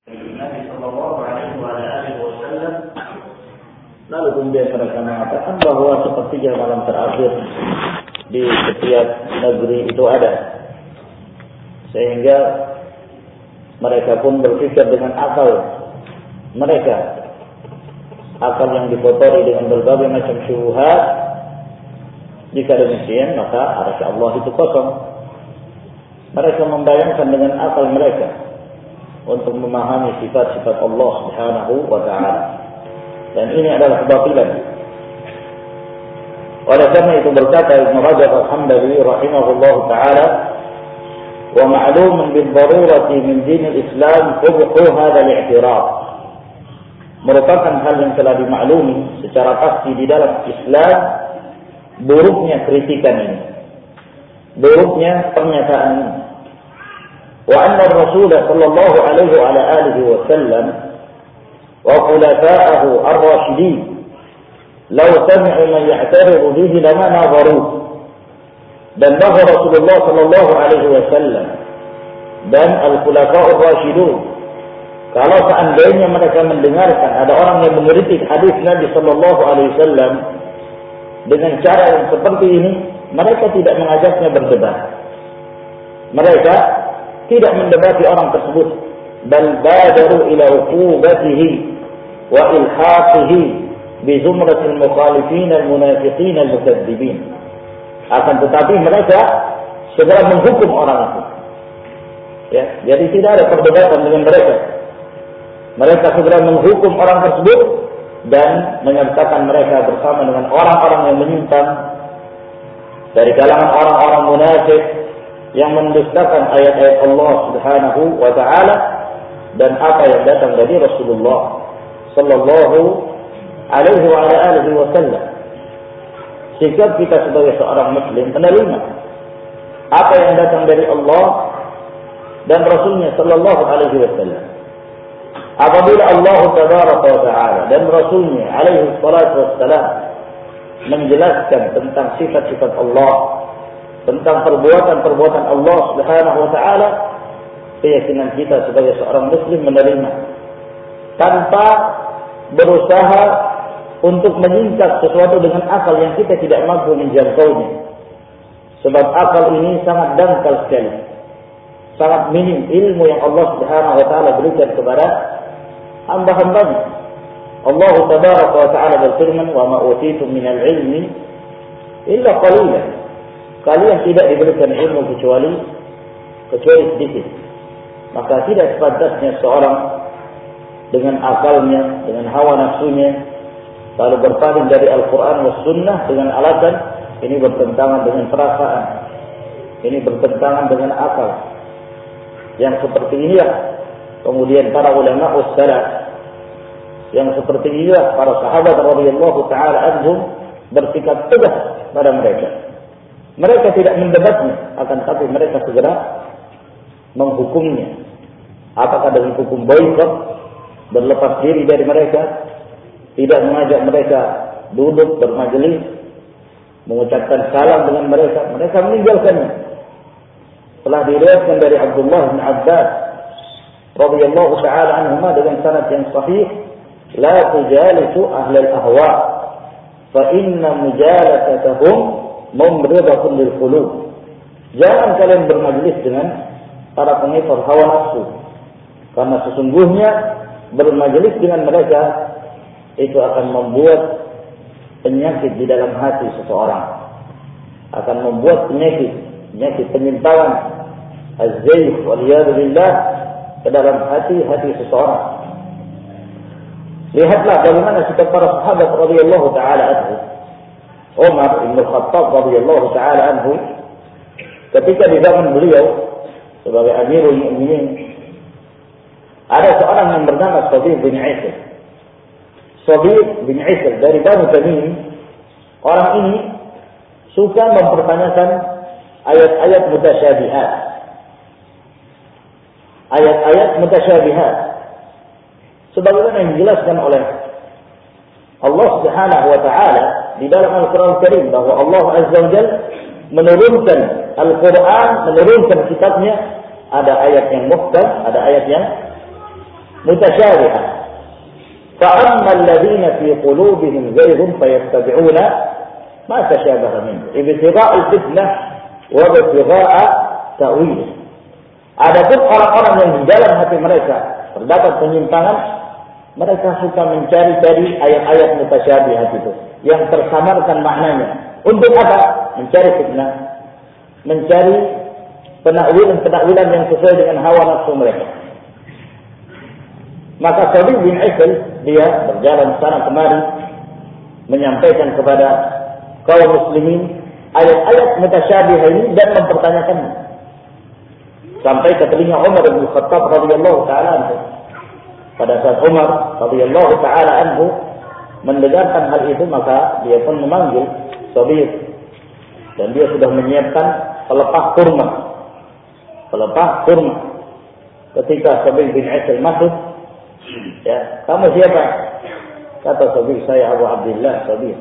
Nabi Sallallahu Alaihi Wasallam. Lalu kemudian mereka mengatakan bahwa sepertiga malam terakhir di setiap negeri itu ada, sehingga mereka pun berpikir dengan akal mereka, akal yang dikotori dengan berbagai macam syubhat. Jika demikian, maka arsy Allah itu kosong. Mereka membayangkan dengan akal mereka untuk memahami sifat-sifat Allah Subhanahu wa ta'ala. Dan ini adalah kebatilan. Oleh karena itu berkata Ibn Rajab Al-Hambali rahimahullahu ta'ala, wa ma'lumun bil darurati min din al-Islam qubhu hadha al-i'tiraf. Merupakan hal yang telah dimaklumi secara pasti di dalam Islam buruknya kritikan ini, buruknya pernyataan ini. Wa anna ar-rasul sallallahu alaihi wa ala alihi wa sallam wa khulafa'ahu ar-rasyidin law sami'u man ya'taridu bihi lama nadharu. Dan bahwa Rasulullah sallallahu alaihi wasallam dan al-khulafa'ur rasyidun, kalau seandainya mereka mendengarkan ada orang yang mengkritik hadis Nabi sallallahu alaihi wasallam dengan cara yang seperti ini, mereka tidak mengajaknya berdebat. Mereka tidak mendebati orang tersebut, bal badaru ila uqubatihi wa ilhaqihi bi zumratil mukhalifin al-munafiqin al-mukadzibin. Akan tetapi mereka segera menghukum orang itu. Ya, jadi tidak ada perdebatan dengan mereka. Mereka segera menghukum orang tersebut dan menyertakan mereka bersama dengan orang-orang yang menyimpang dari kalangan orang-orang munafik yang mendustakan ayat-ayat Allah Subhanahu wa ta'ala dan apa yang datang dari Rasulullah sallallahu alaihi wa ala alihi wasallam. Sikap kita sebagai seorang muslim menerima apa yang datang dari Allah dan Rasulnya sallallahu alaihi wasallam. Apabila Allah tabaraka wa ta'ala dan Rasulnya alaihi salatu wassalam menjelaskan tentang sifat-sifat Allah, tentang perbuatan-perbuatan Allah Subhanahu wa ta'ala, keyakinan kita sebagai seorang muslim menerima tanpa berusaha untuk menyingkap sesuatu dengan akal yang kita tidak mampu menjangkaunya. Sebab akal ini sangat dangkal sekali, sangat minim ilmu yang Allah Subhanahu wa ta'ala berikan kepada hamba-hambanya. Allah tabaraka wa ta'ala berfirman, wa ma utitum minal ilmi illa qalilan. Kalian tidak diberikan ilmu kecuali sedikit. Maka tidak sepantasnya seorang dengan akalnya, dengan hawa nafsunya, lalu berpaling dari Al-Quran was Sunnah dengan alasan ini bertentangan dengan perasaan, ini bertentangan dengan akal. Yang seperti inilah kemudian para ulama ussalaf, yang seperti inilah para sahabat radhiyallahu taala anhum bersikap tegas pada mereka. Mereka tidak mendebatnya, akan tapi mereka segera menghukumnya. Apakah dengan hukum boikot, berlepas diri dari mereka, tidak mengajak mereka duduk bermajelis, mengucapkan salam dengan mereka, mereka meninggalkannya. Telah diriwayatkan dari Abdullah bin Abbas radhiyallahu taala anhuma dengan sanad yang sahih, la tujalisu ahlal ahwa fa inna mujalasatahum mumridatun lil qulub. Jangan kalian bermajlis dengan para pengikut hawa nafsu, karena sesungguhnya bermajlis dengan mereka itu akan membuat penyakit di dalam hati seseorang, akan membuat penyakit penyimpangan, az-zayf wal iyad billah, ke dalam hati seseorang. Lihatlah bagaimana sikap para sahabat radhiyallahu taala anhu. Umar bin Khattab radhiyallahu taala anhu ketika di zaman beliau sebagai Amirul Mukminin, ada seorang yang bernama Sabir bin Isr. Sabir bin Isr dari Banu Tamim. Orang ini suka mempertanyakan ayat-ayat mutasyabihat. Ayat-ayat mutasyabihat sebagaimana yang dijelaskan oleh Allah Subhanahu wa taala di dalam Al-Qur'an Karim, bahwa Allah Azza wa Jalla menurunkan Al-Qur'an, menurunkan kitabnya, ada ayat yang muhkam, ada ayat yang mutasyabihat. Fa ammal ladzina fi qulubihim zayghun fayattabi'una ma tasyabaha minhu ibtigha'al fitnah wa ibtigha'a ta'wil. Adapun orang-orang yang di dalam hati mereka terdapat penyimpangan, mereka suka mencari-cari ayat-ayat mutasyabihat itu yang tersamarkan maknanya. Untuk apa? Mencari fitnah, mencari penakwilan yang sesuai dengan hawa nafsu mereka. Maka Shabib bin Isl dia berjalan sana kemari menyampaikan kepada kaum muslimin ayat-ayat mutasyabih ini dan mempertanyakannya. Sampai ke telinga Umar bin Khattab radhiyallahu taala anhu. Pada saat Umar radhiyallahu taala anhu mendengarkan hal itu, maka dia pun memanggil Shabib dan dia sudah menyiapkan pelepah kurma. Ketika Shabib bin Isl masuk, ya, kamu siapa? Kata Shabib, saya Abu Abdullah Shabib.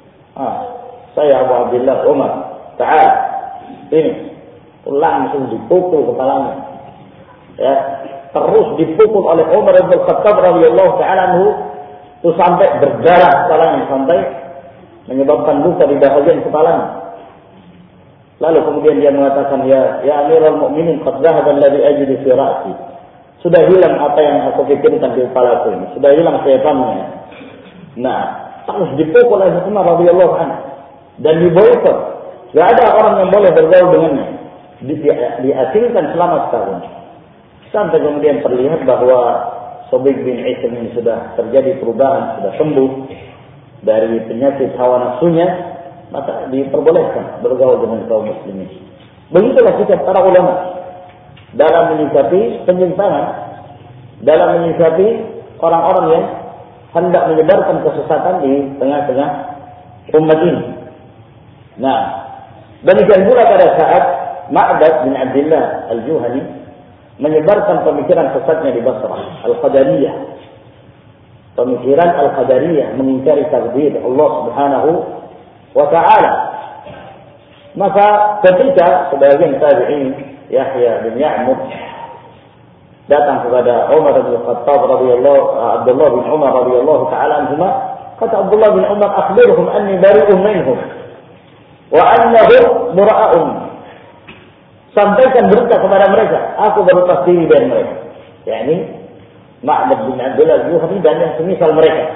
Saya Abu Abdullah Umar. Ta'al. Ini. Langsung dipukul kepalanya. Ya, terus dipukul oleh Umar bin Khattab radhiyallahu ta'ala anhu itu sampai berdarah kepalanya, sampai menyebabkan luka di bahagian kepalanya. Lalu kemudian dia mengatakan, ya Amirul Mukminin, qad dhahaba alladhi ajidu fi ra'si. Sudah hilang apa yang aku pikirkan di kepalaku ini. Sudah hilang syaitannya. Nah, terus dipukul oleh Umar radhiyallahu anhu dan diboikot. Tidak ada orang yang boleh bergaul dengannya. Diasingkan selama setahun. Sampai kemudian terlihat bahwa Shabib bin Isl ini sudah terjadi perubahan, sudah sembuh dari penyakit hawa nafsunya, maka diperbolehkan bergaul dengan kaum muslimin. Begitulah sikap para ulama dalam menyikapi penyimpangan, dalam menyikapi orang-orang yang hendak menyebarkan kesesatan di tengah-tengah umat ini. Nah, demikian pula pada saat Ma'bad bin Abdullah Al-Juhani menyebarkan pemikiran sesatnya di Basrah, Al-Qadariyah. Pemikiran Al-Qadariyah mengingkari takdir Allah Subhanahu wa ta'ala. Maka ketika sebagian tabi'in Yahya bin Ya'mur datang kepada Umar bin Khattab Abdullah bin Umar radhiyallahu ta'ala anhuma, kata Abdullah bin Umar, akhbirhum anni bari'un minhum wa annahum mura'un. Sampaikan berita kepada mereka, aku berlepas diri dari mereka. yakni Ma'bad bin Abdullah Al-Juhani dan yang semisal mereka.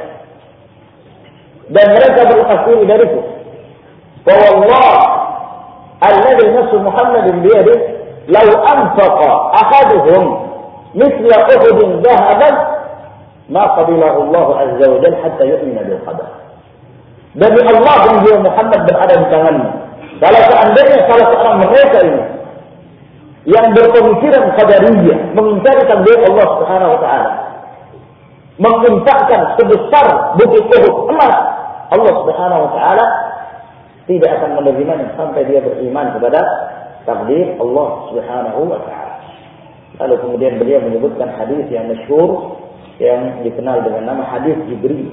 Dan mereka berlepas diri dariku. Wa wallah alladhi nafsu Muhammadin biyadihi law anfaqa ahaduhum mithla Uhudin dhahaban ma qabilahu Allah azza wa jalla hatta yu'mina bil qadar. Demi Allah dan jiwa Muhammad berada di tangannya. Kalau seandainya salah seorang mereka ini yang berpemikiran qadariyah, mengingkari takdir Allah Subhanahu wa taala, menginfakkan sebesar bukit Uhud emas, Allah Subhanahu wa taala tidak akan menerimanya sampai dia beriman kepada takdir Allah Subhanahu wa taala. Lalu kemudian beliau menyebutkan hadis yang masyhur yang dikenal dengan nama hadis Jibril.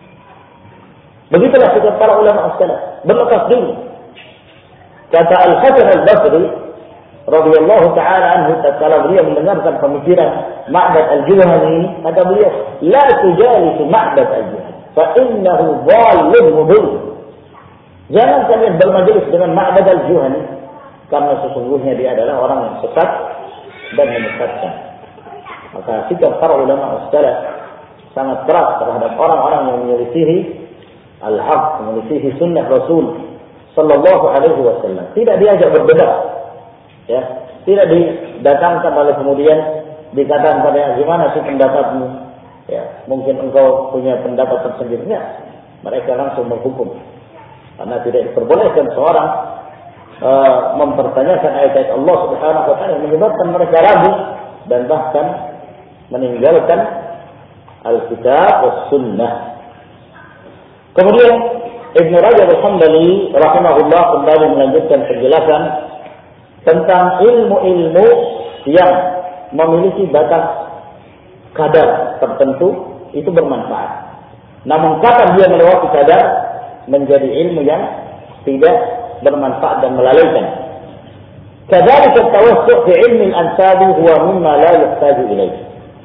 Begitulah sikap para ulama as-salaf, berlepas diri. Kata Al-Hasan Al-Basri radhiyallahu taala anhu, tatkala beliau mendengarkan pemikiran Ma'bad Al-Juhani, kata beliau, la tujalisu Ma'bad Al-Juhani fa innahu dhallun mudil. Jangan kalian bermajelis dengan Ma'bad Al-Juhani karena sesungguhnya dia adalah orang yang sesat dan menyesatkan. Maka sikap para ulama as-salaf sangat keras terhadap orang-orang yang menyelisihi al-haq, menyelisihi sunnah Rasul sallallahu alaihi wasallam. Tidak diajak berdebat, ya, tidak didatangkan oleh kemudian dikatakan padanya, gimana sih pendapatmu? Ya, mungkin engkau punya pendapat tersendiri. Ya, mereka langsung menghukum. Karena tidak diperbolehkan seorang mempertanyakan ayat-ayat Allah Subhanahu wa taala, menyebabkan mereka ragu dan bahkan meninggalkan Alkitab was Sunnah. Kemudian Ibn Rajab Al-Hanbali rahimahullah kembali melanjutkan penjelasan tentang ilmu-ilmu yang memiliki batas kadar tertentu itu bermanfaat. Namun kapan dia melewati kadar menjadi ilmu yang tidak bermanfaat dan melalaikan. Kadzalika at-tawassu' fi ilmi al-ansab huwa mimma la yahtaju ilayh.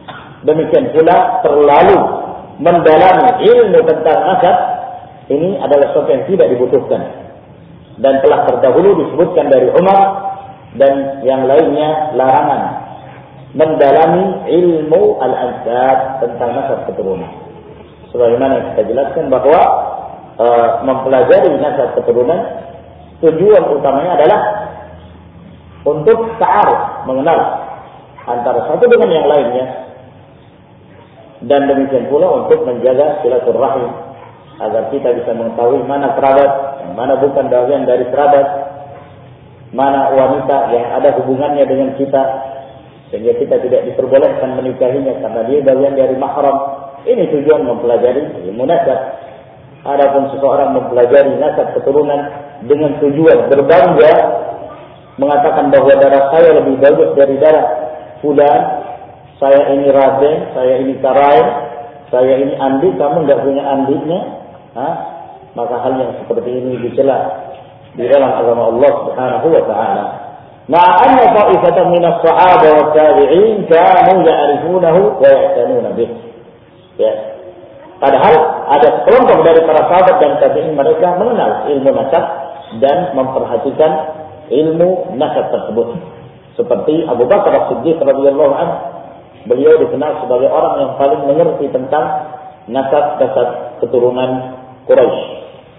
demikian pula terlalu mendalami ilmu tentang nasab, ini adalah sesuatu yang tidak dibutuhkan. Dan telah terdahulu disebutkan dari Umar dan yang lainnya larangan mendalami ilmu al-ansab tentang nasab keturunan. Sebagaimana yang kita jelaskan bahwa mempelajari nasab keturunan tujuan utamanya adalah untuk ta'aruf, mengenal antara satu dengan yang lainnya, dan demikian pula untuk menjaga silaturahim agar kita bisa mengetahui mana kerabat, yang mana bukan bagian dari kerabat, mana wanita yang ada hubungannya dengan kita, sehingga kita tidak diperbolehkan menikahinya karena dia bagian dari mahram. Ini tujuan mempelajari ilmu nasab. Adapun seseorang mempelajari nasab keturunan dengan tujuan berbangga, mengatakan bahwa darah saya lebih bagus dari darah fulan, saya ini Raden, saya ini Karain, saya ini Andi, kamu tidak punya Andinya, maka hal yang seperti ini dicela di dalam agama Allah Subhanahu wa taala. Ma'anna ta'ifatan min as-sahaba wa tabi'in kanu ya'rifunahu wa ya'tanuna bih. Ya. Padahal ada kelompok dari para sahabat dan tabi'in, mereka mengenal ilmu nasab dan memperhatikan ilmu nasab tersebut. Seperti Abu Bakar As-Siddiq radhiyallahu anhu, beliau dikenal sebagai orang yang paling mengerti tentang nasab keturunan Quraisy.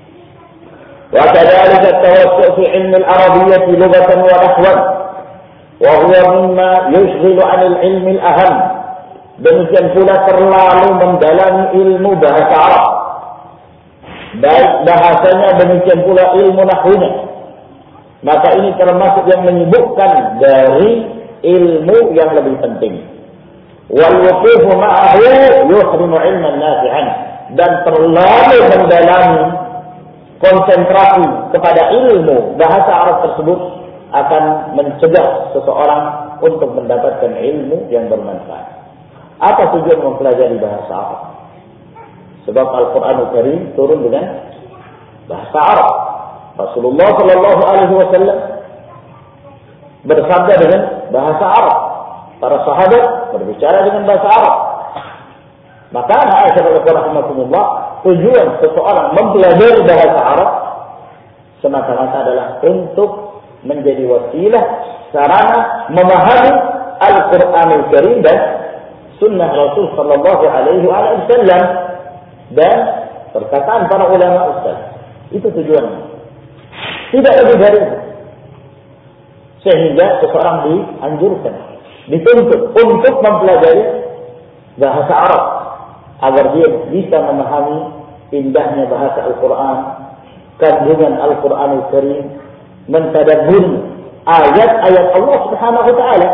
وكذلك التوسع في علم العربية لغة ونحوا وهو مما يشغل عن العلم الأهم. Demikian pula terlalu mendalami ilmu bahasa Arab, baik bahasanya demikian pula ilmu nahwunya, maka ini termasuk yang menyibukkan dari ilmu yang lebih penting. Wal wuqufu ma'ahu yuhrimu ilman nafi'an, dan terlalu mendalami konsentrasi kepada ilmu bahasa Arab tersebut akan mencegah seseorang untuk mendapatkan ilmu yang bermanfaat. Apa tujuan mempelajari bahasa Arab? Sebab Al-Quranul Karim turun dengan bahasa Arab. Rasulullah Sallallahu Alaihi Wasallam bersabda dengan bahasa Arab. Para sahabat berbicara dengan bahasa Arab. Maka Aisyah radhiyallahu, tujuan seseorang mempelajari bahasa Arab semata-mata adalah untuk menjadi wasilah sarana memahami Al-Quranul Karim dan Sunnah Rasul Sallallahu Alaihi Wasallam dan perkataan para ulama ustaz. Itu tujuannya. Tidak lebih dari itu. Sehingga seseorang dianjurkan, dituntut untuk mempelajari bahasa Arab agar dia bisa memahami indahnya bahasa Al-Quran, kandungan Al-Quranul Karim, mentadabburi ayat-ayat Allah Subhanahu wa taala.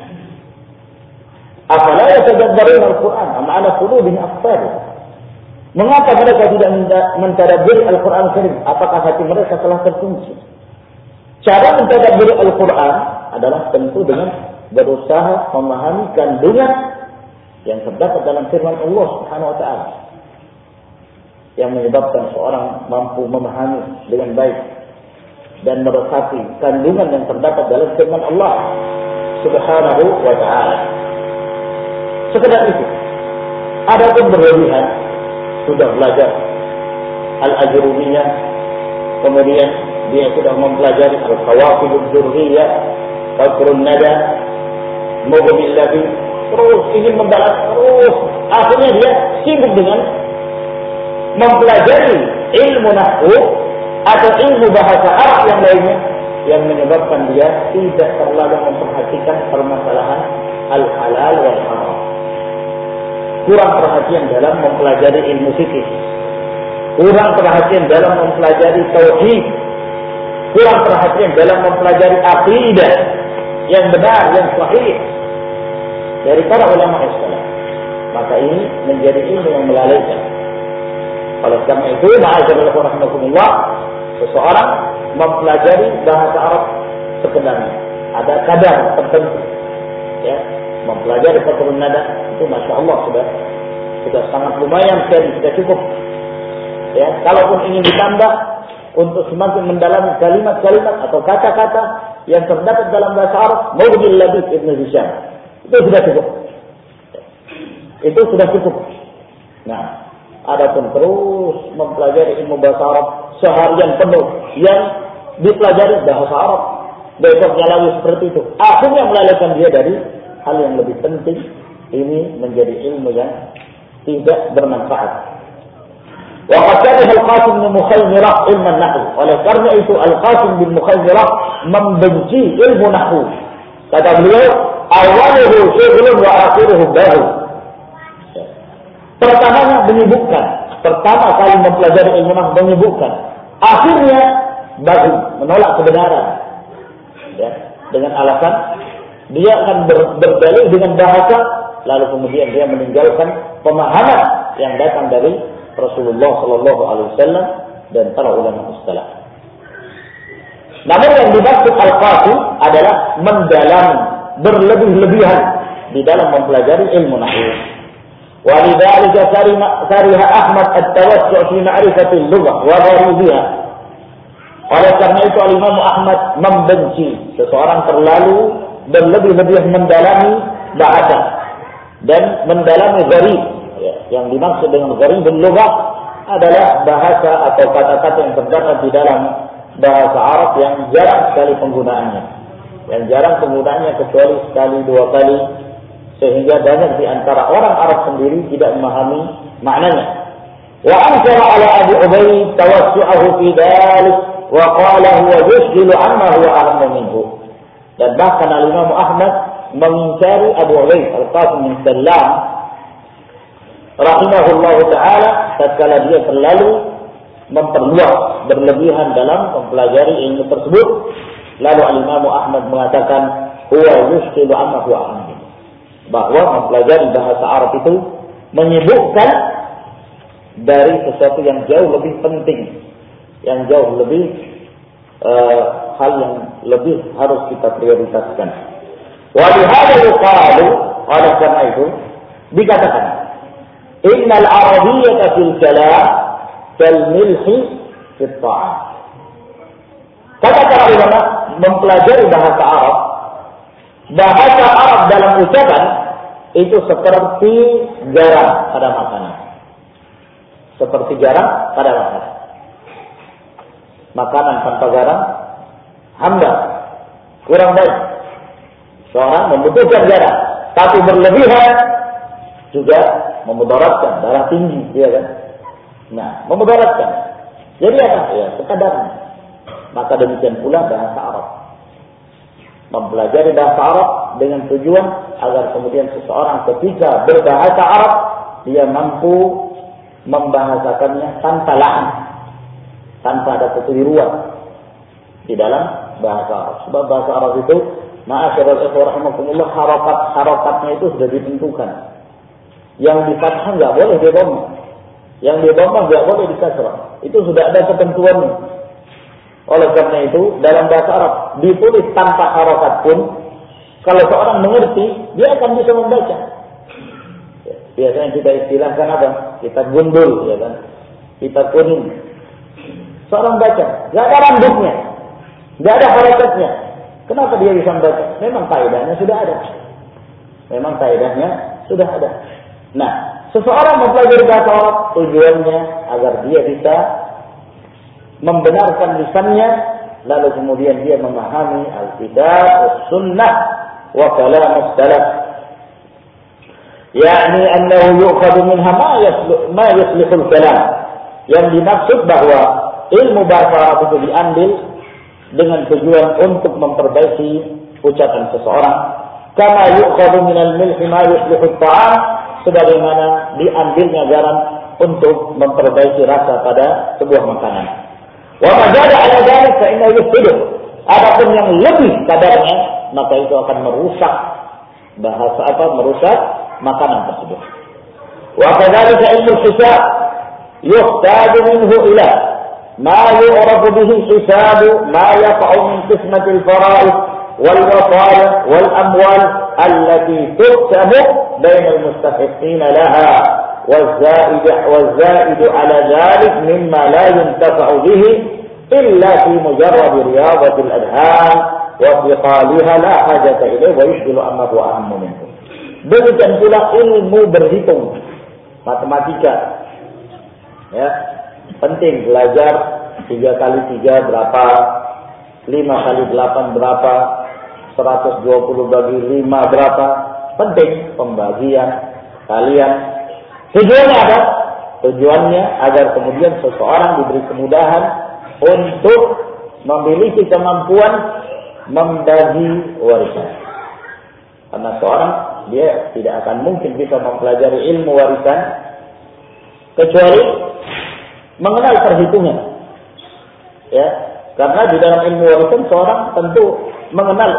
Afala yatadabbaruna Al-Quran am ala qulubin aqfalha. Mengapa mereka tidak mentadabburi Al-Quran Karim? Apakah hati mereka telah terkunci? Cara mentadabburi Al-Quran adalah tentu dengan berusaha memahami kandungan yang terdapat dalam firman Allah Subhanahu wa taala, yang menyebabkan seorang mampu memahami dengan baik dan meresapi kandungan yang terdapat dalam firman Allah Subhanahu wa taala. Sekedar itu. Adapun berlebihan, sudah belajar Al-Ajrumiyah, kemudian dia sudah mempelajari Al-Qawaqid Ad-Durriyah, Fakrun Nada, Mughni Labi, terus ingin membalas terus, akhirnya dia sibuk dengan mempelajari ilmu nahwu atau ilmu bahasa Arab yang lainnya, yang menyebabkan dia tidak terlalu memperhatikan permasalahan al-halal wal haram. Kurang perhatian dalam mempelajari ilmu fikih, kurang perhatian dalam mempelajari tauhid, kurang perhatian dalam mempelajari akidah yang benar, yang sahih dari para ulama Islam. Maka ini menjadi ilmu yang melalaikan. Oleh karena itu, ma'azallahu rahmatullah, seseorang mempelajari bahasa Arab sekedarnya, ada kadar tertentu, ya, mempelajari Fakrun Nada itu masya Allah sudah sangat lumayan sekali, sudah cukup. Ya, kalaupun ingin ditambah untuk semakin mendalami kalimat-kalimat atau kata-kata yang terdapat dalam bahasa Arab, Mughni Labib Ibn Hisham, itu sudah cukup. Itu sudah cukup. Nah, adapun terus mempelajari ilmu bahasa Arab seharian penuh yang dipelajari bahasa Arab, besoknya lagi seperti itu, akhirnya melalaikan dia dari hal yang lebih penting. Ini menjadi ilmu yang tidak bermanfaat. Wa qad Al-Qasim bin Mukhaymirah ilmu nahwu. Oleh karena itu Al-Qasim bin Mukhaymirah membenci ilmu nahwu. Kata beliau, awaluhu syughlun wa akhiruhu bahu. Pertamanya menyibukkan. Pertama kali mempelajari ilmu nahwu menyibukkan. Akhirnya bahu, menolak kebenaran. Ya, dengan alasan dia akan berdalil dengan bahasa, lalu kemudian dia meninggalkan pemahaman yang datang dari Rasulullah Sallallahu Alaihi Wasallam dan para ulama salaf. Namun yang dimaksud Al-Qasim adalah mendalam, berlebih-lebihan di dalam mempelajari ilmu nahwu. Walidzalika kariha Ahmad at-tawassu' fi ma'rifati al-lughah wa gharibiha. Oleh karena itu Imam Ahmad membenci seseorang terlalu berlebih-lebihan mendalami bahasa dan mendalami gharib. Yang dimaksud dengan gharib al-lughah adalah bahasa atau kata-kata yang terdapat di dalam bahasa Arab yang jarang sekali penggunaannya. Yang jarang penggunaannya kecuali sekali dua kali, sehingga banyak di antara orang Arab sendiri tidak memahami maknanya. Wa ankara ala Abi Ubayd tawassu'ahu fi dzalik wa qala huwa yushghilu amma huwa ahammu minhu. Dan bahkan Imam Ahmad mengingkari Abu Ubayd Al-Qasim bin Sallam rahimahullah taala tatkala dia terlalu memperluas berlebihan dalam mempelajari ilmu tersebut. Lalu Imam Ahmad mengatakan huwa yushghilu amma huwa ahammu, bahwa mempelajari bahasa Arab itu menyibukkan dari sesuatu yang jauh lebih penting, yang jauh lebih hal yang lebih harus kita prioritaskan. Wa lihada yuqalu, oleh karena itu dikatakan innal arabiyyata fil kalam kal milhi fit ta'am. Kata para ulama, mempelajari bahasa Arab, bahasa Arab dalam ucapan itu seperti garam pada makanan. Seperti garam pada makanan. Makanan tanpa garam hambar, kurang baik. Seorang membutuhkan garam, tapi berlebihan juga memudaratkan, darah tinggi, ya kan? Nah, memudaratkan. Jadi apa? Ya, sekadarnya. Maka demikian pula bahasa Arab. Mempelajari bahasa Arab dengan tujuan agar kemudian seseorang ketika berbahasa Arab dia mampu membahasakannya tanpa lahan, tanpa ada kekeliruan di dalam bahasa Arab. Sebab bahasa Arab itu, ma'asyiral ikhwah rahimakumullah, harakatnya itu sudah ditentukan. Yang di fathah enggak boleh di dhammah, yang di dhammah enggak boleh di kasrah. Itu sudah ada ketentuannya. Oleh karena itu dalam bahasa Arab ditulis tanpa harakat pun, kalau seorang mengerti dia akan bisa membaca. Biasanya kita istilahkan apa? Kitab gundul, ya kan? Kitab kuning. Seorang baca, nggak ada rambutnya, nggak ada harakatnya. Kenapa dia bisa membaca? Memang kaidahnya sudah ada. Memang kaidahnya sudah ada. Nah, seseorang mempelajari bahasa Arab tujuannya agar dia bisa membenarkan lisannya, lalu kemudian dia memahami al-kitab, as-sunnah, wa kalam as-salaf. yakni annahu yu'khadhu minha ma yuslihul kalam. Yang dimaksud bahwa ilmu bahasa Arab itu diambil dengan tujuan untuk memperbaiki ucapan seseorang. Kama yu'khadhu minal milhi ma yuslihut ta'am, sebagaimana diambilnya garam untuk memperbaiki rasa pada sebuah makanan. Wa majada ala dzalik fa innahu yufsidu. Adapun yang lebih kadarnya, maka itu akan merusak bahasa merusak makanan tersebut. Wa kadzalika ilmu hisab yuhtaju minhu ila ma yu'rafu bihi hisabu ma yaqa'u min qismatil fara'id wal wasaya wal amwal allati tuktabu bainal mustahiqina laha. والزائد على ذلك مما لا ينتفع به إلا في مجرد رياضة الأذهان وثقالها لا حاجة إليه ويشغل أما هو أهم منه. Demikian pula ilmu berhitung, matematika. Ya, penting belajar 3 kali 3 berapa, 5 kali 8 berapa, 120 bagi 5 berapa. Penting pembagian kalian. Tujuannya apa? Tujuannya agar kemudian seseorang diberi kemudahan untuk memiliki kemampuan membagi warisan. Karena seorang dia tidak akan mungkin bisa mempelajari ilmu warisan kecuali mengenal perhitungan. Ya, karena di dalam ilmu warisan seorang tentu mengenal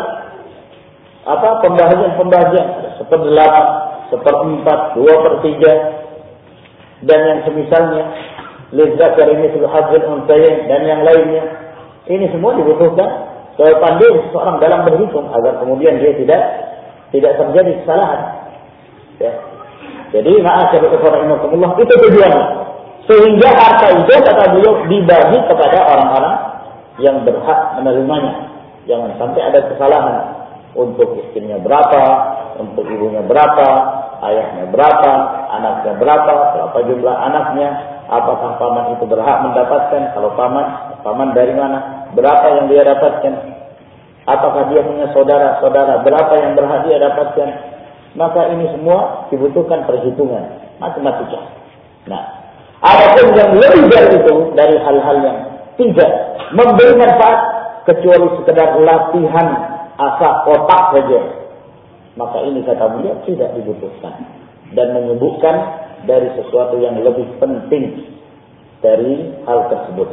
pembagian 1/8, 1/4, 2/3 dan yang semisalnya, lidzakari mithlu hadzil unthayain dan yang lainnya. Ini semua dibutuhkan kepandaian seseorang dalam berhitung agar kemudian dia tidak terjadi kesalahan. Ya. Jadi ma'asyiral rahimakumullah, itu tujuannya. Sehingga harta itu kata beliau dibagi kepada orang-orang yang berhak menerimanya. Jangan sampai ada kesalahan. Untuk istrinya berapa, untuk ibunya berapa, ayahnya berapa, anaknya berapa jumlah anaknya, apakah paman itu berhak mendapatkan, kalau paman dari mana, berapa yang dia dapatkan, apakah dia punya saudara-saudara, berapa yang berhak dia dapatkan. Maka ini semua dibutuhkan perhitungan, matematika. Nah, adapun yang lebih dari itu, dari hal-hal yang tidak memberi manfaat kecuali sekedar latihan asal otak saja, maka ini kata beliau tidak dibutuhkan dan menyebutkan dari sesuatu yang lebih penting dari hal tersebut.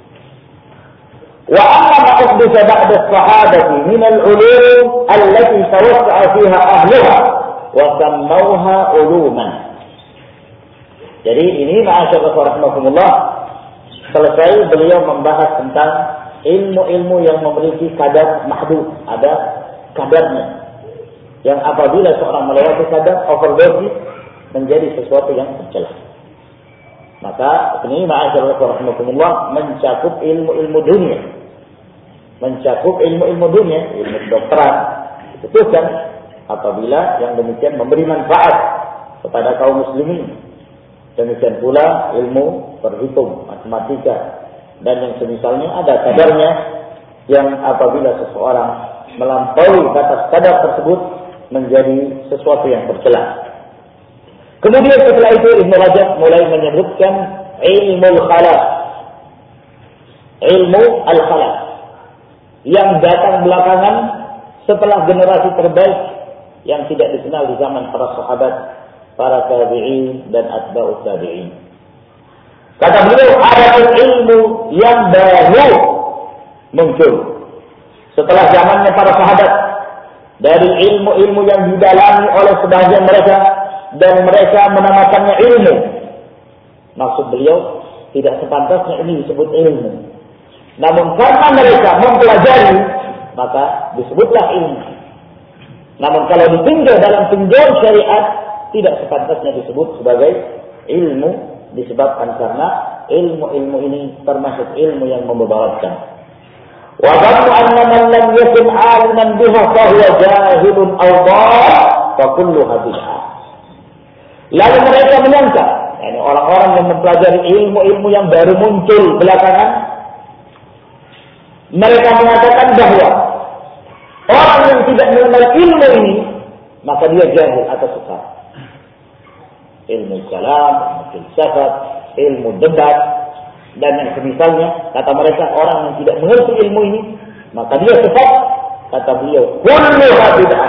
Wa amma ma uhditha ba'da as-sahabati min al-ulum allati tawassa'a fiha ahliha wa sammawha uluman. Jadi ini ma'asyiral rahimakumullah, selesai beliau membahas tentang ilmu-ilmu yang memiliki kadar mahdud, ada kadarnya. Yang apabila seorang melewati kadar overdose menjadi sesuatu yang tercela. Maka ini ma'asyiral rahimakumullah mencakup ilmu-ilmu dunia. Mencakup ilmu-ilmu dunia, ilmu kedokteran. Itu kan apabila yang demikian memberi manfaat kepada kaum muslimin. Demikian pula ilmu berhitung, matematika dan yang semisalnya, ada kadarnya yang apabila seseorang melampaui batas kadar tersebut menjadi sesuatu yang tercela. Kemudian setelah itu Ibnu Rajab mulai menyebutkan ilmu al-khalaf. Ilmu al-khalaf yang datang belakangan setelah generasi terbaik yang tidak dikenal di zaman para sahabat, para tabi'in dan atba'ut tabi'in. Kata beliau, ada ilmu yang baru muncul setelah zamannya para sahabat, dari ilmu-ilmu yang didalami oleh sebagian mereka dan mereka menamakannya ilmu. Maksud beliau, tidak sepantasnya ini disebut ilmu. Namun karena mereka mempelajari, maka disebutlah ilmu. Namun kalau ditinjau dalam tinjauan syariat, tidak sepantasnya disebut sebagai ilmu, disebabkan karena ilmu-ilmu ini termasuk ilmu yang membebaratkan. Wa dhannu anna man lam yakun 'aliman biha fa huwa jahilun aw dhal fa kulluha bid'ah. Lalu mereka menyangka, yakni orang-orang yang mempelajari ilmu-ilmu yang baru muncul belakangan, mereka mengatakan bahwa orang yang tidak mengenal ilmu ini maka dia jahil atau sesat. Ilmu kalam, ilmu filsafat, ilmu debat dan yang semisalnya, kata mereka orang yang tidak mengerti ilmu ini maka dia sesat. Kata beliau, kulluha bid'ah.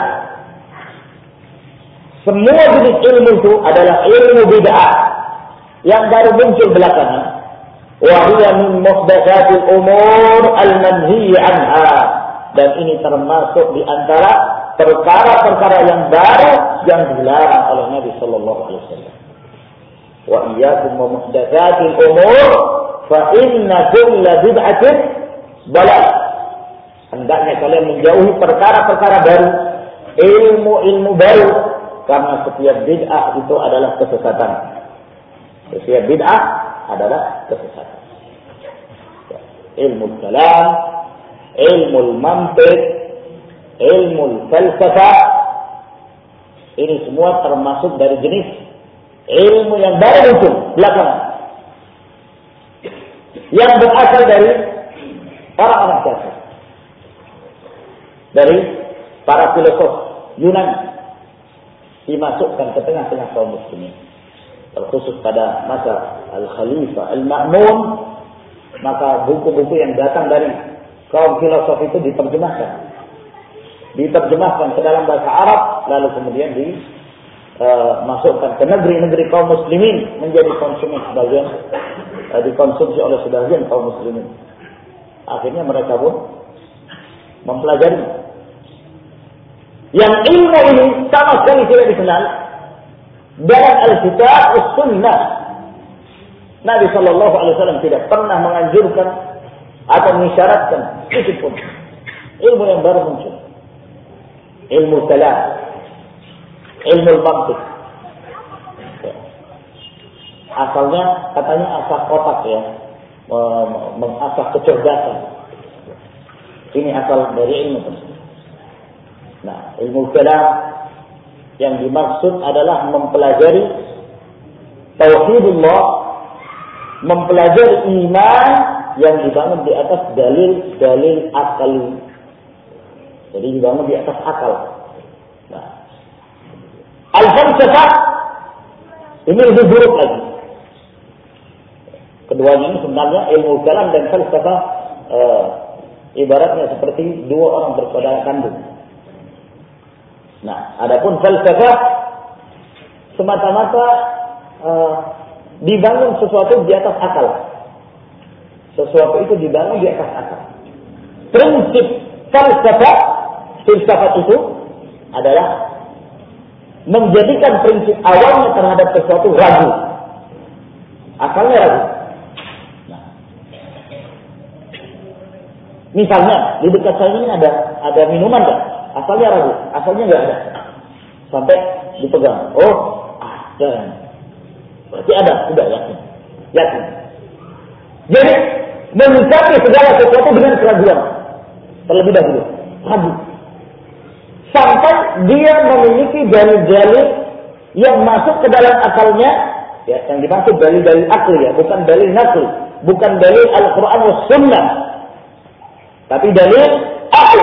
Semua jenis ilmu itu adalah ilmu bid'ah yang baru muncul belakangan. Wa hiya min muhdatsatil umur al-manhiyyi anha, dan ini termasuk di antara perkara-perkara yang baru yang dilarang oleh Nabi sallallahu alaihi wasallam. Wa iyyakum wa muhdatsatil umur fa inna kulla bid'atin dalalah. Hendaknya kalian menjauhi perkara-perkara baru, ilmu-ilmu baru, karena setiap bid'ah itu adalah kesesatan. Setiap bid'ah adalah kesesatan. Ilmu kalam, ilmu mantiq, ilmu falsafah, Ini semua termasuk dari jenis ilmu yang baru muncul belakangan, yang berasal dari orang-orang kafir, dari para filosof Yunani, dimasukkan ke tengah-tengah kaum muslimin. Terkhusus pada masa Al-Khalifah Al-Ma'mun, maka buku-buku yang datang dari kaum filosof itu diterjemahkan ke dalam bahasa Arab, lalu kemudian dimasukkan ke negeri-negeri kaum muslimin, menjadi konsumen sebagian, dikonsumsi oleh sebagian kaum muslimin. Akhirnya mereka pun mempelajari. Yang ilmu ini sama sekali tidak dikenal dalam Alkitab dan Sunnah. Nabi Shallallahu Alaihi Wasallam tidak pernah menganjurkan atau mengisyaratkan sedikit pun ilmu yang baru muncul. Ilmu kalam, ilmu mantiq. Asalnya katanya asal otak ya, mengasah kecerdasan. Ini asal dari ilmu tersebut. Nah, ilmu kalam yang dimaksud adalah mempelajari tauhidullah, mempelajari iman yang dibangun di atas dalil-dalil akal. Jadi dibangun di atas akal. Nah, al-falsafah ini lebih buruk lagi. Keduanya ini sebenarnya ilmu kalam dan falsafah ibaratnya seperti dua orang bersaudara kandung. Nah, adapun falsafah semata-mata dibangun sesuatu di atas akal. Sesuatu itu dibangun di atas akal. Prinsip filsafat itu adalah menjadikan prinsip awalnya terhadap sesuatu ragu. Akalnya ragu. Nah, misalnya di dekat saya ini ada minuman kan? Asalnya ragu, asalnya nggak ada. Sampai dipegang, oh ada. Berarti ada, sudah yakin. Jadi menyikapi segala sesuatu dengan keraguan terlebih dahulu, ragu. Sampai dia memiliki dalil-dalil yang masuk ke dalam akalnya, ya, yang dimaksud dalil-dalil akli ya, bukan dalil nakli, bukan dalil Al-Quran dan Sunnah, tapi dalil akli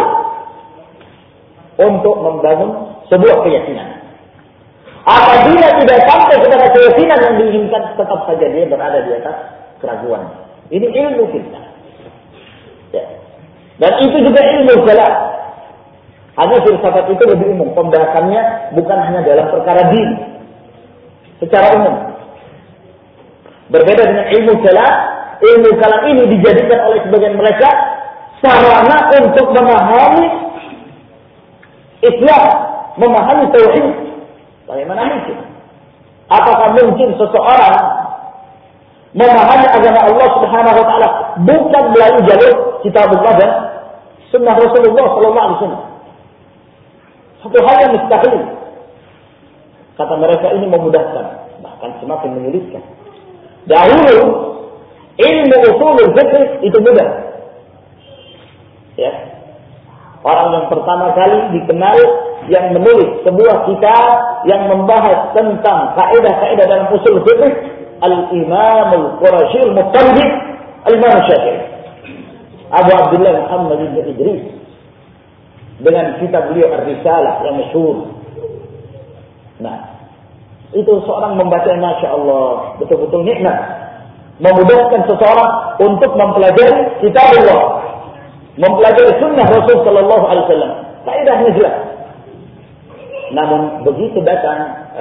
untuk membangun sebuah keyakinan. Apabila tidak sampai kepada keyakinan yang diinginkan, tetap saja dia berada di atas keraguan. Ini ilmu kita. Ya. Dan itu juga ilmu kalam. Hanya filsafat itu lebih umum. Pembahasannya bukan hanya dalam perkara din. Secara umum. Berbeda dengan ilmu kalam ini dijadikan oleh sebagian mereka sarana untuk memahami Islam, memahami tauhid. Bagaimana mungkin? Apakah mungkin seseorang memahami agama Allah Subhanahu wa taala bukan melalui jalur kitabullah dan sunnah Rasulullah sallallahu alaihi wasallam? Satu hal yang mustahil. Kata mereka ini memudahkan, bahkan semakin menyulitkan. Dahulu ilmu ushul fiqh itu mudah. Ya. Orang yang pertama kali dikenal yang menulis sebuah kitab yang membahas tentang kaidah-kaidah dalam usul fiqh, Al-Imam Al-Qurashi Al-Muqallid Al-Imam Syafi'i, Abu Abdullah Muhammad bin Idris, dengan kitab beliau Ar-Risalah yang masyhur. Nah, itu seorang membaca, Masya Allah, betul-betul nikmat, memudahkan seseorang untuk mempelajari kitab Allah, mempelajari sunnah Rasul Sallallahu Alaihi Wasallam. Kaidahnya jelas. Namun begitu datang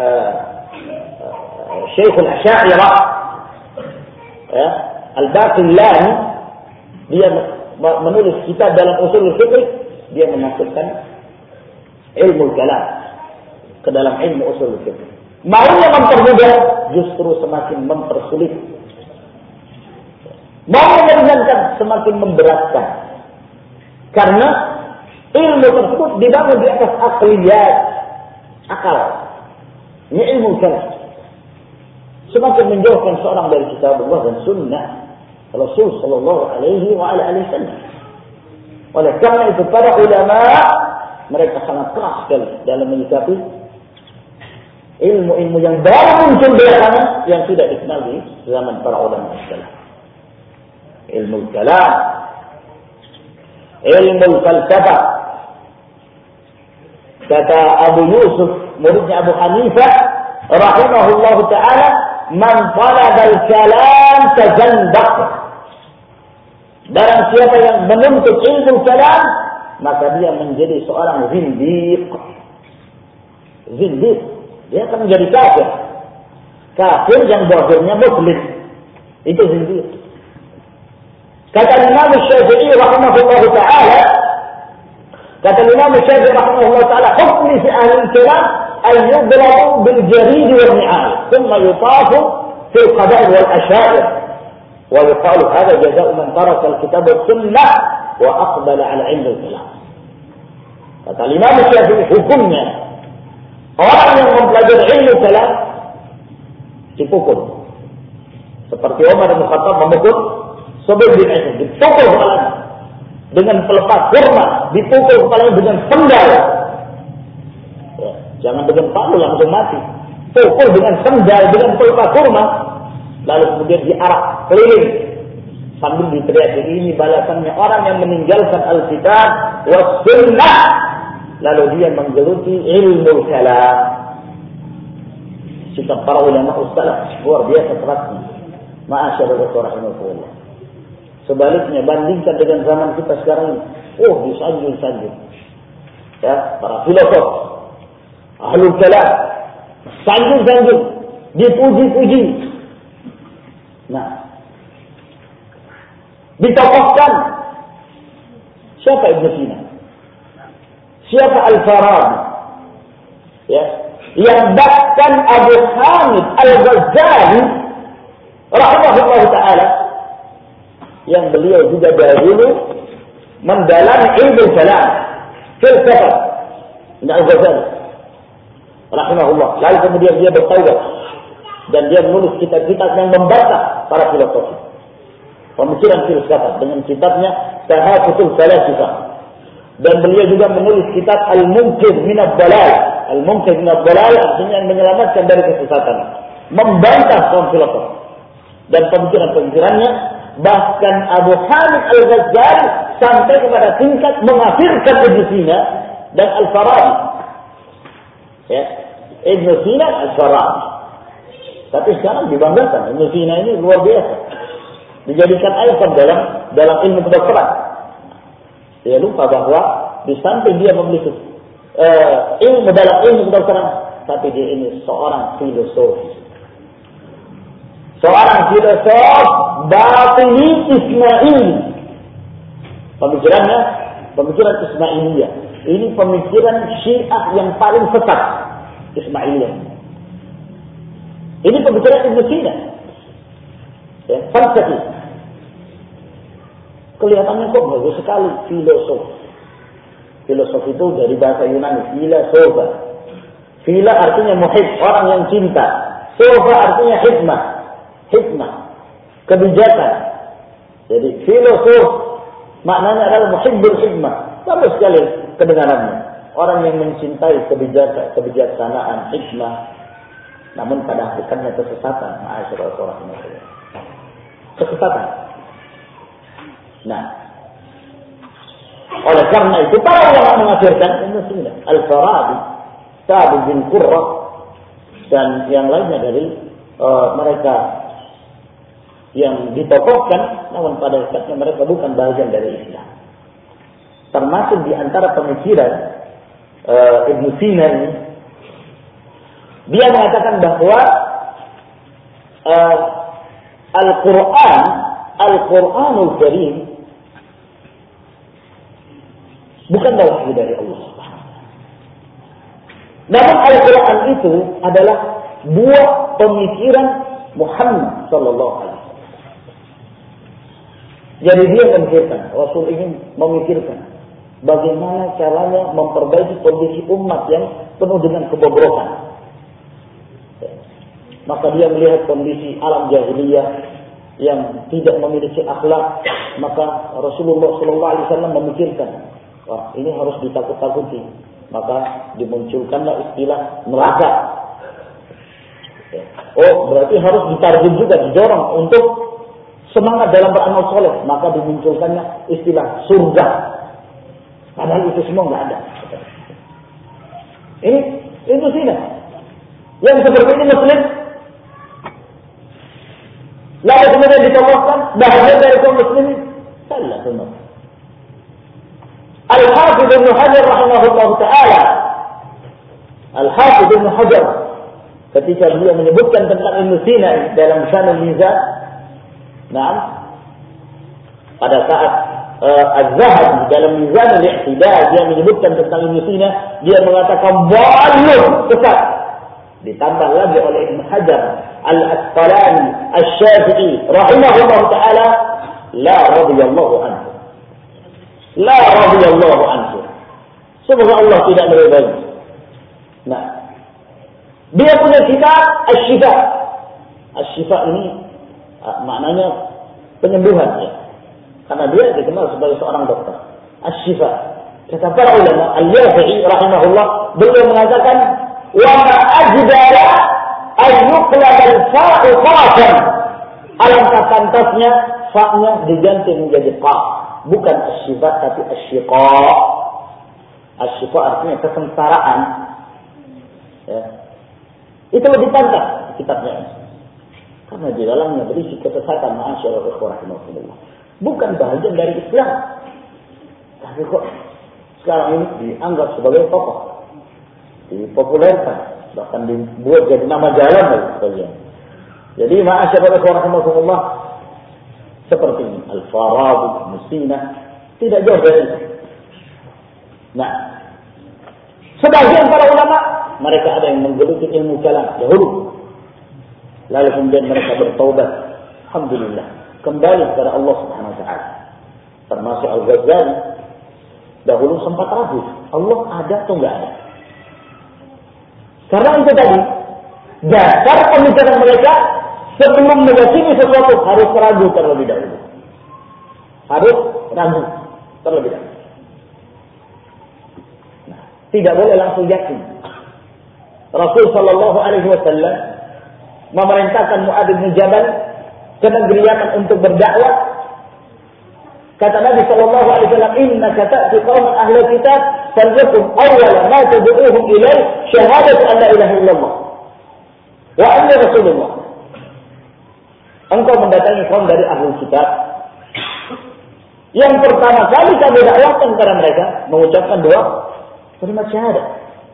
Syekh Al-Asy'ariyah, ya, Al-Baqillani, dia menulis kitab dalam usul fiqh, dia memasukkan ilmu kalam ke dalam ilmu usul fiqh. Maunya mempermudah, justru semakin mempersulit. Mau meringankan, semakin memberatkan. Karena ilmu tersebut dibangun di atas akliyat, akal. Ini ilmu kalam. Semakin menjauhkan seorang dari kitab Allah dan sunnah Rasul sallallahu alaihi wasallam. Oleh karena itu para ulama mereka sangat keras sekali dalam menyikapi ilmu-ilmu yang baru muncul belakangan yang tidak dikenal di zaman para ulama salaf. Ilmu kalam, ilmu falsafah. Kata Abu Yusuf, muridnya Abu Hanifah rahimahullah taala, man talaba al-kalam tazandaq. Barang siapa yang menuntut ilmu kalam, maka dia menjadi seorang zindiq. Zindiq, dia akan menjadi kafir. Kafir yang zahirnya muslim. Itu zindiq. Kata Imam Syafi'i rahimahullah taala, kata Imam Syafi'i rahimahullah taala, hukmi fi ahli al-kalam an yudrabu bil jarid wal ni'al, thumma yutafu fi al-qada' wal ashair. ويقال هذا جزاء من ترك الكتاب والسنة وأقبل على علم الكلام. Kata Imam Syafi'i, hukumnya orang yang mempelajari ilmu kalam dipukul. Seperti Umar bin Khattab memukul Subayy bin Aisyah, dipukul kepalanya dengan pelepah kurma, dipukul kepalanya dengan sendal. Ya, jangan dengan palu langsung mati. Pukul dengan sendal, dengan pelepah kurma. Lalu kemudian diarak keliling sambil diteriaki, ini balasannya orang yang meninggalkan Alkitab was sunnah, lalu dia menggeluti ilmu kalam. Sikap para ulama salaf luar biasa kerasnya. Ma'asyarul rahimahullah. Sebaliknya bandingkan dengan zaman kita sekarang ini, disanjung-sanjung. Ya, para filosof, ahlul kalam, sanjung-sanjung, dipuji-puji. Nah, ditokohkan siapa Ibnu Sina, siapa Al-Farabi, ya, yang bahkan Abu Hamid Al-Ghazali rahimahullah taala, yang beliau juga dahulu mendalami ilmu kalam, filsafah, Al-Ghazali rahimahullah. Lalu kemudian dia bertaubat dan dia menulis kitab-kitab yang membantah para filosofi, pemikiran filsafat, dengan kitabnya Tahafutul Falasifah. Dan beliau juga menulis kitab Al-Munqidh min ad-Dhalal. Al-Munqidh min ad-Dhalal artinya yang menyelamatkan dari kesesatan, membantah kaum filosof dan pemikiran-pemikirannya. Bahkan Abu Hamid Al-Ghazali sampai kepada tingkat mengafirkan Ibnu Sina dan Al-Farabi. Ya, Ibnu Sina dan Al-Farabi. Tapi sekarang dibanggakan, Ibnu Sina ini luar biasa, dijadikan ikon dalam ilmu kedokteran. Dia lupa bahwa di samping dia memiliki ilmu dalam ilmu kedokteran, tapi dia ini seorang filosof. Seorang filosof batini Ismaili. Pemikirannya, pemikiran Ismailiyah. Ini pemikiran Syiah yang paling sesat, Ismailiyah. Ini pemikiran Ibnu Sina. Ya, falsafi. Kelihatannya kok bagus sekali, filosof. Filosof itu dari bahasa Yunani, filosofa. Fila artinya muhib, orang yang cinta. Sofa artinya hikmah. Hikmah, kebijakan. Jadi filosof maknanya adalah muhibbul hikmah. Bagus sekali kedengarannya. Orang yang mencintai kebijaksanaan, hikmah. Namun pada hakikatnya kesesatan. Kesesatan. Nah, oleh karena itu para ulama mengafirkan Al-Farabi, Sa'd bin Qurrah dan yang lainnya dari mereka yang ditokohkan, namun pada hakikatnya mereka bukan bagian dari Islam. Termasuk di antara pemikiran Ibnu Sina ini, dia mengatakan bahwa Al-Quranul Karim bukanlah wahyu dari Allah. Namun Al-Quran itu adalah buah pemikiran Muhammad sallallahu alaihi wasallam. Jadi dia memikirkan, Rasul ingin memikirkan bagaimana caranya memperbaiki kondisi umat yang penuh dengan kebobrokan. Maka dia melihat kondisi alam jahiliyah yang tidak memiliki akhlak, maka Rasulullah SAW memikirkan, wah, ini harus ditakut-takuti. Maka dimunculkanlah istilah neraka. Oh, berarti harus ditarget juga, didorong untuk semangat dalam beramal soleh. Maka dimunculkannya istilah surga. Padahal itu semua nggak ada. Ini sih. Yang seperti ini Muslim, lalu kemudian ditolakkan bahagia dari kaum muslimin. Salah semua. Al-Hafidh Ibn Hajar rahimahullah ta'ala. Al-Hafidh Ibn Hajar ketika beliau menyebutkan tentang Ibn Sina dalam Syanul Mizan, pada saat Az-Zahabi dalam Mizan al-I'tidal dia menyebutkan tentang Ibn Sina, dia mengatakan balun sesat. Ditambah lagi oleh Ibn Hajar Al-Asqalani Asy-Syafi'i rahimahullah ta'ala, la radhiyallahu anhu. La radhiyallahu anhu. Semoga Allah tidak meridai. Nah, dia punya kitab Asy-Syifa. Asy-Syifa ini maknanya penyembuhan ya. Karena dia dikenal sebagai seorang dokter. Asy-Syifa. Kata para ulama, Al-Yafi'i rahimahullah, beliau mengatakan, wa ma ajdara an yuqlab al-fa'u qafan. Alangkah pantasnya fa-nya diganti menjadi qaf, bukan asy-syifa tapi asy-syiqa. Asy-syifa artinya kesengsaraan. Ya. Itu lebih pantas kitabnya. Karena di dalamnya berisi kesesatan, ma'asyiral ikhwah rahimakumullah. Bukan bahagian dari Islam. Tapi kok sekarang ini dianggap sebagai tokoh, dipopulerkan, bahkan dibuat jadi nama jalan dan sebagainya. Jadi ma'asyiral ikhwah rahimakumullah, seperti ini Al-Farabi, Musina, tidak jauh dari itu. Nah, sebagian para ulama, mereka ada yang menggeluti ilmu kalam dahulu, lalu kemudian mereka bertaubat, alhamdulillah, kembali kepada Allah Subhanahu wa taala. Termasuk Al-Ghazali, dahulu sempat ragu, Allah ada atau enggak ada. Karena itu tadi, dasar pemikiran mereka sebelum meyakini sesuatu harus ragu terlebih dahulu. Harus ragu terlebih dahulu. Nah, tidak boleh langsung yakin. Rasul sallallahu alaihi wasallam memerintahkan Mu'adz bin Jabal ke negeri Yaman untuk berdakwah. Kata Nabi sallallahu alaihi wasallam, "Innaka ta'ti qauman ahli kitab, falyakum awwala ma tad'uuhum ilaihi syahadatu an la ilaha illallah wa anna rasulullah." Engkau mendatangi kaum dari ahli kitab, yang pertama kali kami dakwahkan kepada mereka mengucapkan doa kalimat syahadat.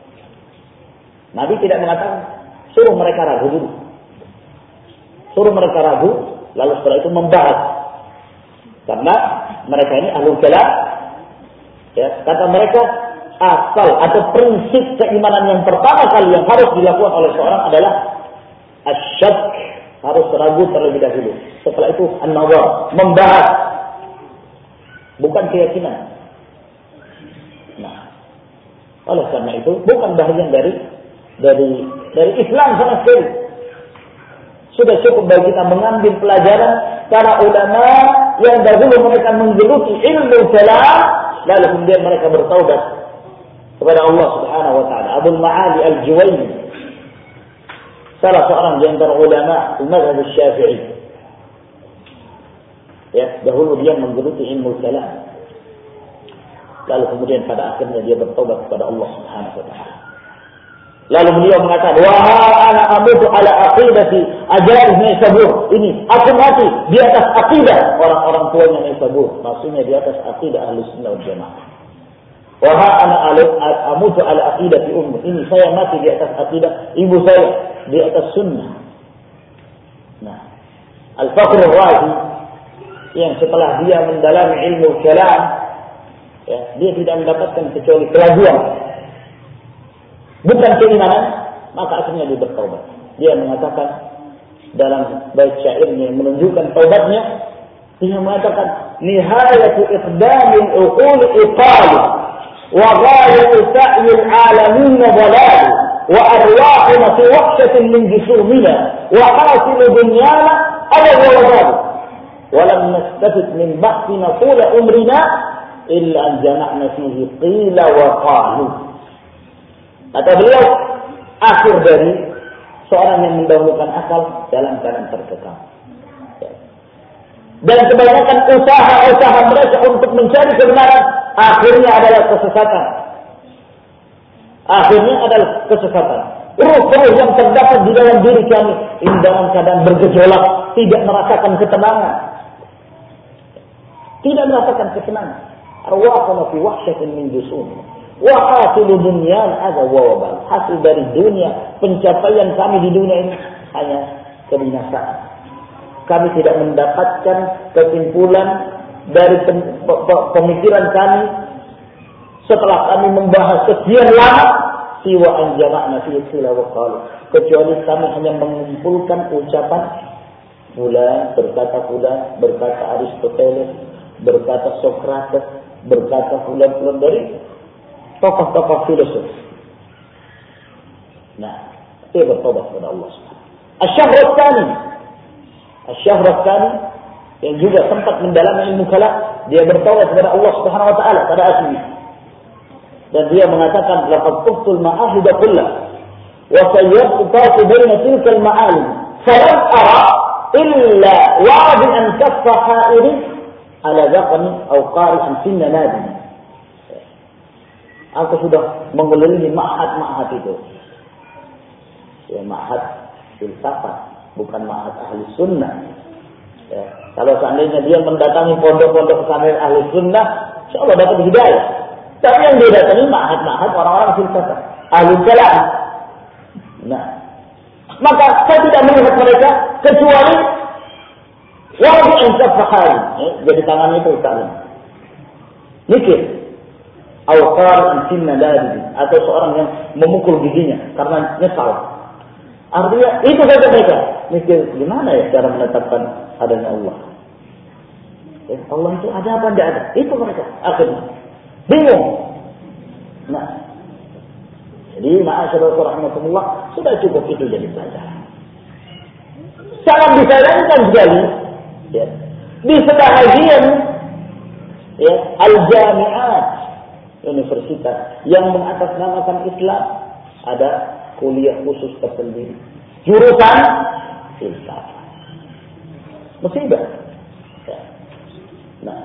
Nabi tidak mengatakan suruh mereka ragu dulu. Suruh mereka ragu, lalu setelah itu membahas. Karena mereka ini ahlul kalam. Ya, kata mereka asal atau prinsip keimanan yang pertama kali yang harus dilakukan oleh seorang adalah asyak, harus ragu terlebih dahulu. Setelah itu an-nazar, membahas, bukan keyakinan. Nah, oleh karena itu bukan bahagian dari Islam sama sekali. Sudah cukup bagi kita mengambil pelajaran para ulama yang dahulu mereka menggeluti ilmu kalam, lalu kemudian mereka bertaubat kepada Allah Subhanahu wa taala. Abu Ma'ali Al-Juwayni, salah seorang di antara ulama mazhab Syafi'i. Ya, dahulu dia menggeluti ilmu kalam. Lalu kemudian pada akhirnya dia bertaubat kepada Allah Subhanahu wa taala. Lalu beliau mengatakan, "Wa ana amutu ala aqidati ajaib Naisabur." Ini aku mati di atas akidah orang-orang tuanya Naisabur. Maksudnya di atas akidah Ahlussunnah wal Jamaah. Wa ana amutu ala aqidati ummi. Ini saya mati di atas akidah ibu saya, di atas sunnah. Nah, Al-Fakhr Ar-Razi yang setelah dia mendalami ilmu kalam, ya, dia tidak mendapatkan kecuali keraguan, bukan keimanan, maka akhirnya dia bertaubat. Dia mengatakan dalam bait syairnya yang menunjukkan taubatnya, dia mengatakan nihayatu iqdamil uqul iqal wa ghayatu sa'yil alamin dhalal wa arwahuna fi wahshatin min jusumina wa hasilu dunyana ala walad wa lam nastafid min ba'thina tula umrina illa an jama'na fihi qila wa qalu. Kata beliau, akhir dari Seorang yang mendahulukan akal dalam keadaan terkekang. Dan kebanyakan usaha-usaha mereka untuk mencari kebenaran akhirnya adalah kesesatan. Ruh-ruh yang terdapat di dalam diri kami dalam keadaan bergejolak, tidak merasakan ketenangan. Arwahuna fi wahsyatin min jusum. Wa hasilu dunyan ada wabal. Hasil dari dunia, pencapaian kami di dunia ini hanya kebinasaan. Kami tidak mendapatkan kesimpulan dari pemikiran kami setelah kami membahas sekian lama siwa an jama'na fi sila wa qalu, kecuali kami hanya mengumpulkan ucapan fulan berkata Aristoteles, berkata Sokrates, berkata fulan dari tokoh-tokoh filosof. Nah, dia bertobat kepada Allah Subhanahu. Asy-Syahr Ats-Tsani yang juga sempat mendalami ilmu kalam, dia bertobat kepada Allah Subhanahu wa taala pada akhirnya. Dan dia mengatakan laqad qultul ma'ahid kullah wa sayyaqtu baina tilka al-ma'alim falam ara illa wa'dan kaffa ha'iri ala zaqni aw qari'an sinna nadi. Aku sudah mengelilingi ma'had itu. Ya, ma'had filsafat, bukan ma'had ahli sunnah. Ya, kalau seandainya dia mendatangi pondok-pondok pesantren ahli sunnah, insyaallah dapat hidayah. Tapi yang dia datangi ma'had orang-orang filsafat, ahli kalam. Nah, maka saya tidak melihat mereka kecuali wajib insafahai. Jadi tangan itu tangan. Mikir. Awqar antinna dadi, atau seorang yang memukul giginya karena nyesal. Artinya itu saja mereka. Mikir gimana ya cara menetapkan adanya Allah. Allah itu ada apa tidak ada? Itu mereka akhirnya bingung. Nah, jadi ma'asyiral rahimakumullah, sudah cukup itu jadi pelajaran. Sangat disayangkan sekali ya, di sebahagian ya, al-jami'at, universitas yang mengatasnamakan Islam, ada kuliah khusus tersendiri jurusan filsafat. Musibah ya. Nah,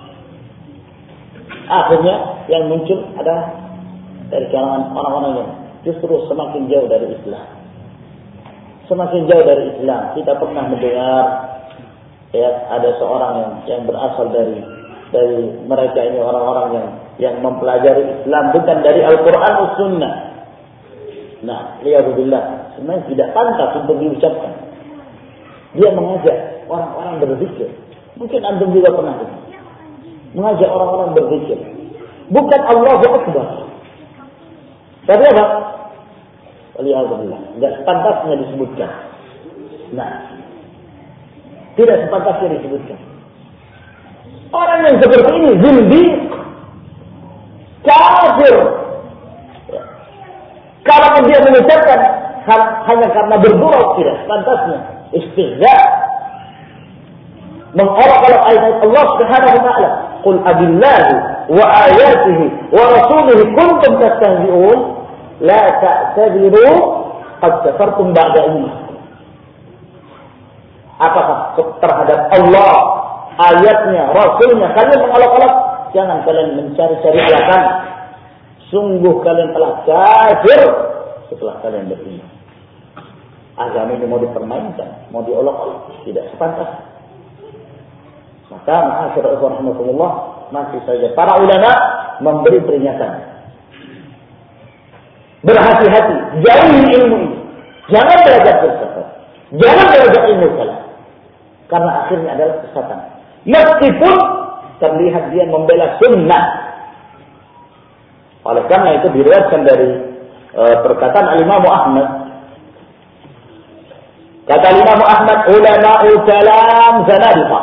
akhirnya yang muncul adalah dari kalangan orang-orang yang justru semakin jauh dari Islam. Semakin jauh dari Islam. Kita pernah mendengar ya, ada seorang yang berasal dari mereka ini, orang-orang yang mempelajari Islam bukan dari Al-Quran dan Sunnah. Nah, liyadzubillah, sebenarnya tidak pantas untuk diucapkan. Dia mengajak orang-orang berzikir. Mungkin antum juga pernah dengar. Mengajak orang-orang berzikir. Bukan Allahu Akbar. Tapi apa? Waliyadzubillah, tidak sepantasnya disebutkan. Nah, tidak sepantasnya disebutkan. Orang yang seperti ini zindiq, kafir. Ya. Kalau dia mengucapkan hanya karena bergurau, tidak sepantasnya. Istihza, mengolok-olok ayat Allah Subhanahu wa taala. Qul abillahi wa ayatihi wa rasulihi kuntum tastahzi'un la ta'tadiru qad kafartum ba'da iman. Apakah terhadap Allah, ayatnya, rasulnya kalian mengolok-olok? Jangan kalian mencari-cari alasan. Sungguh kalian telah kafir setelah kalian beriman. Agama ini mau dipermainkan, mau diolok-olok, tidak sepantas. Maka ma'asyiral rahimakumullah, masih saja para ulama memberi peringatan. Berhati-hati, jauhi ilmu ini. Jangan belajar filsafat. Jangan belajar ilmu kalam. Karena akhirnya adalah kesesatan. Meskipun terlihat dia membela sunnah. Oleh karena itu diriwayatkan dari perkataan Al-Imam Ahmad. Kata Imam Ahmad, ulama'ul kalam zanadiqah.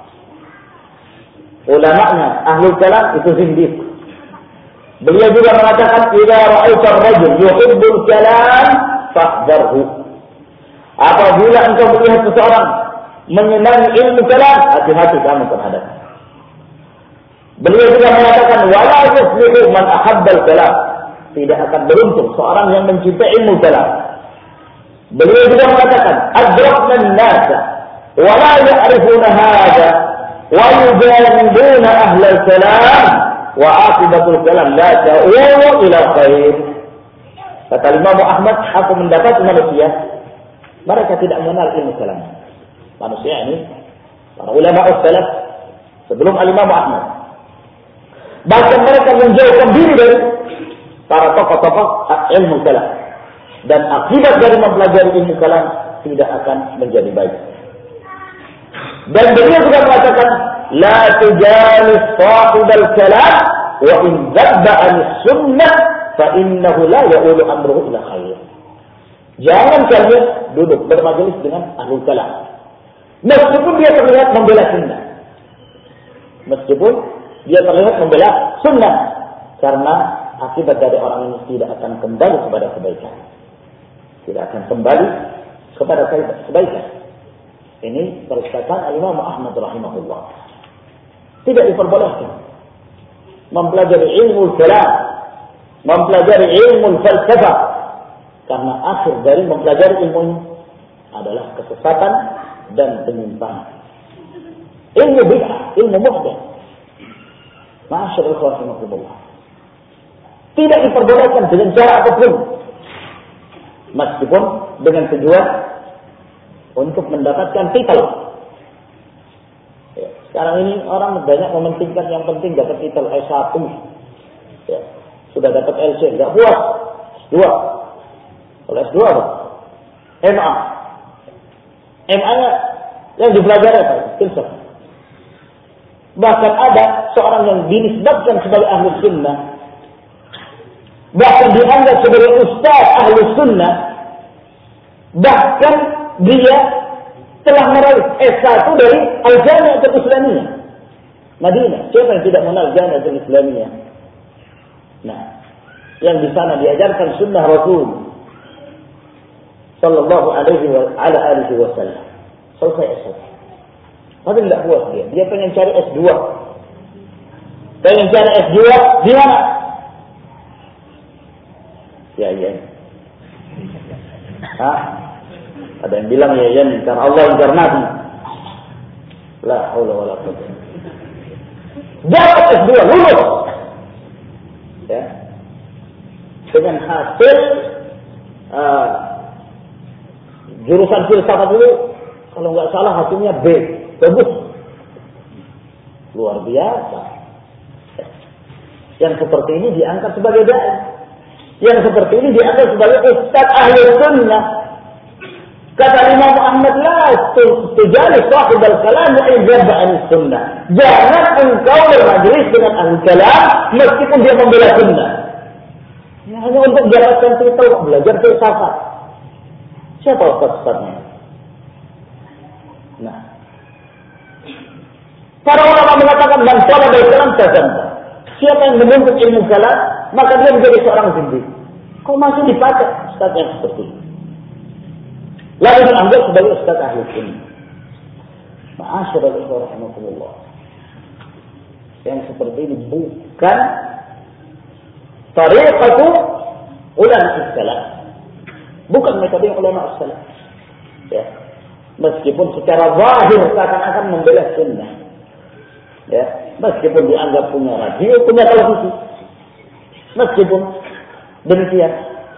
Ulama'nya ahlul kalam itu zindiq. Beliau juga mengatakan, idza ra'aita ar-rajul yuhibbul kalam fahdharhu. Apabila engkau melihat seseorang menyenangi ilmu kalam, hati-hati kamu terhadapnya. Beliau juga mengatakan, wala yuflihu man ahabbal kalam. Tidak akan beruntung seorang yang mencintai ilmu kalam. Beliau juga mengatakan, "Adrakna an-nasa wa la ya'rifuna hadha wa yujadiluna ahlal kalam wa aqibatul kalam la ta'ulu ila khair." Kata Imam Ahmad, aku mendapat manusia mereka tidak mengenal ilmu kalam. Manusia ini para ulama salaf sebelum Imam Ahmad. Bahkan mereka menjauhkan diri dari para tokoh-tokoh ilmu kalam. Dan akibat dari mempelajari ilmu kalam tidak akan menjadi baik. Dan beliau juga mengatakan, la tujalis sahibal kalam wa in zabba an-sunnah fa innahu la ya'ulu amruhu ila khair. Jangan kalian duduk bermajelis dengan ahlul kalam. Meskipun dia terlihat membela sunnah. Meskipun dia terlihat membela sunnah. Karena akibat dari orang ini tidak akan kembali kepada kebaikan. Tidak akan kembali kepada kebaikan. Ini perkataan Imam Ahmad rahimahullah. Tidak diperbolehkan mempelajari ilmu kalam, mempelajari ilmu falsafah, karena akhir dari mempelajari ilmu ini adalah kesesatan dan penyimpangan. Ilmu bid'ah, ilmu muhdath. Ma'asyarul rahimakumullah. Tidak diperbolehkan dengan cara apapun. Meskipun dengan tujuan untuk mendapatkan titel. Ya, sekarang ini orang banyak mementingkan yang penting dapat titel S1. Ya, sudah dapat LC, tidak puas. S2. Kalau S2 apa? MA. MA-nya yang dipelajari apa? Filsafat. Bahkan ada seorang yang dinisbatkan sebagai ahli sunnah. Bahkan dianggap sebagai ustaz ahli sunnah. Bahkan dia telah meraih S1 dari Al-Jami'ah Al-Islamiyah Madinah. Siapa yang tidak mengenal Jami'ah Al-Islamiyah? Nah, yang di sana diajarkan sunnah Rasul sallallahu alaihi wasallam. Selesai S1. Tapi tidak puas dia. Dia pengen cari S2. Pengen cari S2 di mana? Ya. Hah? Ada yang bilang ya karena Allah incar Nabi. La haula wala quwwata. Dapat S2 lulus. Ya. Dengan hasil jurusan filsafat dulu, kalau nggak salah hasilnya B, bagus, luar biasa. Yang seperti ini diangkat sebagai dai, yang seperti ini diangkat sebagai ustaz ahli sunnah. Kata Imam Ahmad, la tujalis sahib al-kalam wa ijabba an-sunnah. Jangan engkau bermajlis dengan ahli kalam meskipun dia membela sunnah. Ya, hanya untuk mendapatkan titel belajar filsafat. Siapa ustaz-ustaznya? Nah, para ulama mengatakan man talaba al-kalam tazanda. Siapa yang menuntut ilmu kalam, maka dia menjadi seorang zindiq. Kok masih dipakai ustaz yang seperti ini? Lalu dianggap sebagai ustaz ahli sunnah. Ma'asyiral ikhwah rahimakumullah. Yang seperti ini bukan tariqatu ulama salaf. Bukan metode ulama salaf. Ya. Meskipun secara zahir seakan-akan membela sunnah. Ya, meskipun dianggap punya radio, punya televisi. Meskipun demikian.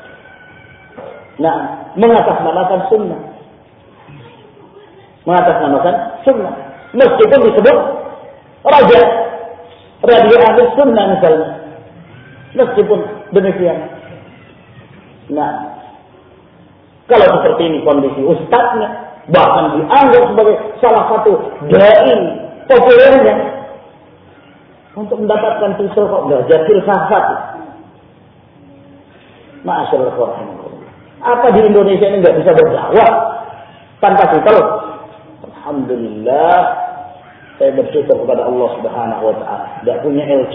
Nah, mengatasnamakan sunnah. Mengatasnamakan sunnah. Meskipun disebut raja. Radio ahli sunnah misalnya. Meskipun demikian. Nah, kalau seperti ini kondisi ustadznya, bahkan dianggap sebagai salah satu dai populernya, untuk mendapatkan titel kok belajar filsafat. Ma'asyarul rahimakumullah. Apa di Indonesia ini nggak bisa berdakwah tanpa titel? Alhamdulillah, saya bersyukur kepada Allah Subhanahu wa taala. Tidak punya LC.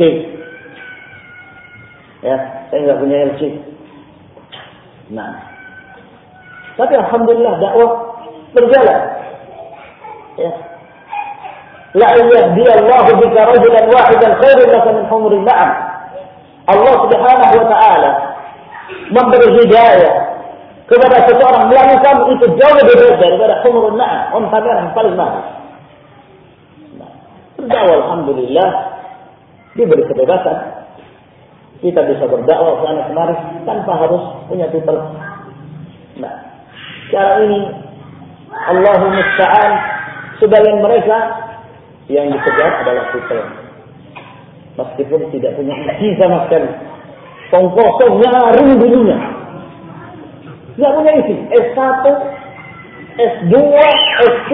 Ya, saya nggak punya LC. Nah, tapi alhamdulillah dakwah berjalan. Ya. La yahdiyallahu bika rajulan wahidan khairun laka min humuril na'am. Allah Subhanahu wa taala memberi hidayah kepada seseorang melalui kamu itu jauh lebih baik daripada humurun na'am, unta merah yang paling mahal. Nah, berdakwah alhamdulillah diberi kebebasan. Kita bisa berdakwah ke sana kemari tanpa harus punya titel. Nah, cara ini Allahumma musta'an, sebagian mereka yang dikejar adalah titel. Meskipun tidak punya isi sama sekali. Kosong nyaring dulunya. Tidak punya isi. S1, S2, S3.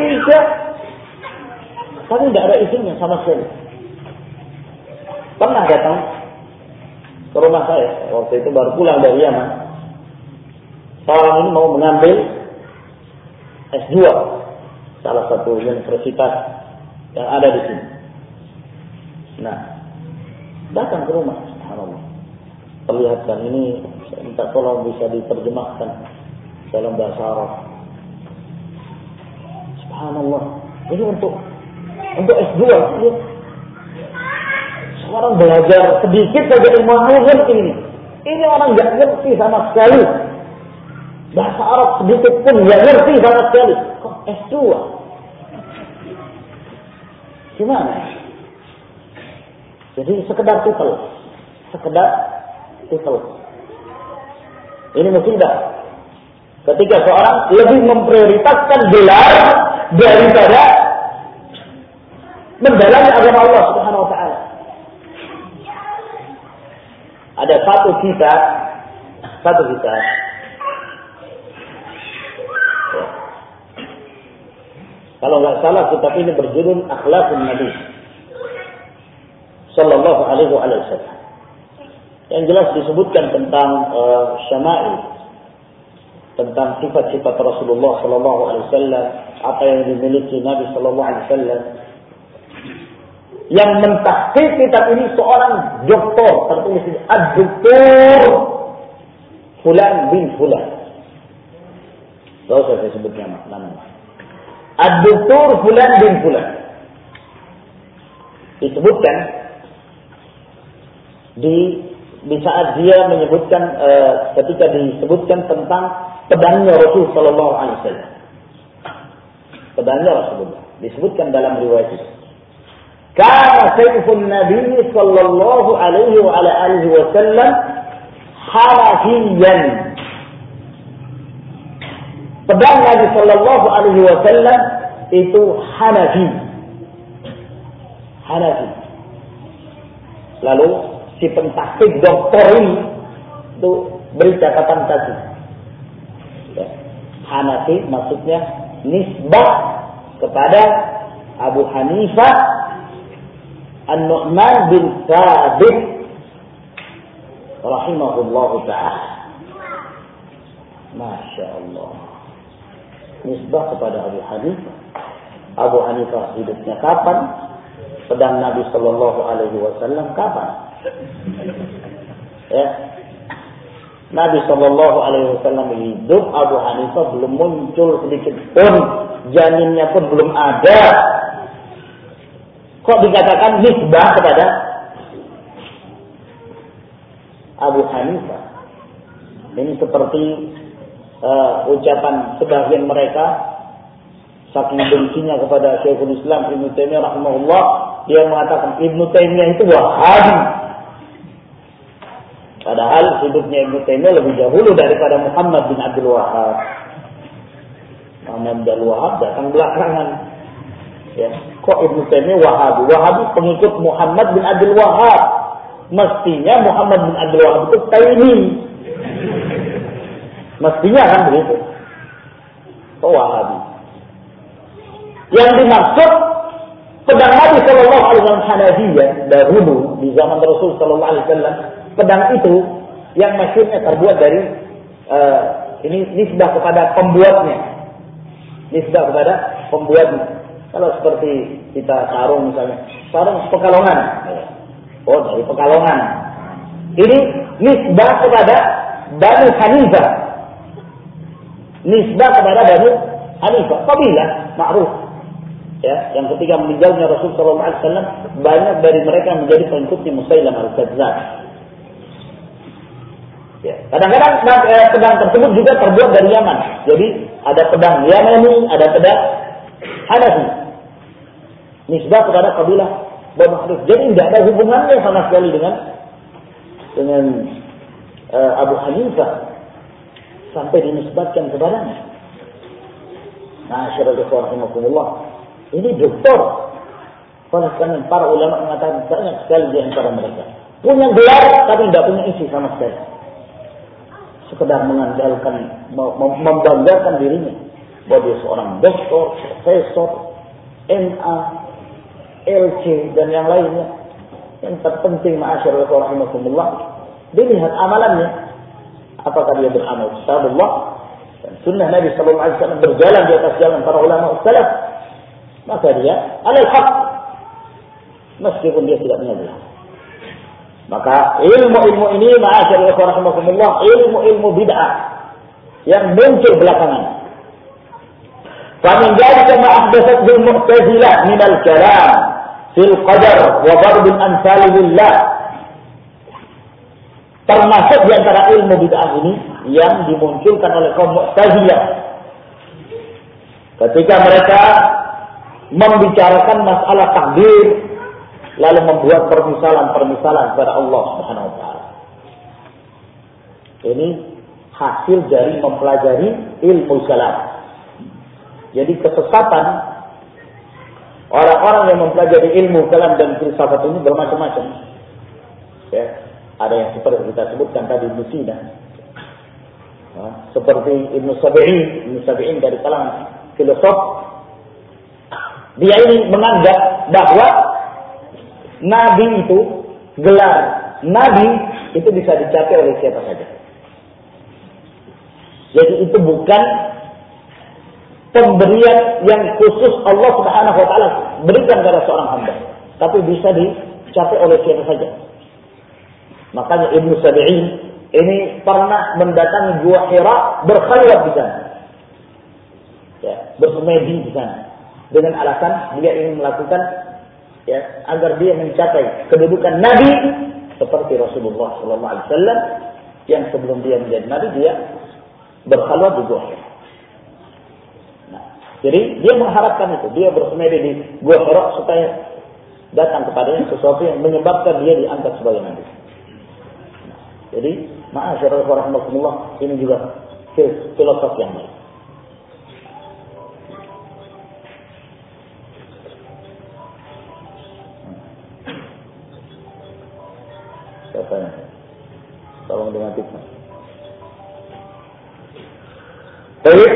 Tapi tidak ada isinya sama sekali. Pernah datang ke rumah saya. Waktu itu baru pulang dari Yaman. Seorang ini mau mengambil S2. Salah satu universitas yang ada di sini. Nah, datang ke rumah. Subhanallah. Perlihatkan ini, saya minta tolong bisa diterjemahkan dalam bahasa Arab. Subhanallah. Ini untuk S2. Ya. Seorang belajar sedikit saja ilmu agama ini. Ini orang nggak ngerti sama sekali. Bahasa Arab sedikit pun nggak ngerti sama sekali. Kok S2? Gimana? Jadi sekedar titel. Ini musibah. Ketika seorang lebih memprioritaskan gelar daripada mendalami agama Allah Subhanahu wa taala. Ada satu kisah. Ya. Kalau nggak salah kitab ini berjudul Akhlaqun Nabi Sallallahu Alaihi Wasallam. Yang jelas disebutkan tentang syama'il, tentang sifat-sifat Rasulullah Sallallahu Alaihi Wasallam, apa yang dimiliki Nabi Sallallahu Alaihi Wasallam. Yang mentahqiq kitab ini seorang doktor, tertulis Ad-Doktor Fulan bin Fulan. Tidak usah saya sebut namanya. Ad-Doktor Fulan bin Fulan. Disebutkan di saat dia menyebutkan ketika disebutkan tentang pedangnya Rasul Sallallahu Alaihi Wasallam. Pedangnya Rasulullah disebutkan dalam riwayat itu. Kana sayfun Nabi Sallallahu Alaihi Wasallam hanafiyan. Pedang Nabi Sallallahu Alaihi Wasallam itu Hanafi. Lalu si pentahqiq doktor ini itu beri catatan tadi. Ya. Hanafi maksudnya nisbah kepada Abu Hanifah An-Nu'man bin Thabit rahimahullahu ta'ala. Masya Allah. Nisbah kepada Abu Hanifah. Abu Hanifah hidupnya kapan? Pedang Nabi Sallallahu Alaihi Wasallam kapan? Ya. Nabi Sallallahu Alaihi Wasallam hidup, Abu Hanifah belum muncul sedikit pun, janinnya pun belum ada. Kok dikatakan nisbah kepada Abu Hanifah? Ini seperti ucapan sebagian mereka saking bencinya kepada Syekhul Islam Ibnu Taimiyah rahimahullah, dia mengatakan Ibnu Taimiyah itu Wahabi. Padahal hidupnya Ibnu Taimiyah lebih dahulu daripada Muhammad bin Abdul Wahhab. Muhammad bin Abdul Wahhab datang belakangan. Ya, kok Ibnu Taimiyah Wahabi? Wahabi pengikut Muhammad bin Abdul Wahhab. Mestinya Muhammad bin Abdul Wahhab itu Taimi. Mestinya kan begitu. Kok Wahabi? Yang dimaksud pedang Nabi Sallallahu Alaihi Wasallam Hanafiyah dahulu di zaman Rasul Sallallahu Alaihi Wasallam, pedang itu yang masyhurnya terbuat dari ini nisbah kepada pembuatnya. Kalau seperti kita sarung misalnya, sarung Pekalongan. Oh, dari Pekalongan. Ini nisbah kepada Bani Hanifah. Nisbah kepada Bani Hanifah, kabilah ma'ruf. Ya, yang ketika meninggalnya Rasul Sallallahu Alaihi Wasallam, banyak dari mereka menjadi pengikutnya Musailamah al-Kadzdzab. Ya. Kadang-kadang pedang tersebut juga terbuat dari Yaman. Jadi ada pedang Yamani, ada pedang Hanafi. Nisbah kepada kabilah Banu Hanif. Jadi tidak ada hubungannya sama sekali dengan Abu Hanifah sampai dinisbatkan kepadanya. Nah, syarul ikhwan rahimakumullah. Ini doktor. Karena para ulama mengatakan banyak sekali di antara mereka punya gelar tapi tidak punya isi sama sekali. Sekedar mengandalkan, membanggakan dirinya bahwa dia seorang doktor, profesor, MA, LC dan yang lainnya. Yang terpenting ma'asyarul rahimakumullah, dilihat amalannya. Apakah dia beramal kitabullah dan sunnah Nabi sallallahu alaihi wasallam, berjalan di atas jalan para ulama salaf, maka dia alal haq meskipun dia tidak punya gelar. Maka ilmu-ilmu ini ma'asyarul rahimakumullah, ilmu-ilmu bid'ah yang muncul belakangan. Famin dzalika ma ahdatsat bil mu'tazilah min al-kalam fil qadar wa darb al-amsal lillah. Termasuk di antara ilmu bid'ah ini yang dimunculkan oleh kaum Mu'tazilah ketika mereka membicarakan masalah takdir lalu membuat permisalan-permisalan kepada Allah Subhanahu wa taala. Ini hasil dari mempelajari ilmu kalam. Jadi kesesatan orang-orang yang mempelajari ilmu kalam dan filsafat ini bermacam-macam. Ya, ada yang seperti kita sebutkan tadi Ibnu Sina. Seperti Ibnu Sabi'in dari kalangan filosof. Dia ini menganggap bahwa Nabi itu, gelar Nabi itu bisa dicapai oleh siapa saja. Jadi itu bukan pemberian yang khusus Allah Subhanahu wa taala berikan kepada seorang hamba, tapi bisa dicapai oleh siapa saja. Makanya Ibnu Sabi'in ini pernah mendatangi Gua Hira, berkhalwat di sana. Ya, bersemedi di sana dengan alasan dia ingin melakukan agar dia mencapai kedudukan Nabi seperti Rasulullah sallallahu alaihi wasallam yang sebelum dia menjadi Nabi dia berkhalwat di Gua Hira. Nah, jadi dia mengharapkan itu, dia bersemedi di Gua Hira supaya datang kepadanya sesuatu yang menyebabkan dia diangkat sebagai Nabi. Nah, jadi ma'asyarul rahimakumullah, ini juga filosofi yang baik. Tolong dimatikan. Baik.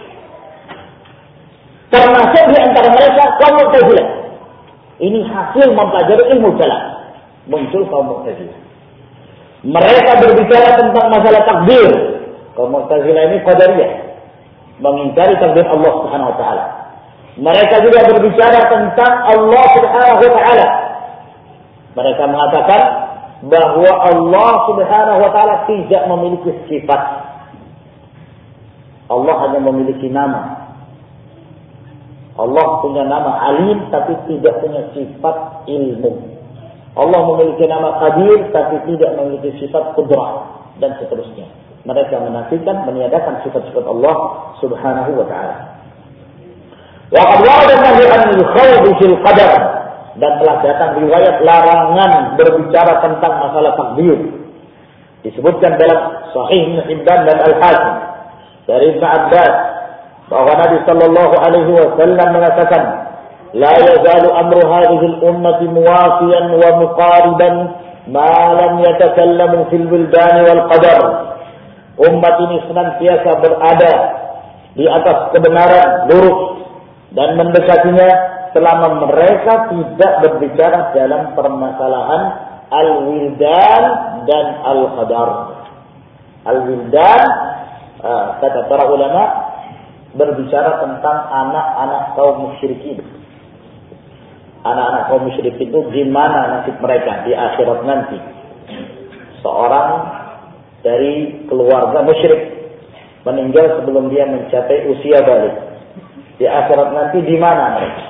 Termasuk di antara mereka kaum Mu'tazilah. Ini hasil mempelajari ilmu kalam. Muncul kaum Mu'tazilah. Mereka berbicara tentang masalah takdir. Kaum Mu'tazilah ini qadariyah, mengingkari takdir Allah Subhanahu wa taala. Mereka juga berbicara tentang Allah Subhanahu wa taala. Mereka mengatakan bahwa Allah Subhanahu wa taala tidak memiliki sifat. Allah hanya memiliki nama. Allah punya nama Alim tapi tidak punya sifat ilmu. Allah memiliki nama Qadir tapi tidak memiliki sifat Qudrah dan seterusnya. Mereka menafikan, meniadakan sifat-sifat Allah Subhanahu wa taala. Wa qad warada an al-khawd fil qadar, dan telah datang riwayat larangan berbicara tentang masalah takdir. Disebutkan dalam Sahih Ibnu Hibban dan Al-Hakim dari Ibnu Abbas bahwa Nabi sallallahu alaihi wasallam mengatakan, "La yazalu amru hadhihi al-ummati muwafiyan wa muqariban ma lam yatakallamu fil wildan wal qadar." Umat ini senantiasa berada di atas kebenaran lurus dan mendekatinya selama mereka tidak berbicara dalam permasalahan al-wildan dan al-qadar. Al-wildan, kata para ulama, berbicara tentang anak-anak kaum musyrikin. Anak-anak kaum musyrikin itu gimana nasib mereka di akhirat nanti. Seorang dari keluarga musyrik meninggal sebelum dia mencapai usia balik. Di akhirat nanti di mana mereka?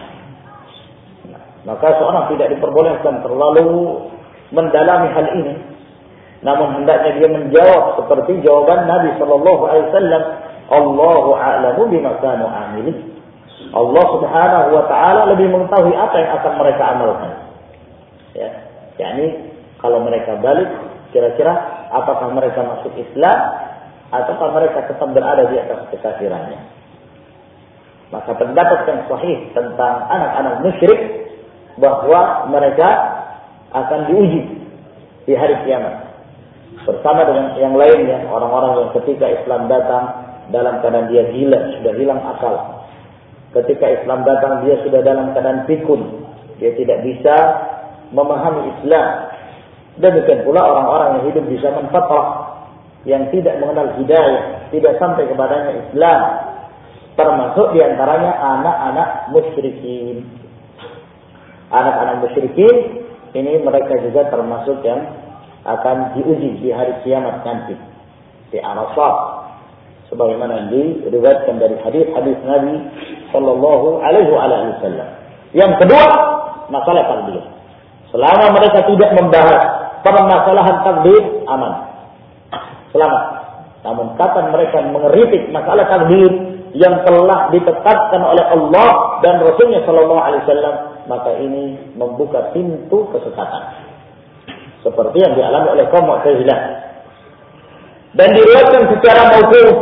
Maka seorang tidak diperbolehkan terlalu mendalami hal ini. namun hendaknya dia menjawab seperti jawaban Nabi sallallahu alaihi wasallam, Allahu a'lamu bima kanu amilin. Allah Subhanahu wa taala lebih mengetahui apa yang akan mereka amalkan. Ya, yakni kalau mereka balik, kira-kira apakah mereka masuk Islam ataukah mereka tetap berada di atas kekafirannya. Maka pendapat yang sahih tentang anak-anak musyrik bahwa mereka akan diuji di hari kiamat. Bersama dengan yang lainnya, orang-orang yang ketika Islam datang dalam keadaan dia gila, sudah hilang akal. Ketika Islam datang dia sudah dalam keadaan pikun, dia tidak bisa memahami Islam. Demikian pula orang-orang yang hidup di zaman fatrah, yang tidak mengenal hidayah, tidak sampai kepadanya Islam, termasuk diantaranya anak-anak musyrikin. Anak-anak musyrikin ini mereka juga termasuk yang akan diuji di hari kiamat nanti di Arafah, sebagaimana diriwayatkan dari hadis Nabi sallallahu alaihi wasallam. Yang kedua, masalah takdir. Selama mereka tidak membahas permasalahan takdir, aman, selamat. Namun kapan mereka mengeritik masalah takdir yang telah ditetapkan oleh Allah dan Rasulnya sallallahu alaihi wasallam, maka ini membuka pintu kesesatan. Seperti yang dialami oleh kaum Mu'tazilah. Dan diriwayatkan secara mauquf.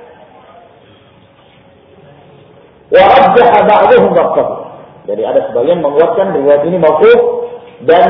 Wa rajjaha ba'dhum ba'dhahu. Jadi ada sebagian menguatkan riwayat ini mauquf dan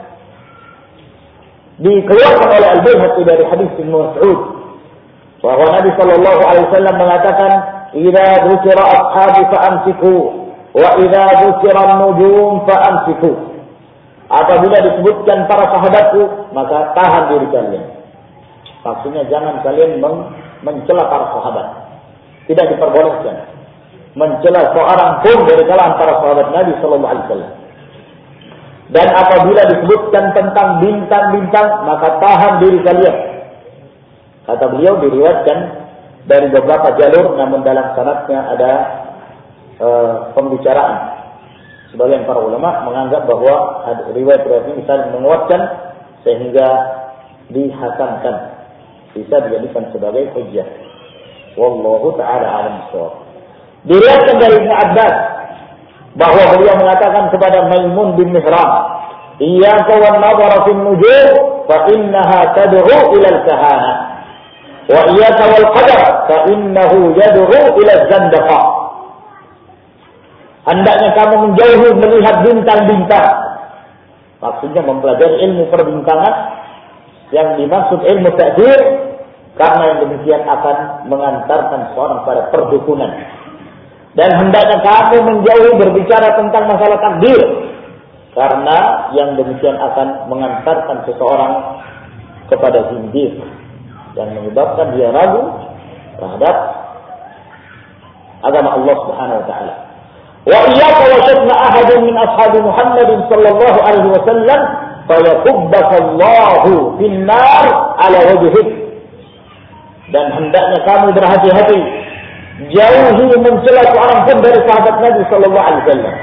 dikeluarkan oleh Al-Baihaqi dari hadis Ibnu Mas'ud bahwa Nabi sallallahu alaihi wasallam mengatakan, "Idza dzukira ashabi fa'amsiku wa idza dzukira an-nujum fa'amsiku." Apabila disebutkan para sahabatku, maka tahan diri kalian. Maksudnya jangan kalian mencela para sahabat. Tidak diperbolehkan mencela seorang pun dari kalangan para sahabat Nabi sallallahu alaihi wasallam. Dan apabila disebutkan tentang bintang-bintang, maka tahan diri kalian. Kata beliau diriwayatkan dari beberapa jalur, namun dalam sanadnya ada pembicaraan. Sebagian para ulama menganggap bahwa riwayat-riwayat ini saling menguatkan sehingga dihasankan, bisa dijadikan sebagai hujjah. Wallahu ta'ala a'lam bishawab. Diriwayatkan dari Ibnu Abbas bahwa beliau mengatakan kepada Maimun bin Mihran, "Iyyaka wan nadhara fin nujum fa innaha tad'u ila al-kahana wa iyyaka wal qadar fa innahu yad'u ila az-zandaqah." Hendaknya kamu menjauhi melihat bintang-bintang. Maksudnya mempelajari ilmu perbintangan yang dimaksud ilmu takdir, karena yang demikian akan mengantarkan seorang pada perdukunan. Dan hendaknya kamu menjauhi berbicara tentang masalah takdir, karena yang demikian akan mengantarkan seseorang kepada zindir dan menyebabkan dia ragu terhadap agama Allah Subhanahu wa taala. Wa iyyaka wa shatna ahadin min ashabi Muhammadin sallallahu alaihi wasallam fayakubbaka Allahu fin nar ala wajhik. Dan hendaknya kamu berhati-hati, jauhi mencela seorang pun dari sahabat Nabi sallallahu alaihi wasallam.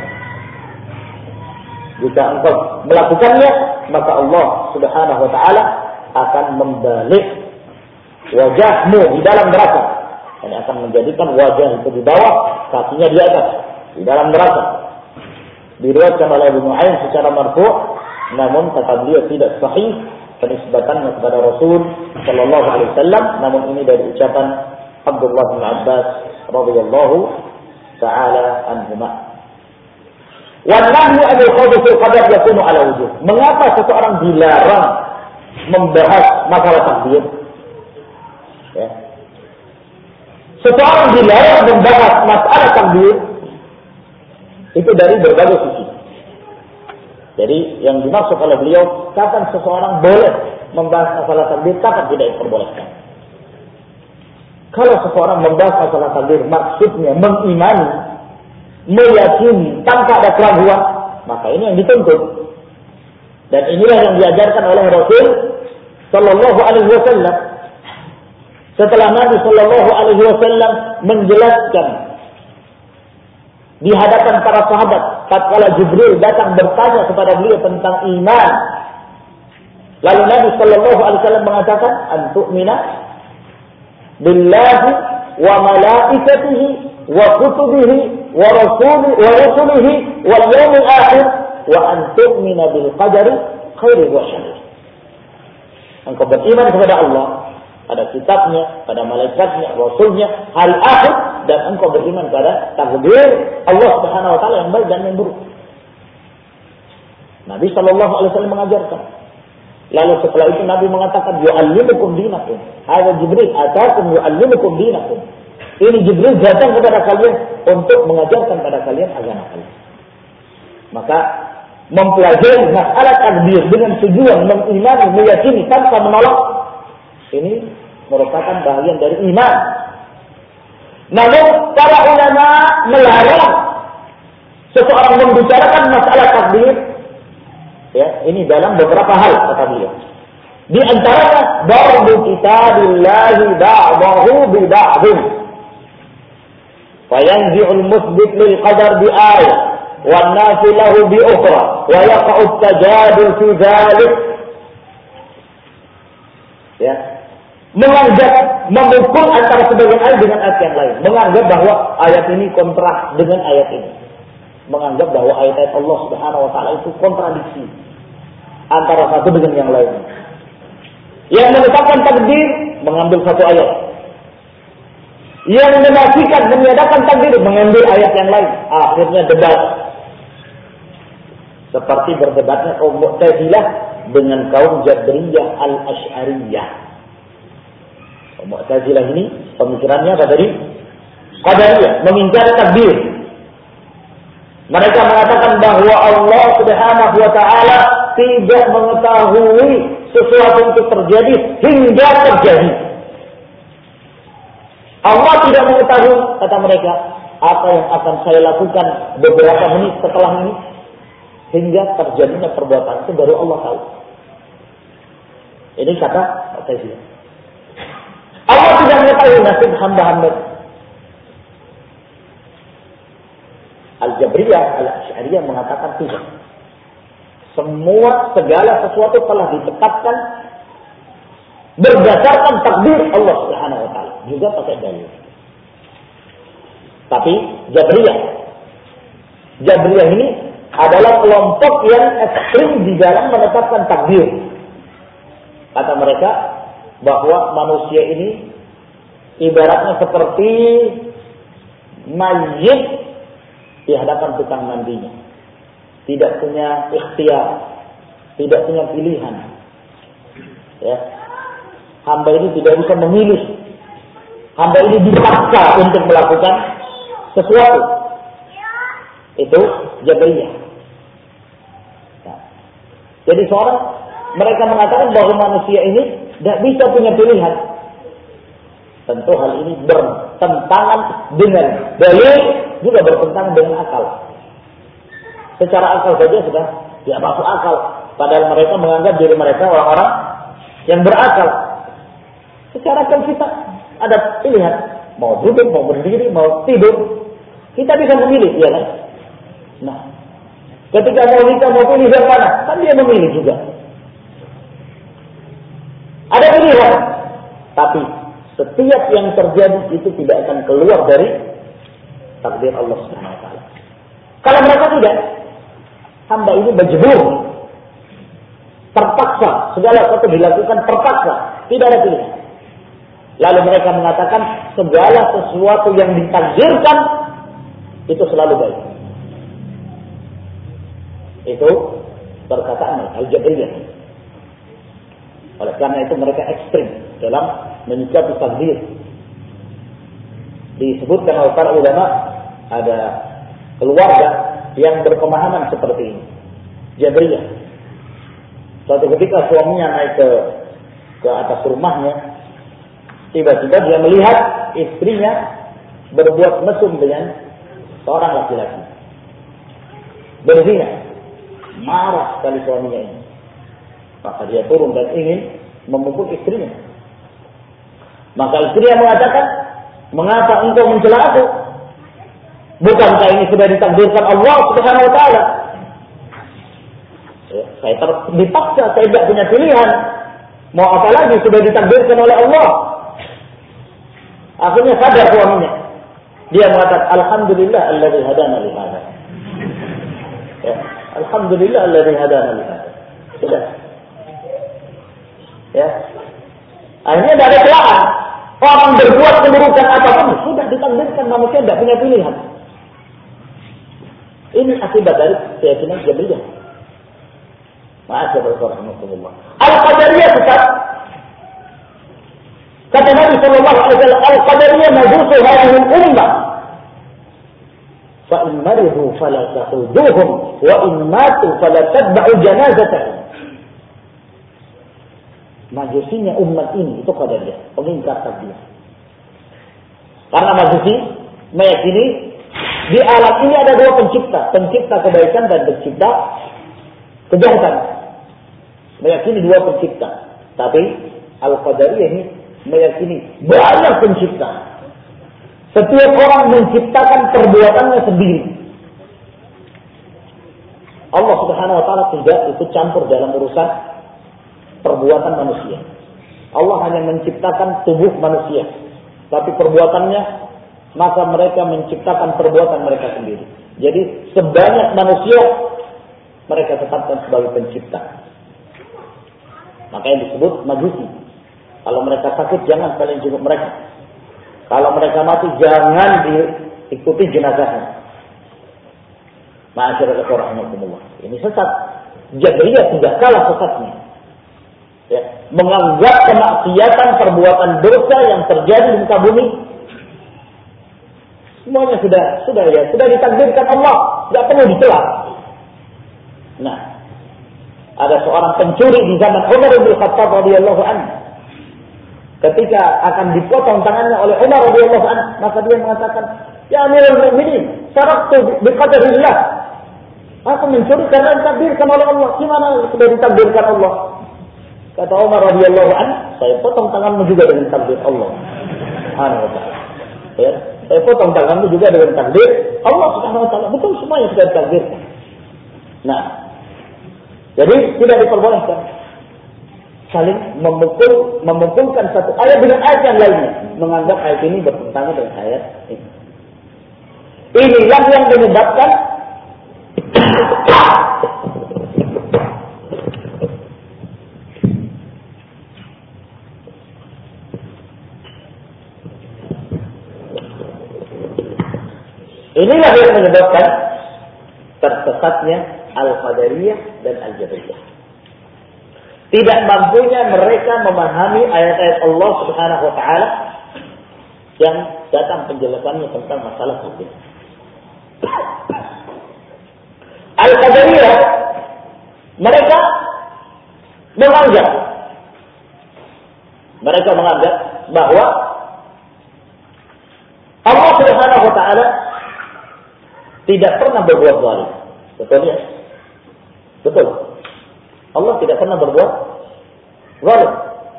Jika engkau melakukannya, maka Allah Subhanahu wa taala akan membalik wajahmu di dalam neraka. Ini akan menjadikan wajah itu di bawah, kakinya di atas, di dalam neraka. Diriwayatkan oleh Ibnu Nu'aim secara marfu', namun kata beliau tidak sahih penisbatannya kepada Rasul sallallahu alaihi wasallam, namun ini dari ucapan Abdullah bin Abbas radhiyallahu taala anhuma. Wa nahyu an al-khawd fil qadar yakunu ala wujuh. Mengapa seseorang dilarang membahas masalah takdir? Ya. Seseorang dilarang membahas masalah takdir itu dari berbagai sisi. Jadi yang dimaksud oleh beliau, kapan seseorang boleh membahas masalah takdir, kapan tidak diperbolehkan. Kalau seseorang membahas masalah takdir maksudnya mengimani, meyakini tanpa ada keraguan, maka ini yang dituntut. Dan inilah yang diajarkan oleh Rasul sallallahu alaihi wasallam. Setelah Nabi sallallahu alaihi wasallam menjelaskan di hadapan para sahabat tatkala Jibril datang bertanya kepada beliau tentang iman, Lalu Nabi sallallahu alaihi wasallam mengatakan, "Antu'mina billahi wa malaikatihi wa kutubihi wa rusulihi wal yawmil akhir wa antu'mina bil qadari khairihi wa syarrihi." Engkau beriman kepada Allah, pada kitabnya, pada malaikatnya, rasulnya, hari akhir, dan engkau beriman pada takdir Allah Subhanahu wa taala yang baik dan yang buruk. Nabi sallallahu alaihi wasallam mengajarkan. Lalu setelah itu Nabi mengatakan, "Yu'allimukum dinakum." Hadza Jibril atakum yu'allimukum dinakum. Ini Jibril datang kepada kalian untuk mengajarkan pada kalian agama kalian. Maka mempelajari masalah takdir dengan tujuan mengimani, meyakini tanpa menolak, ini merupakan bagian dari iman. Namun para ulama melarang seseorang membicarakan masalah takdir. Ya, ini dalam beberapa hal kata beliau. Di antaranya darbu kitabillahi ba'dahu bi ba'din. Fayanzi'ul musbit lil qadar bi ayat wan nafi lahu bi ukhra wa yaqa'u at-tajadul fi dzalik. Ya. Menganggap memukul antara sebagian ayat dengan ayat yang lain. Menganggap bahwa ayat ini kontrak dengan ayat ini. Menganggap bahwa ayat-ayat Allah Subhanahu wa taala itu kontradiksi antara satu dengan yang lain. Yang menetapkan takdir mengambil satu ayat. Yang menafikan, meniadakan takdir mengambil ayat yang lain. Akhirnya debat. Seperti berdebatnya kaum Mu'tazilah dengan kaum Jabriyah al-Asy'ariyah. Kaum Mu'tazilah ini pemikirannya apa tadi? Qadariyah, mengingkari takdir. Mereka mengatakan bahwa Allah Subhanahu wa taala tidak mengetahui sesuatu itu terjadi hingga terjadi. Allah tidak mengetahui, kata mereka, apa yang akan saya lakukan beberapa menit setelah ini hingga terjadinya perbuatan itu baru Allah tahu. Ini kata Mu'tazilah. Allah tidak mengetahui nasib hamba-hamba. Al-Jabriyah, Al-Asy'ariyah mengatakan tidak. Segala sesuatu telah ditetapkan berdasarkan takdir Allah Subhanahu wa taala, juga pakai dalil. Tapi Jabriyah ini adalah kelompok yang ekstrim di dalam menetapkan takdir. Kata mereka bahwa manusia ini ibaratnya seperti mayit di hadapan tukang mandinya. Tidak punya ikhtiar, tidak punya pilihan. Ya. Hamba ini tidak bisa memilih. Hamba ini dipaksa untuk melakukan sesuatu. Itu Jabriyah. Nah. Jadi mereka mengatakan bahwa manusia ini tidak bisa punya pilihan. Tentu hal ini bertentangan dengan dalil, juga bertentangan dengan akal. Secara akal saja sudah tidak masuk akal. Padahal mereka menganggap diri mereka orang-orang yang berakal. Secara akal kita ada pilihan. Mau duduk, mau berdiri, mau tidur. Kita bisa memilih, ya kan? Nah, ketika mau nikah, mau pilih yang mana? Kan dia memilih juga. Ada pilihan. Tapi setiap yang terjadi itu tidak akan keluar dari takdir Allah Subhanahu wa taala. Kalau mereka tidak, hamba ini majbur, terpaksa, segala sesuatu dilakukan terpaksa, tidak ada pilihan. Lalu mereka mengatakan segala sesuatu yang ditakdirkan itu selalu baik. Itu perkataan Al-Jabriyah. Oleh karena itu mereka ekstrim dalam menyikapi takdir. Disebutkan oleh para ulama ada keluarga yang berpemahaman seperti ini. Jabriyah. Suatu ketika suaminya naik ke atas rumahnya, tiba-tiba dia melihat istrinya berbuat mesum dengan seorang laki-laki. Berzina. Marah sekali suaminya ini. Maka dia turun dan ingin memukul istrinya. Maka istrinya mengatakan, "Mengapa engkau mencela aku? Bukankah ini sudah ditakdirkan Allah Subhanahu wa taala?" Ya. Dipaksa, saya tidak punya pilihan. Mau apa lagi, sudah ditakdirkan oleh Allah. Akhirnya sadar suaminya. Dia mengatakan, Alhamdulillah alladzi hadana li hadza. Ya, Alhamdulillah alladzi hadana li hadza. Sudah. Ya. Akhirnya tidak ada celaan. Orang berbuat keburukan apapun sudah ditakdirkan, manusia tidak punya pilihan. Ini akibat dari keyakinan Jabriyah. Ma'asyarul rahmatullah. Al-Qadariyah tetap. Kata Nabi sallallahu alaihi wasallam, Al-Qadariyah majusu hadhihi al-ummah. Fa in maridu fala tahuduhum wa in matu fala tadba'u janazatahum. Majusinya umat ini itu Qadariyah, pengingkar takdir. Karena Majusi meyakini di alam ini ada dua pencipta kebaikan dan pencipta kejahatan. Meyakini dua pencipta. Tapi Al-Qadariyah ini meyakini banyak pencipta. Setiap orang menciptakan perbuatannya sendiri. Allah Subhanahu wa taala tidak ikut campur dalam urusan perbuatan manusia. Allah hanya menciptakan tubuh manusia, tapi perbuatannya maka mereka menciptakan perbuatan mereka sendiri. Jadi sebanyak manusia mereka tetapkan sebagai pencipta. Makanya disebut Majusi. Kalau mereka sakit jangan kalian jenguk mereka. Kalau mereka mati jangan diikuti jenazahnya. Ma'asyiral rahmatullah. Ini sesat. Jabriyah tidak kalah sesatnya. Ya, menganggap kemaksiatan perbuatan dosa yang terjadi di muka bumi semuanya sudah ditakdirkan Allah, tidak perlu dicela. Nah, ada seorang pencuri di zaman Umar bin Khattab radhiyallahu anhu. Ketika akan dipotong tangannya oleh Umar radhiyallahu anhu, maka dia mengatakan, "Ya Amirul Mukminin, saraktu biqadarillah." Aku mencuri karena ditakdirkan oleh Allah. Gimana sudah ditakdirkan Allah? Kata Umar radhiyallahu anhu, "Saya potong tanganmu juga dengan takdir Allah." Subhanahu wa ta'ala. Ya, saya potong tanganmu juga dengan takdir Allah Subhanahu wa ta'ala. Betul, semuanya sudah ditakdirkan. Nah, jadi tidak diperbolehkan saling memukulkan satu ayat dengan ayat yang lainnya, menganggap ayat ini bertentangan dengan ayat ini. Inilah yang menyebabkan tersesatnya Al-Qadariyah dan Al-Jabriyah. Tidak mampunya mereka memahami ayat-ayat Allah Subhanahu wa taala yang datang penjelasannya tentang masalah takdir. Al-Qadariyah mereka menganggap bahwa Allah Subhanahu wa taala tidak pernah berbuat zalim. Betul ya? Betul. Allah tidak pernah berbuat zalim.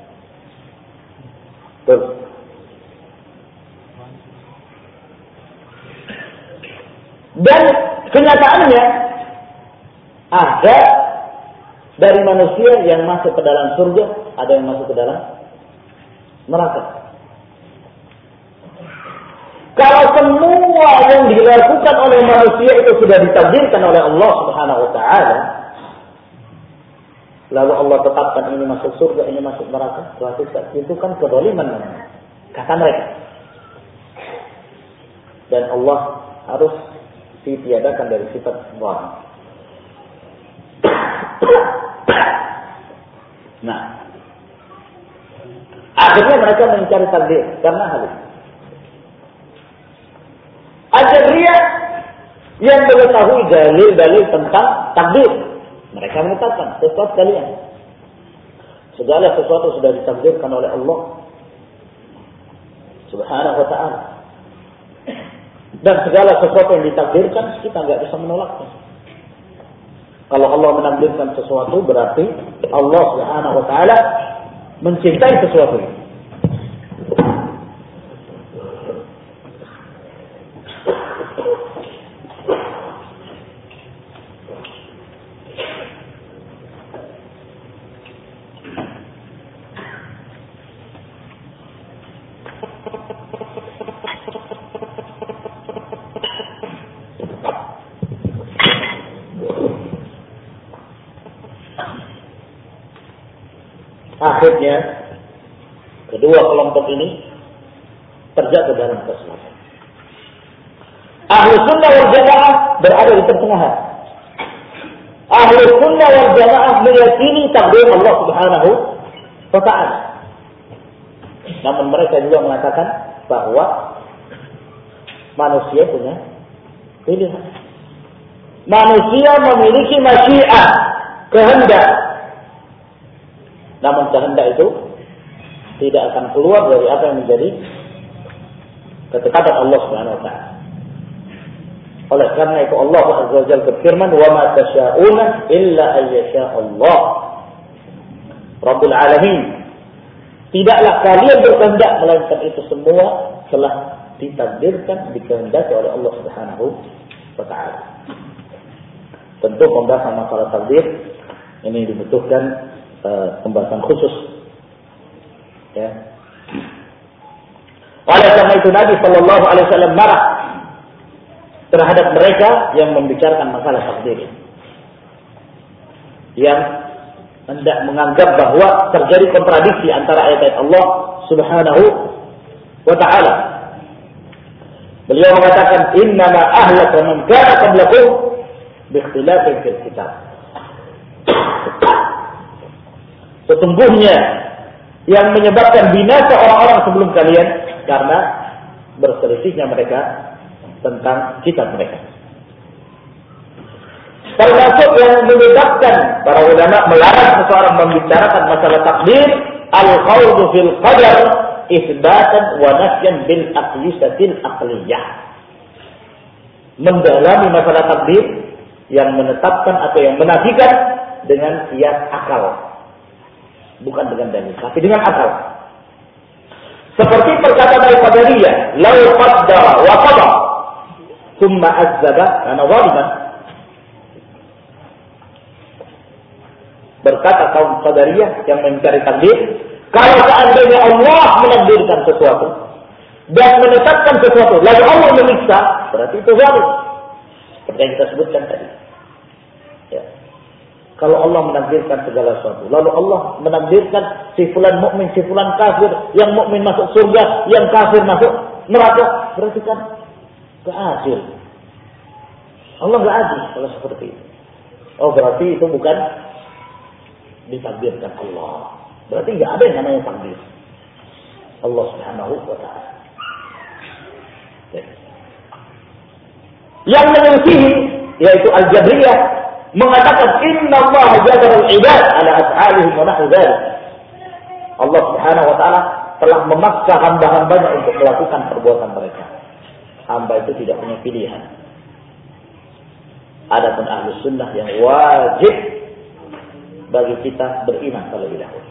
Betul. Dan kenyataannya ada dari manusia yang masuk ke dalam surga, ada yang masuk ke dalam neraka. Kalau semua yang dilakukan oleh manusia itu sudah ditakdirkan oleh Allah Subhanahu wa taala, lalu Allah tetapkan ini masuk surga, ini masuk neraka, berarti itu kan kezaliman kata mereka. Dan Allah harus ditiadakan dari sifat zalim. Nah, akhirnya mereka mencari takdir karena hal ini. Al-Jabriyah yang mengetahui dalil-dalil tentang takdir, mereka menetapkan sesuatu kalian. Segala sesuatu sudah ditakdirkan oleh Allah Subhanahu wa ta'ala. Dan segala sesuatu yang ditakdirkan kita nggak bisa menolaknya. Kalau Allah menakdirkan sesuatu berarti Allah Subhanahu wa ta'ala mencintai sesuatu. akhirnya kedua kelompok ini terjatuh dalam kesalahan. Ahlu sunnah wal jamaah berada di pertengahan. Ahlu sunnah wal jamaah meyakini takdir Allah Subhanahu wa ta'ala. Namun mereka juga mengatakan bahwa manusia punya pilihan. Manusia memiliki masyiah, kehendak. Namun kehendak itu tidak akan keluar dari apa yang menjadi ketetapan Allah Subhanahu wa ta'ala. Oleh karena itu Allah Azza wa Jalla berfirman, "Wa ma tasyauna illa an yasha Allah Rabbul Alamin." Tidaklah kalian berkehendak melainkan itu semua telah ditakdirkan, dikehendaki oleh Allah Subhanahu wa ta'ala. Tentu pembahasan masalah takdir ini dibutuhkan pembahasan khusus. Ya. Oleh karena itu Nabi sallallahu alaihi wasallam marah terhadap mereka yang membicarakan masalah takdir, yang hendak menganggap bahwa terjadi kontradiksi antara ayat-ayat Allah Subhanahu wa ta'ala. Beliau mengatakan, "Innama ahlaka man kana qablakum bi ikhtilafin fil kitab." Sesungguhnya yang menyebabkan binasa orang-orang sebelum kalian karena berselisihnya mereka tentang kitab mereka. Termasuk yang menyebabkan para ulama melarang seseorang membicarakan masalah takdir, al-khawdu fil qadar isbatan wa nafyan bil aqlisatil aqliyah. Mendalami masalah takdir yang menetapkan atau yang menafikan dengan kias akal. Bukan dengan dalil, tapi dengan akal. Seperti perkataan Al-Qadariyah, "Lau qaddara wa qada, thumma azzaba kana zaliman." Berkata kaum Qadariyah yang mencari takdir, kalau seandainya Allah menakdirkan sesuatu dan menetapkan sesuatu, lalu Allah menyiksa, berarti itu zalim. Seperti yang kita sebutkan tadi. Ya. Kalau Allah menakdirkan segala sesuatu, lalu Allah menakdirkan si fulan mukmin, si fulan kafir, yang mukmin masuk surga, yang kafir masuk neraka, berarti kan enggak adil. Allah enggak adil kalau seperti itu. Oh, berarti itu bukan ditakdirkan Allah. Berarti enggak ada yang namanya takdir. Allah Subhanahu wa ta'ala. Yang menyelisihi yaitu Al-Jabriyah mengatakan inna Allah jabara al-ibad ala af'alihim wa nahwu dzalik. Allah Subhanahu wa ta'ala telah memaksa hamba-hambanya untuk melakukan perbuatan mereka. Hamba itu tidak punya pilihan. Adapun ahli sunnah yang wajib bagi kita beriman terlebih dahulu.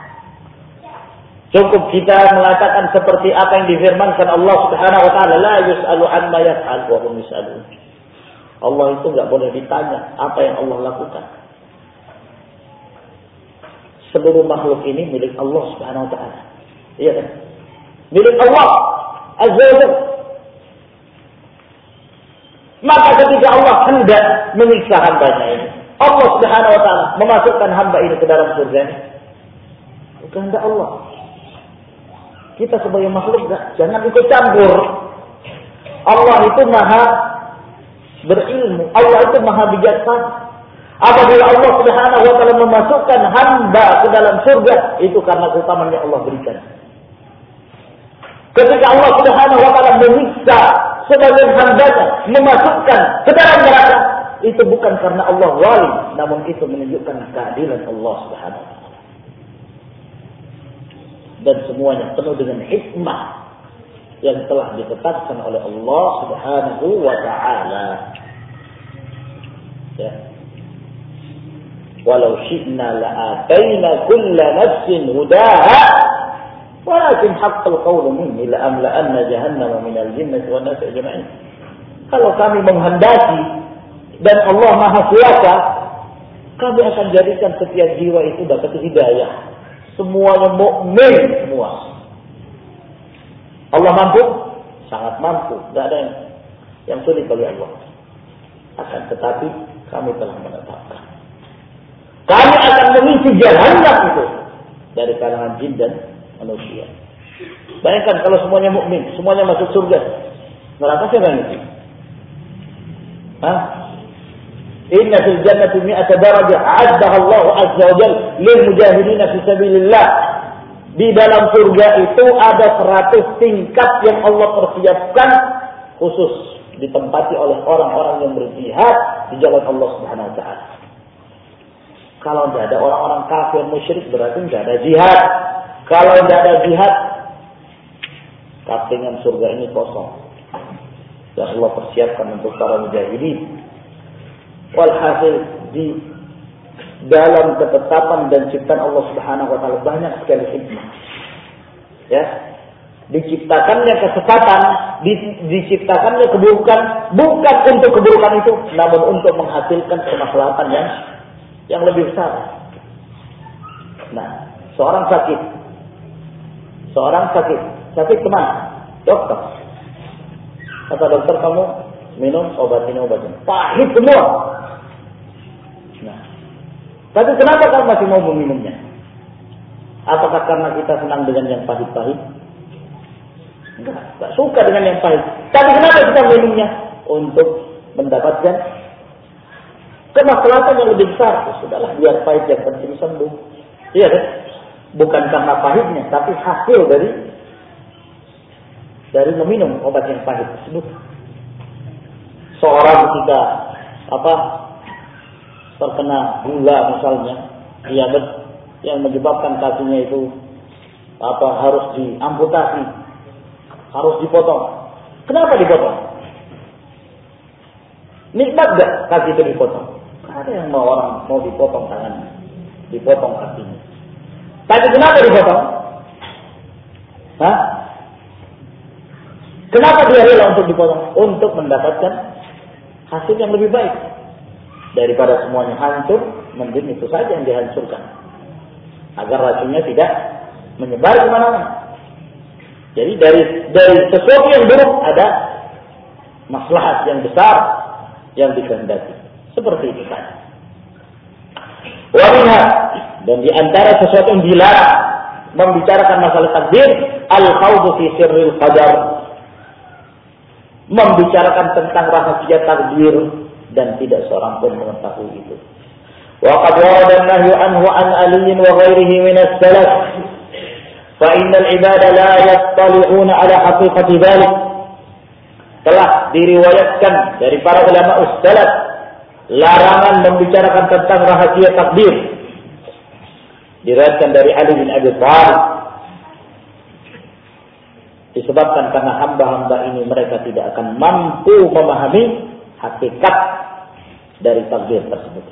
Cukup kita mengatakan seperti apa yang difirmankan Allah Subhanahu wa ta'ala, la yus'alu amma yaf'al wa hum yus'alun. Allah itu enggak boleh ditanya apa yang Allah lakukan. Seluruh makhluk ini milik Allah Subhanahu wa ta'ala. Iya kan? Milik Allah Azza wa Jalla. Maka ketika Allah hendak menyiksa hambanya ini, Allah Subhanahu wa ta'ala memasukkan hamba ini ke dalam surga, kehendak Allah. Kita sebagai makhluk jangan ikut campur. Allah itu maha berilmu. Allah itu maha bijaksana. Apabila Allah Subhanahu wa ta'ala memasukkan hamba ke dalam surga, itu karena keutamaan yang Allah berikan. Ketika Allah Subhanahu wa ta'ala menyiksa sebagian hambanya, memasukkan ke dalam neraka, itu bukan karena Allah zalim, namun itu menunjukkan keadilan Allah Subhanahu wa ta'ala. Dan semuanya penuh dengan hikmah yang telah ditetapkan oleh Allah Subhanahu wa ta'ala. Ya. Walau syi'na la'ataina kulla nafsin hudaha walakin haqqal qawlu minni la'amla'anna jahannama minal jinnati wan nasi ajma'in. Kalau kami menghendaki dan Allah Maha Kuasa, kami akan jadikan setiap jiwa itu dapat hidayah. Semuanya mukmin semua. Allah mampu? Sangat mampu. Tidak ada yang sulit bagi Allah. Akan tetapi kami telah menetapkan. Kami akan mengisi jahannam itu dari kalangan jin dan manusia. Bayangkan kalau semuanya mukmin, semuanya masuk surga. Neraka siapa yang itu? Inna fil jannati mi'ata darajah a'addaha Allah azza wa jalla lil mujahidin fi sabilillah. Di dalam surga itu ada 100 tingkat yang Allah persiapkan khusus ditempati oleh orang-orang yang berjihad di jalan Allah Subhanahu wa taala. Kalau tidak ada orang-orang kafir musyrik berarti tidak ada jihad. Kalau tidak ada jihad, kaplingan surga ini kosong. Dan Allah persiapkan untuk para mujahidin. Walhasil di dalam ketetapan dan ciptaan Allah Subhanahu wa taala banyak sekali hikmah. Ya. Diciptakannya kesesatan, diciptakannya keburukan bukan untuk keburukan itu, namun untuk menghasilkan kemaslahatan yang lebih besar. Nah, seorang sakit kemana? Dokter. Kata dokter, kamu minum obat ini. Pahit semua. Nah, tapi kenapa kamu masih mau meminumnya? Apakah karena kita senang dengan yang pahit-pahit? Enggak suka dengan yang pahit. Tapi kenapa kita minumnya? Untuk mendapatkan kemaslahatan yang lebih besar. Ya, sudahlah, biar pahit yang penting sembuh. Iya kan? Bukan karena pahitnya, tapi hasil dari meminum obat yang pahit tersebut. Seorang ketika terkena gula misalnya, diabetes yang menyebabkan kakinya itu harus diamputasi, harus dipotong. Kenapa dipotong? Nikmat gak kaki itu dipotong? Ada yang orang mau dipotong tangannya, dipotong kakinya. Tapi kenapa dipotong? Kenapa dia rela untuk dipotong? Untuk mendapatkan hasil yang lebih baik. Daripada semuanya hancur, mending itu saja yang dihancurkan. Agar racunnya tidak menyebar kemana-mana. Jadi dari sesuatu yang buruk ada maslahat yang besar yang dikehendaki. Seperti itu saja. Waminha, dan di antara sesuatu yang dilarang membicarakan masalah takdir, al-khawdu fi sirril qadar, membicarakan tentang rahasia takdir dan tidak seorang pun mengetahui itu. Wa qad warada an-nahyu anhu an Ali wa ghairihi min as-salaf fa innal ibada la yattali'una ala haqiqati dhalik. Telah diriwayatkan dari para ulama salaf larangan membicarakan tentang rahasia takdir. Diriwayatkan dari Ali bin Abi Thalib, disebabkan karena hamba-hamba ini mereka tidak akan mampu memahami hakikat dari takdir tersebut.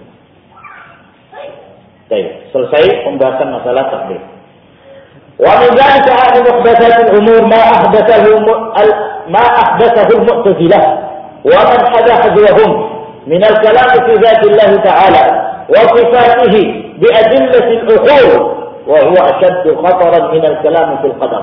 Baik, selesai pembahasan masalah takdir. Wa min dzalika muhdatsatul umur ma ahdatsahu al-mu'tazilah wa man hadathahum min al-kalam fi dzati Allah ta'ala wa sifatihi bi adillati al-uqul wa huwa ashaddu khataran min al-kalam fil qadar.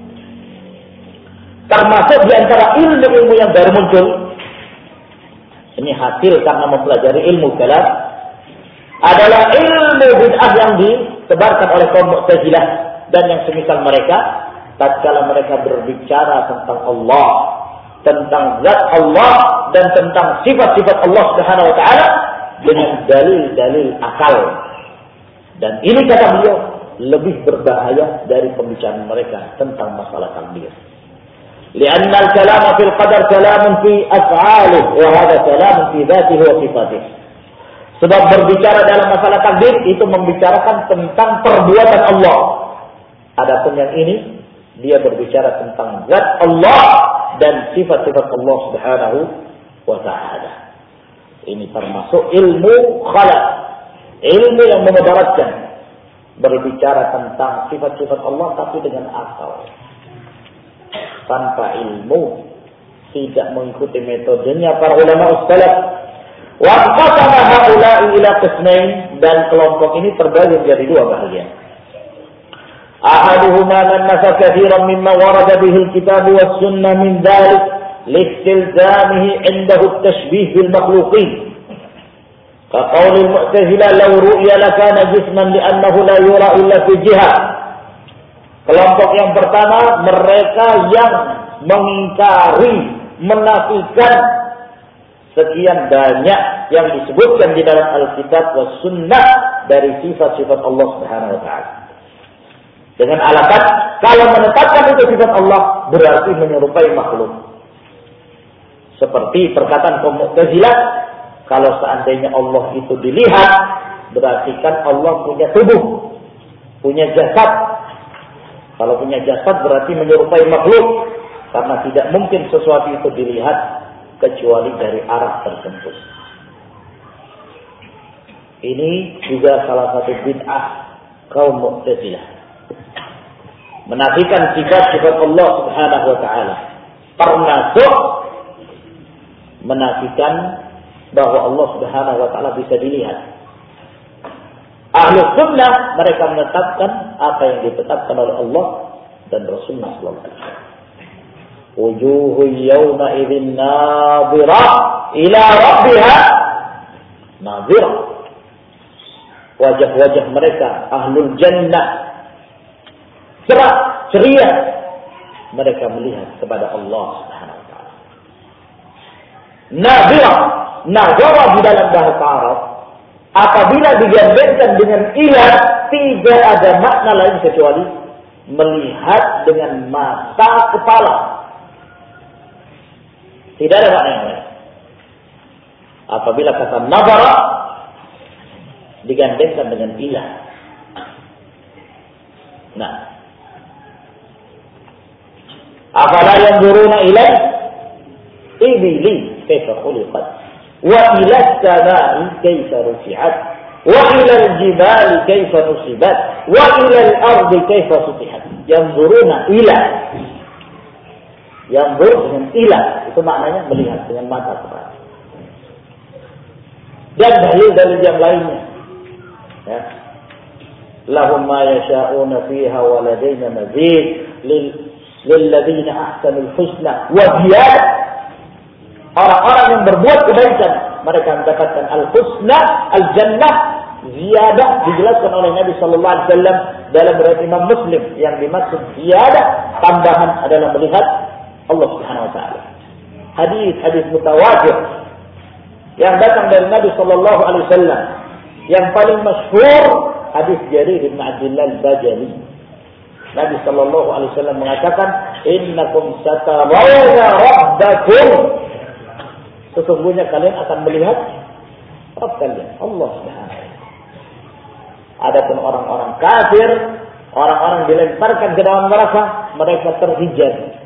Termasuk di antara ilmu-ilmu yang baru muncul, ini hasil karena mempelajari ilmu kalam, adalah ilmu bid'ah yang ditebarkan oleh kaum Mu'tazilah dan yang semisal mereka, tatkala mereka berbicara tentang Allah, tentang zat Allah dan tentang sifat-sifat Allah Subhanahu wa taala dengan dalil-dalil akal. Dan ini kata beliau lebih berbahaya dari pembicaraan mereka tentang masalah takdir. لأن الكلام في القدر كلام في أفعاله وهذا كلام في ذاته وصفاته. Sebab berbicara dalam masalah takdir itu membicarakan tentang perbuatan Allah. Adapun yang ini dia berbicara tentang zat Allah dan sifat-sifat Allah Subhanahu wa taala. Ini termasuk ilmu khalaq, ilmu yang memudaratkan berbicara tentang sifat-sifat Allah tapi dengan akal. Tanpa ilmu, tidak mengikuti metodenya para ulama salaf. Wa qasama haula'i ila qismain, dan kelompok ini terbagi menjadi dua bahagian. Ahaduhuma man nasa katsiran mimma warada bihi al-kitab was sunnah min dzalik listilzamihi 'indahu at-tashbih bil makhluqin. Kaqaulil Mu'tazilah law ru'ya lakana jisman li'annahu la yura illa fi jihah. Kelompok yang pertama, mereka yang mengingkari, menafikan sekian banyak yang disebutkan di dalam Alkitab was Sunnah dari sifat-sifat Allah Subhanahu wa taala. Dengan alasan kalau menetapkan itu sifat Allah berarti menyerupai makhluk. Seperti perkataan kaum Mu'tazilah, kalau seandainya Allah itu dilihat, berarti kan Allah punya tubuh, punya jasad. Kalau punya jasad berarti menyerupai makhluk, karena tidak mungkin sesuatu itu dilihat kecuali dari arah tertentu. Ini juga salah satu bid'ah kaum Mu'tazilah. Menafikan sifat-sifat Allah Subhanahu wa taala. Termasuk menafikan bahwa Allah Subhanahu wa taala bisa dilihat. Ahlus Sunnah mereka menetapkan apa yang ditetapkan oleh Allah dan Rasulullah sallallahu alaihi wasallam. Wujuhun yawma idzin nadhirah ila rabbiha nadhirah. Wajah-wajah mereka ahlul jannah cerah, ceria. Mereka melihat kepada Allah Subhanahu wa taala. Nadhirah, nadhirah di dalam bahasa Arab apabila digandengkan dengan ilah, tidak ada makna lain kecuali melihat dengan mata kepala. Tidak ada makna yang lain. Apabila kata nadhara digandengkan dengan ilah. Nah, afala yanzuruna ilai ibili kaifa khuliqat wa ila as-samai kaifa rufi'at wa ila al-jibali kaifa nusibat wa ila al-ardi kaifa sutihat. Yanzuruna ila, yanzur dengan ila itu maknanya melihat dengan mata kepala. Dan dalil-dalil yang lainnya, ya. Lahum ma yasha'una fiha wa ladaina mazid lilladzina ahsanul husna wa ziyadah. Orang-orang yang berbuat kebaikan mereka mendapatkan al-husna, al-jannah, ziyadah dijelaskan oleh Nabi sallallahu alaihi wasallam dalam riwayat Imam Muslim. Yang dimaksud ziyadah tambahan adalah melihat Allah Subhanahu wa taala. Hadis mutawatir yang datang dari Nabi sallallahu alaihi wasallam yang paling masyhur hadis Jarir bin Abdullah al-Bajali. Nabi sallallahu alaihi wasallam mengatakan, "Innakum satarawna rabbakum." Sesungguhnya kalian akan melihat Rabb kalian, Allah Subhanahu wa taala. Adapun orang-orang kafir, orang-orang dilemparkan ke dalam neraka, mereka terhijab.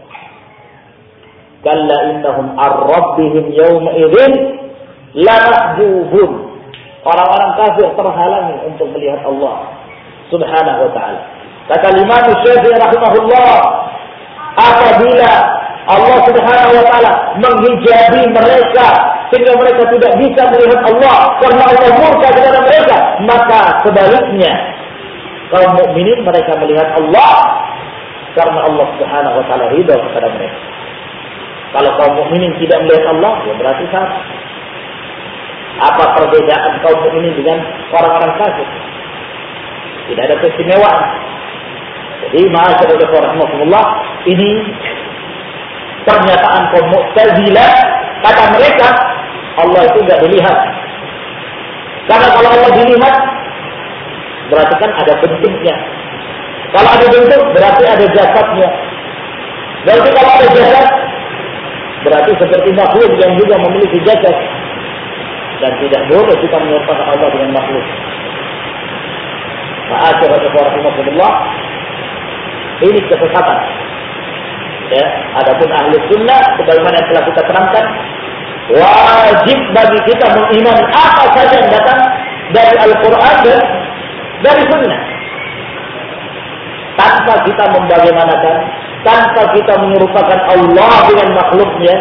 Kalla innahum ar-rabbihim yawma idzin la mahjubun. Orang-orang kafir terhalangi untuk melihat Allah Subhanahu wa taala. Kata Imam Syafi'i rahimahullah, apabila Allah Subhanahu wa taala menghijabi mereka sehingga mereka tidak bisa melihat Allah karena Allah murka kepada mereka, maka sebaliknya kaum mukminin mereka melihat Allah karena Allah Subhanahu wa taala ridha kepada mereka. Kalau kaum mukminin tidak melihat Allah, ya berarti sama. Apa perbedaan kaum mukminin dengan orang-orang kafir? Tidak ada keistimewaan. Jadi ma'asyiral rahmatullah, ini pernyataan kaum Mu'tazilah. Kata mereka Allah itu tidak dilihat. Karena kalau Allah dilihat berarti kan ada bentuknya. Kalau ada bentuk berarti ada jasadnya. Berarti kalau ada jasad berarti seperti makhluk yang juga memiliki jasad. Dan tidak boleh kita menyerupakan Allah dengan makhluk. Ma'asyiral rahmatullah, ini kesesatan. Ya, adapun ahli sunnah sebagaimana yang telah kita terangkan, wajib bagi kita mengimani apa saja yang datang dari Al-Quran dan dari sunnah, tanpa kita membagaimanakan, tanpa kita menyerupakan Allah dengan makhluknya,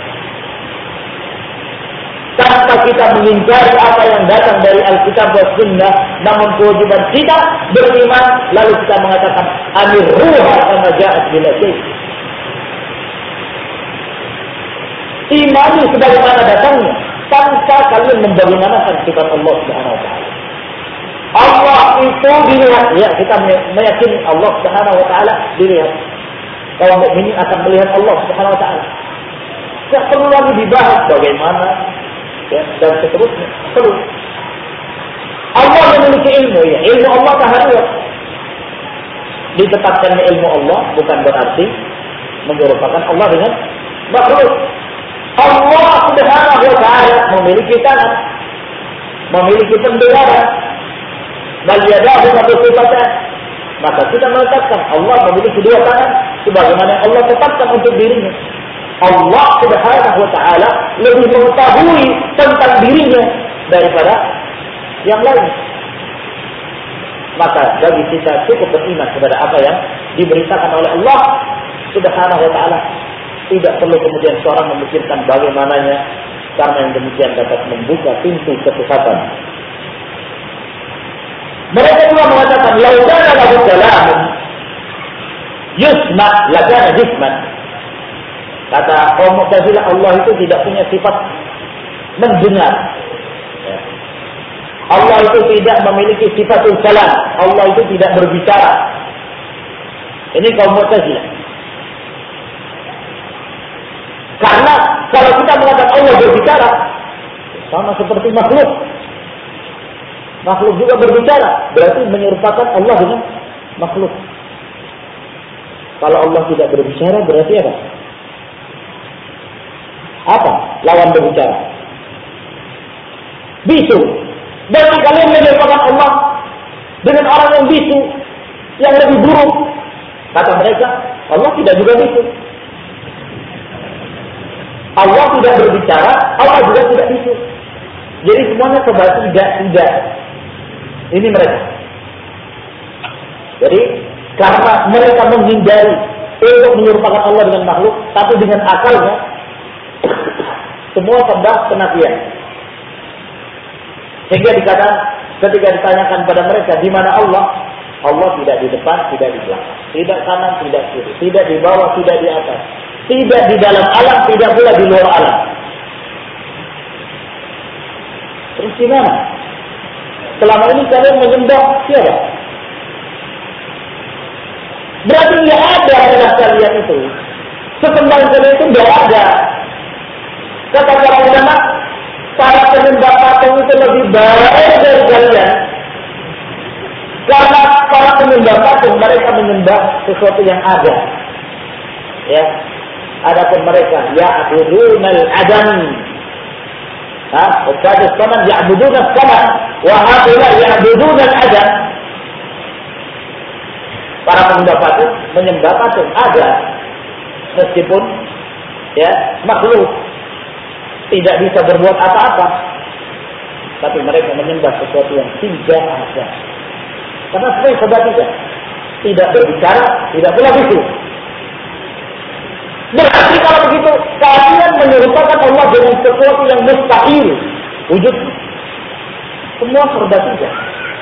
tanpa kita mengingkari apa yang datang dari Alkitab dan Sunnah. Namun kewajiban kita beriman lalu kita mengatakan amir ruha kama ja'at bila syai'. Imani sebagaimana datangnya, tanpa kalian membagaimanakan sifat Allah Subhanahu wa taala. Allah itu dilihat, ya kita meyakini Allah Subhanahu wa taala dilihat. Kaum mukminin akan melihat Allah Subhanahu wa taala. Tidak perlu lagi dibahas bagaimana ya, dan seterusnya. Perlu. Allah memiliki ilmu, ya. Ilmu Allah taala. Ditetapkannya ilmu Allah bukan berarti menyerupakan Allah dengan makhluk. Allah Subhanahu wa taala memiliki tangan, memiliki pendengaran, bal yadahu mabsuutatan. Maka kita menetapkan Allah memiliki dua tangan sebagaimana Allah tetapkan untuk dirinya. Allah Subhanahu wa taala lebih mengetahui tentang dirinya daripada yang lain. Maka bagi kita cukup beriman kepada apa yang diberitakan oleh Allah Subhanahu wa taala. Tidak perlu kemudian seorang memikirkan bagaimananya, karena yang demikian dapat membuka pintu kesesatan. Mereka juga mengatakan, "Laukana lahu kalamun yusma lakana jisman." Kata kaum Mu'tazilah, Allah itu tidak punya sifat mendengar. Allah itu tidak memiliki sifatul kalam. Allah itu tidak berbicara. Ini kaum Mu'tazilah. Karena kalau kita mengatakan Allah berbicara, sama seperti makhluk. Makhluk juga berbicara, berarti menyerupakan Allah dengan makhluk. Kalau Allah tidak berbicara, berarti apa? Apa lawan berbicara? Bisu. Berarti kalian menyerupakan Allah dengan orang yang bisu, yang lebih buruk. Kata mereka, Allah tidak juga bisu. Allah tidak berbicara, Allah juga tidak bisu. Jadi semuanya serba tidak. Ini mereka. Jadi karena mereka menghindari untuk menyerupakan Allah dengan makhluk, tapi dengan akalnya semua serba penafian. Sehingga dikatakan ketika ditanyakan pada mereka di mana Allah, Allah tidak di depan, tidak di belakang, tidak kanan, tidak kiri, tidak di bawah, tidak di atas, tidak di dalam alam, tidak pula di luar alam. Terus gimana? Selama ini kalian menyembah siapa? Berarti tidak ada adalah kalian itu. Sesembahan kalian itu tidak ada. Kata para ulama, para penyembah patung itu lebih baik dari kalian. Karena para penyembah patung mereka menyembah sesuatu yang ada. Ya, adapun mereka ya'budunal adam. Ustaz Saman ya'budunal saman wa haula ya'budunal adam. Para penyembah patung menyembah patung ada, meskipun ya makhluk tidak bisa berbuat apa-apa, tapi mereka menyembah sesuatu yang tidak ada. Karena sebenarnya sebab tidak berbicara, tidak pula bisu. Berarti kalau begitu kalian menyerupakan Allah dengan sesuatu yang mustahil wujud. Semua serba tidak.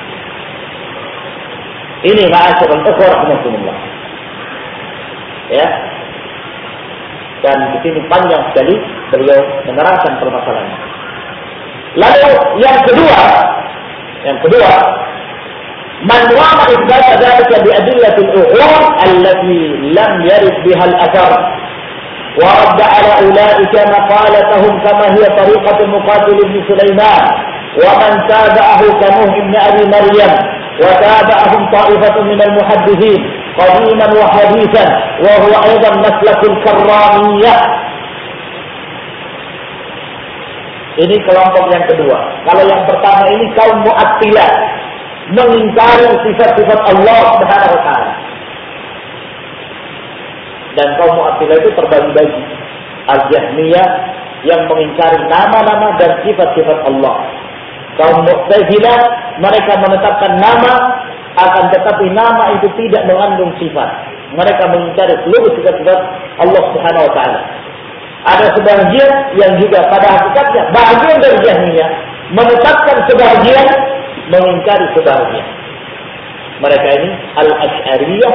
Ini ma'asyiral ikhwah rahimakumullah. Ya. Dan di sini panjang sekali beliau menerangkan permasalahannya. Lalu yang kedua, man wama isbat dzalika bi adillatil uqul allati lam yarid biha al-athar wa radda ala ulaika maqalatahum kama hiya tariqatu muqatil ibn Sulaiman wa man tabi'ahu kanuh ibn Abi Maryam wa tabi'ahum ta'ifatun min al-muhaddithin qadiman wa hadithan wa huwa aidan maslakul karramiyah. Ini kelompok yang kedua. Kalau yang pertama ini kaum Mu'attilah, mengingkari sifat-sifat Allah Subhanahu wa taala. Dan kaum Mu'attilah itu terbagi-bagi. Al-Jahmiyah yang mengingkari nama-nama dan sifat-sifat Allah. Kaum Mu'tazilah mereka menetapkan nama, akan tetapi nama itu tidak mengandung sifat. Mereka mengingkari seluruh sifat-sifat Allah Subhanahu wa taala. Ada sebagian yang juga pada hakikatnya bagian dari Jahmiyah menetapkan sebagian, mengingkari sebagian. Mereka ini Al-Asy'ariyah,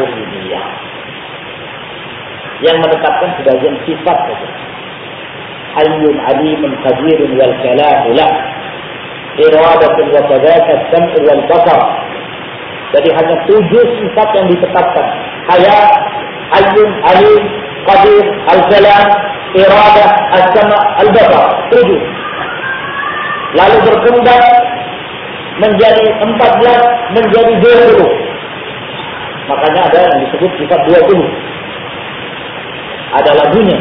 Al-Maturidiyah, yang menetapkan sebagian sifat saja. hayyun alimun qadirun wal kalamu la iradatun wa kadaka as-sam'u wal basar. Jadi hanya 7 sifat yang ditetapkan. Hayat, hayyun, alim, qadir, al-kalam, iradah, as-sama', al-basar. 7. Lalu berkembang menjadi 14, menjadi 20. Makanya ada yang disebut sifat 20. Ada lagunya.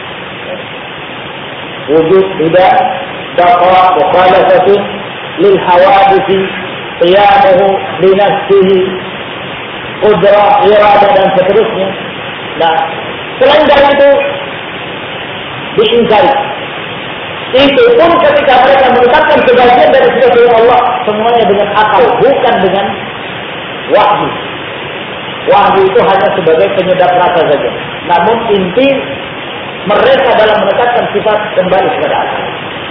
Wujud, tidak, baqa, mukhalafatu lil hawadisi, qiyamuhu binafsihi, qudrah, iradah, dan seterusnya. Nah, selain dari itu diingkari. Itu pun ketika mereka menetapkan sebagian dari sifat Allah, semuanya dengan akal, bukan dengan wahyu. Wahyu itu hanya sebagai penyedap rasa saja. Namun inti mereka dalam menetapkan sifat kembali kepada akal.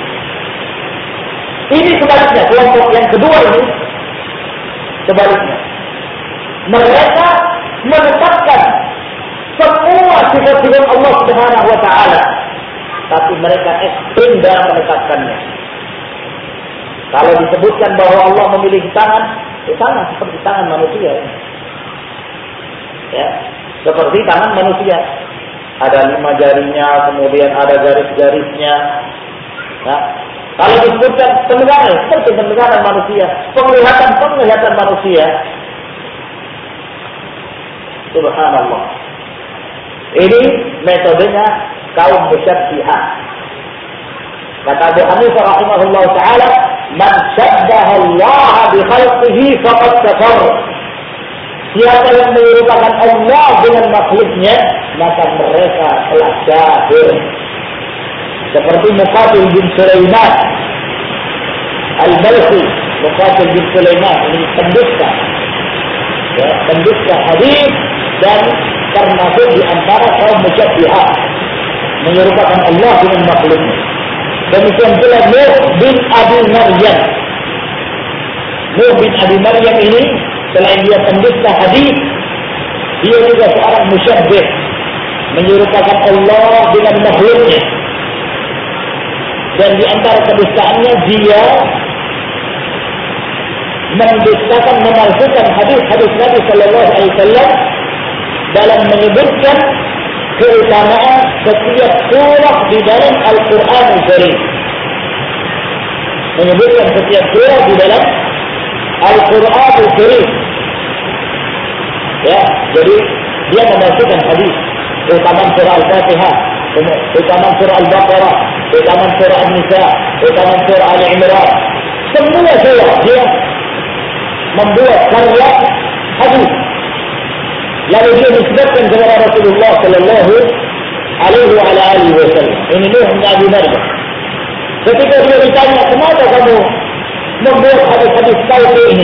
Ini sebaliknya, kelompok yang kedua ini sebaliknya. Mereka menetapkan semua sifat-sifat Allah Subhanahu wa taala, tapi mereka ekstrim dalam menetapkannya. Kalau disebutkan bahwa Allah memiliki tangan, tangan seperti tangan manusia. Ya, seperti tangan manusia. Ada 5 jarinya, kemudian ada garis-garisnya. Nah, kalau disebutkan pendengaran, seperti pendengaran manusia, penglihatan manusia. Subhanallah. Ini metodenya kaum musyabbihah. Kata Abu Hanifah rahimahullah taala, "Man syabbaha Allah bi khalqihi faqad kafar." Siapa yang menyerupakan Allah dengan makhluknya, maka mereka telah kafir. Seperti Muqatil bin Sulaiman Al-Balkhi. Muqatil bin Sulaiman ini pendusta, ya, pendusta hadis dan termasuk di antara kaum musyabbihah, menyerupakan Allah dengan makhluknya. Demikian pula Nuh bin Abi Maryam. Nuh bin Abi Maryam ini selain dia pendusta hadis, dia juga seorang musyabbih, menyerupakan Allah dengan makhluknya. Dan di antara kedustaannya dia mendustakan, memalsukan hadis-hadis Nabi Sallallahu Alaihi Wasallam dalam menyebutkan keutamaan setiap surah di dalam Al-Quran Al-Karim. Menyebutkan setiap surah di dalam Al-Quran Al-Karim. Ya, jadi dia memasukkan hadis keutamaan surah Al-Fatihah, keutamaan surah Al-Baqarah, keutamaan surah An-Nisa, keutamaan surah Al-Imran. Semua surah dia membuat karya hadis. Lalu dia disebutkan kepada Rasulullah Sallallahu Alaihi Wasallam. Ini Nuh bin Abi Maryam. Ketika dia ditanya, kenapa kamu membuat hadis-hadis palsu ini?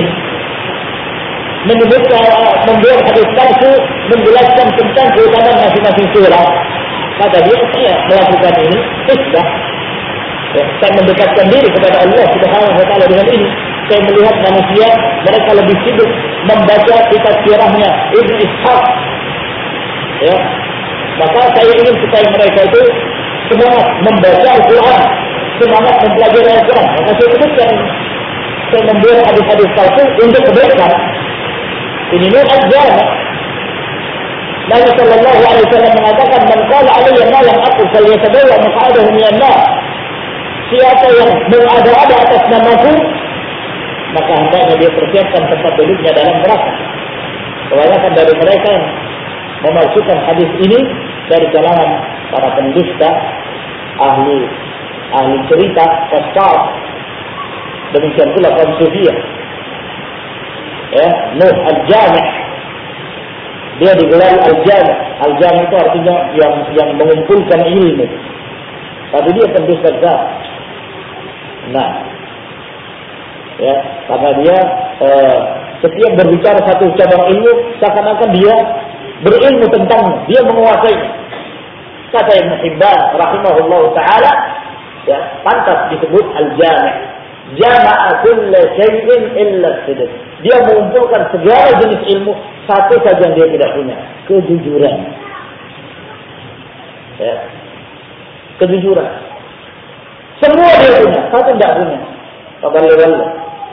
Membuat hadis palsu menjelaskan tentang keutamaan masing-masing surah. Kata dia, saya melakukan ini, isbah. Ya, saya mendekatkan diri kepada Allah Subhanahu wa taala dengan ini. Saya melihat manusia, mereka lebih sibuk membaca kitab sirahnya Ibnu Ishaq. Ya. Maka saya ingin supaya mereka itu semangat membaca Al-Quran, semangat mempelajari Al-Quran. Maka saya sebutkan, saya membuat hadis-hadis palsu untuk kebaikan. Ini al-jami'. Nabi Sallallahu Alaihi Wasallam mengatakan, "Man qala alayya ma lam aqul falyatabawwa maq'adahu minan nar." Siapa yang mengada-ada atas namaku, maka hendaknya dia persiapkan tempat duduknya dalam neraka. Kebanyakan dari mereka yang memalsukan hadis ini dari kalangan para pendusta, ahli cerita, fasad. Demikian pula kaum Sufiyah. Ya, Nuh al-Jami'. Dia digelar al-Jami'. Al-Jami' itu artinya yang mengumpulkan ilmu. Tapi dia pendusta besar. Nah, ya, karena dia setiap berbicara satu cabang ilmu, seakan-akan dia berilmu tentangnya, dia menguasai. Kata Ibnu Hibban rahimahullah taala, ya, pantas disebut al-Jami'. Jama'a kulla syai'in illa as-sidq. Dia mengumpulkan segala jenis ilmu, satu saja yang dia tidak punya, kejujuran. Ya. Kejujuran. Semua dia punya, satu tidak punya. Tabalillah.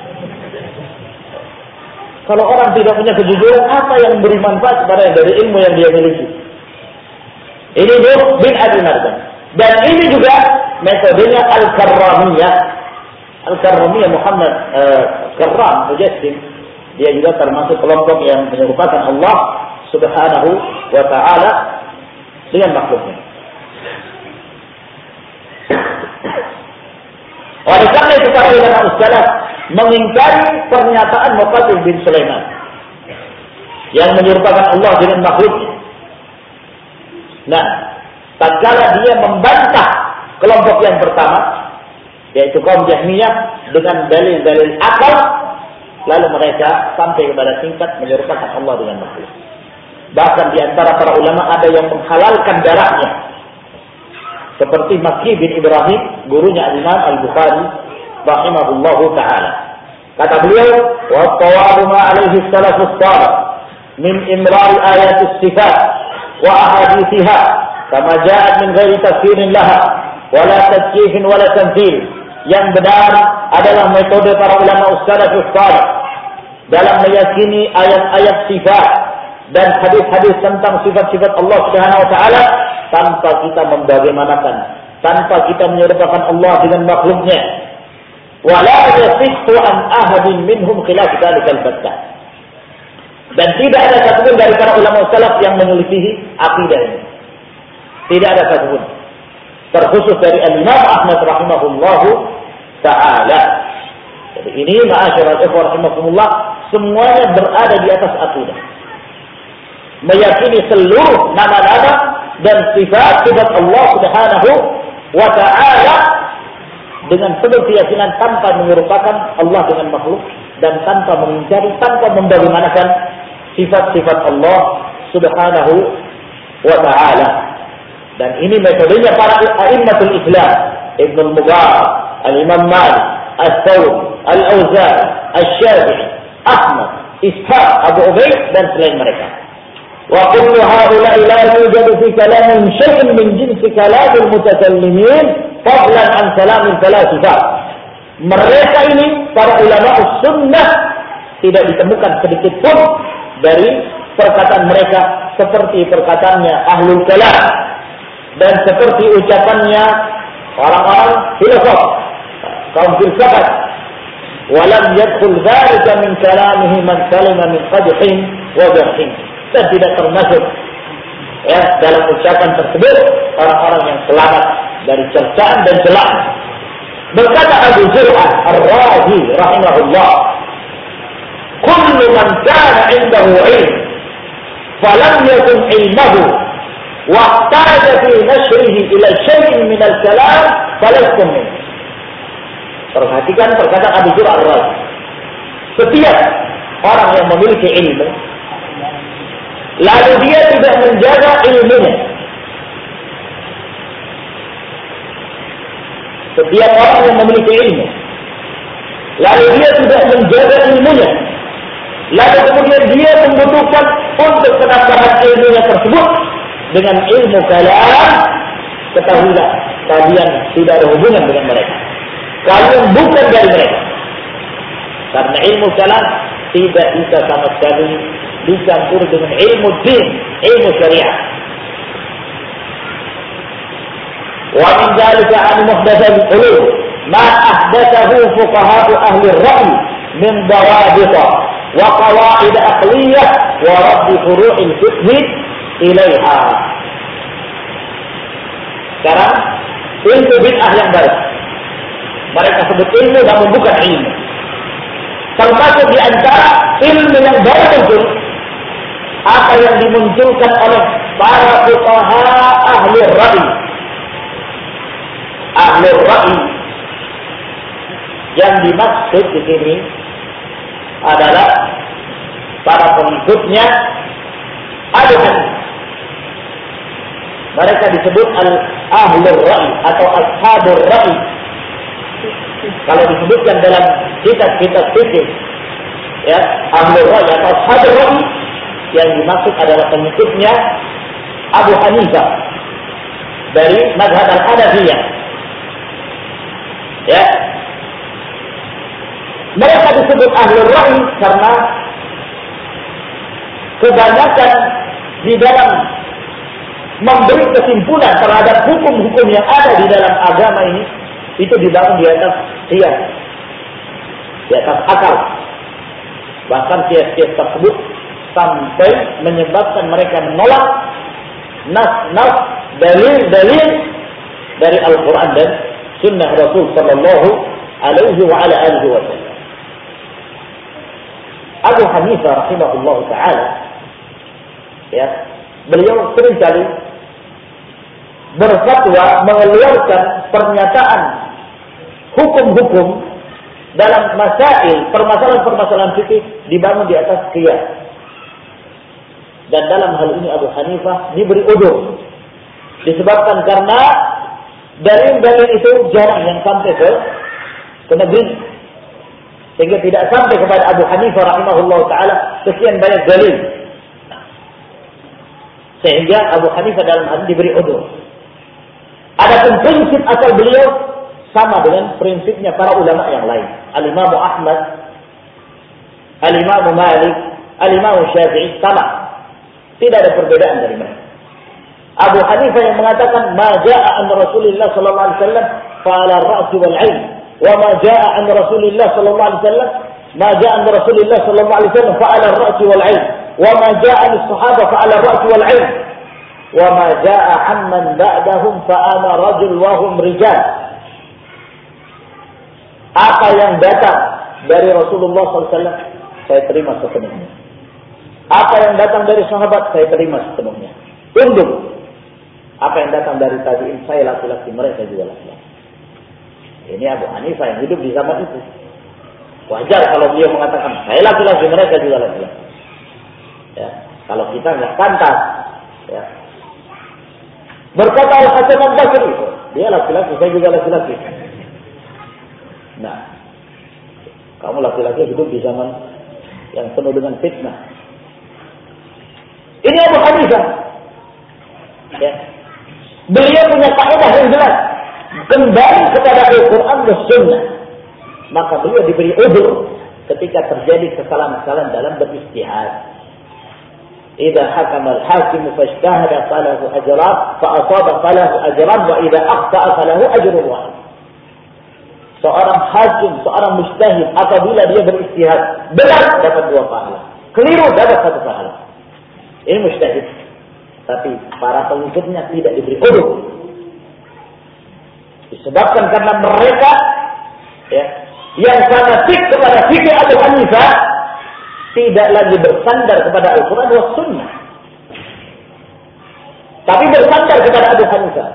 Kalau orang tidak punya kejujuran, apa yang beri manfaat kepada dari ilmu yang dia miliki? Ini Nuh bin Abi Maryam. Dan ini juga metodenya Al-Karramiyah. Al-Karramiyah Muhammad Karram Mujassim. Dia juga termasuk kelompok yang menyerupakan Allah Subhanahu wa Ta'ala dengan makhluknya. Oleh karena itu para ulama salaf mengingkari pernyataan Muqatil bin Sulaiman yang menyerupakan Allah dengan makhluknya. Nah, tatkala dia membantah kelompok yang pertama, yaitu kaum Jahmiyah dengan dalil-dalil akal, lalu mereka sampai kepada tingkat menyerupakan Allah dengan makhluk. Bahkan di antara para ulama ada yang menghalalkan darahnya, seperti Makki bin Ibrahim, gurunya Imam Al-Bukhari rahimahullahu ta'ala. Kata beliau, wa tawabu ma alaihi salafus salih min imrar ayat as-sifat wa ahadithiha kama ja'at min ghairi tafsirin laha wala tadkifin wala tamthil. Yang benar adalah metode para ulama salafus salih dalam meyakini ayat-ayat sifat dan hadis-hadis tentang sifat-sifat Allah Subhanahu wa taala tanpa kita membagaimanakan, tanpa kita menyerupakan Allah dengan makhluknya. Wala yasihhu an ahadin minhum khilaf dzalikal battah. Dan tidak ada satupun dari para ulama salaf yang menyelisihi akidah ini. Tidak ada satupun. Terkhusus dari Imam Ahmad rahimahullahu ta'ala. Jadi ini ma'asyiral ikhwah rahimahumullah, semuanya berada di atas akidah. Meyakini seluruh nama-nama dan sifat-sifat Allah Subhanahu wa ta'ala dengan penuh keyakinan tanpa menyerupakan Allah dengan makhluk dan tanpa mengingkari, tanpa membagaimanakan sifat-sifat Allah Subhanahu wa ta'ala. Dan ini metodenya para a'immatul Islam, Ibnu Mubarak, Al-Imam Malik, As-Thawri, Al-Auza'i, Asy-Syafi'i, Ahmad, Ishaq, Abu Ubaid dan selain mereka. Wa kullu haula'i la yujadu fi kalamihim syai'un min jinsi kalamil mutakallimin fadlan an kalamil falasifah. Mereka ini para ulama sunnah tidak ditemukan sedikit pun dari perkataan mereka seperti perkataannya ahlul kalam dan seperti ucapannya orang-orang filosof, kaum filsafat. Walam yadkhul dzalika min kalamihi man salima min qadhin wa jarhin. Dan tidak termasuk ya dalam ucapan tersebut orang-orang yang selamat dari cercaan dan celaan. Berkata Abu Zur'ah Ar-Razi rahimahullah, kullu man kana 'indahu 'ilm falam yakun 'ilmuhu wahtaja fi nashrihi ila syai'in min al-kalam falastum min. Perhatikan perkataan Abu Zur'ah Ar-Razi. Setiap orang yang memiliki ilmu lalu dia tidak menjaga ilmunya. Setiap orang yang memiliki ilmu lalu dia tidak menjaga ilmunya, lalu kemudian dia membutuhkan untuk penambahan ilmunya tersebut dengan ilmu kalam, ketahuilah kalian tidak ada hubungan dengan mereka. Kalian bukan dari mereka. Karena ilmu kalam tidak bisa sama sekali dicampur dengan ilmu din, ilmu syariah. Wa min dzalika an muhdatsatil qulub ma ahdatsahu fuqaha ahli ar-ra'y min dawabit wa qawaid aqliyah wa radd furu'il fiqh ilaiha. Sekarang ilmu bid'ah yang baru. Mereka sebut ilmu namun bukan ilmu. Termasuk di antara ilmu yang baru muncul apa yang dimunculkan oleh para fuqaha ahli ar-ra'y. Ahli ar-ra'y yang dimaksud di sini adalah para pengikutnya Abu Hanifah. Mereka disebut ahli ar-ra'y atau ashabur ra'y. Kalau disebutkan dalam kitab-kitab fikih, ya, ahli ar-ra'y atau ashabur ra'y, yang dimaksud adalah pengikutnya Abu Hanifah dari mazhab Al-Hanafiyah. Ya. Mereka disebut ahlul ra'i karena kebanyakan di dalam memberi kesimpulan terhadap hukum-hukum yang ada di dalam agama ini itu dibangun di atas qiyas, di atas akal. Bahkan qiyas-qiyas tersebut sampai menyebabkan mereka menolak nas-nas, dalil-dalil dari Al-Quran dan Sunnah Rasul Sallallahu Alaihi wa ala alihi Wasallam. Abu Hanifah rahimahullah taala, ya, beliau seringkali berfatwa mengeluarkan pernyataan hukum-hukum dalam permasalahan fikih dibangun di atas qiyas. Dan dalam hal ini Abu Hanifah diberi udzur disebabkan karena dalil-dalil itu jarang yang sampai ke negeri. Sehingga tidak sampai kepada Abu Hanifah rahimahullah ta'ala sekian banyak dalil. Sehingga Abu Hanifah dalam hal ini diberi udzur. Adapun prinsip asal beliau sama dengan prinsipnya para ulama yang lain. Al-Imam Ahmad, Al-Imam Malik, Al-Imam Syafi'i sama. Tidak ada perbedaan dari mereka. Abu Hanifah yang mengatakan ma jaa'a an Rasulillah sallallahu alaihi wasallam fa 'ala ar-ra's wal 'ain. وما جاء عن رسول الله صلى الله عليه وسلم ما جاء عن رسول الله صلى الله عليه وسلم فعلى الرأس والعين وما جاء عن الصحابة فعلى الرأس والعين وما جاء عمن بعدهم فأنا رجل وهم رجال. Apa yang datang dari Rasulullah SAW saya terima sepenuhnya. Apa yang datang dari sahabat saya terima sepenuhnya. Tunduk. Apa yang datang dari tabi'in saya laki-laki, mereka juga laki-laki. Ini Abu Hanifah yang hidup di zaman itu. Wajar kalau beliau mengatakan saya laki-laki, mereka juga laki-laki. Ya, kalau kita nggak pantas. Ya. Berkata Al-Hasan Al-Basri, dia laki-laki, saya juga laki-laki. Nah, kamu laki-laki hidup di zaman yang penuh dengan fitnah. Ini Abu Hanifah. Ya. Beliau punya kaidah yang jelas. Kembali kepada Al-Quran dan Sunnah. Maka beliau diberi udzur ketika terjadi kesalahan-kesalahan dalam beristihad. Idza hakama al-hakim fajtahada falahu ajran, fa asaba falahu ajran, wa idza akhta'a falahu ajrun wahid. Seorang hakim, seorang mujtahid apabila dia beristihad, benar dapat 2 pahala. Keliru dapat 1 pahala. Ini mujtahid. Tapi para pengikutnya tidak diberi udzur. Disebabkan karena mereka ya, yang fanatik kepada fikih Abu Hanifah tidak lagi bersandar kepada Al-Quran dan Sunnah, tapi bersandar kepada Abu Hanifah.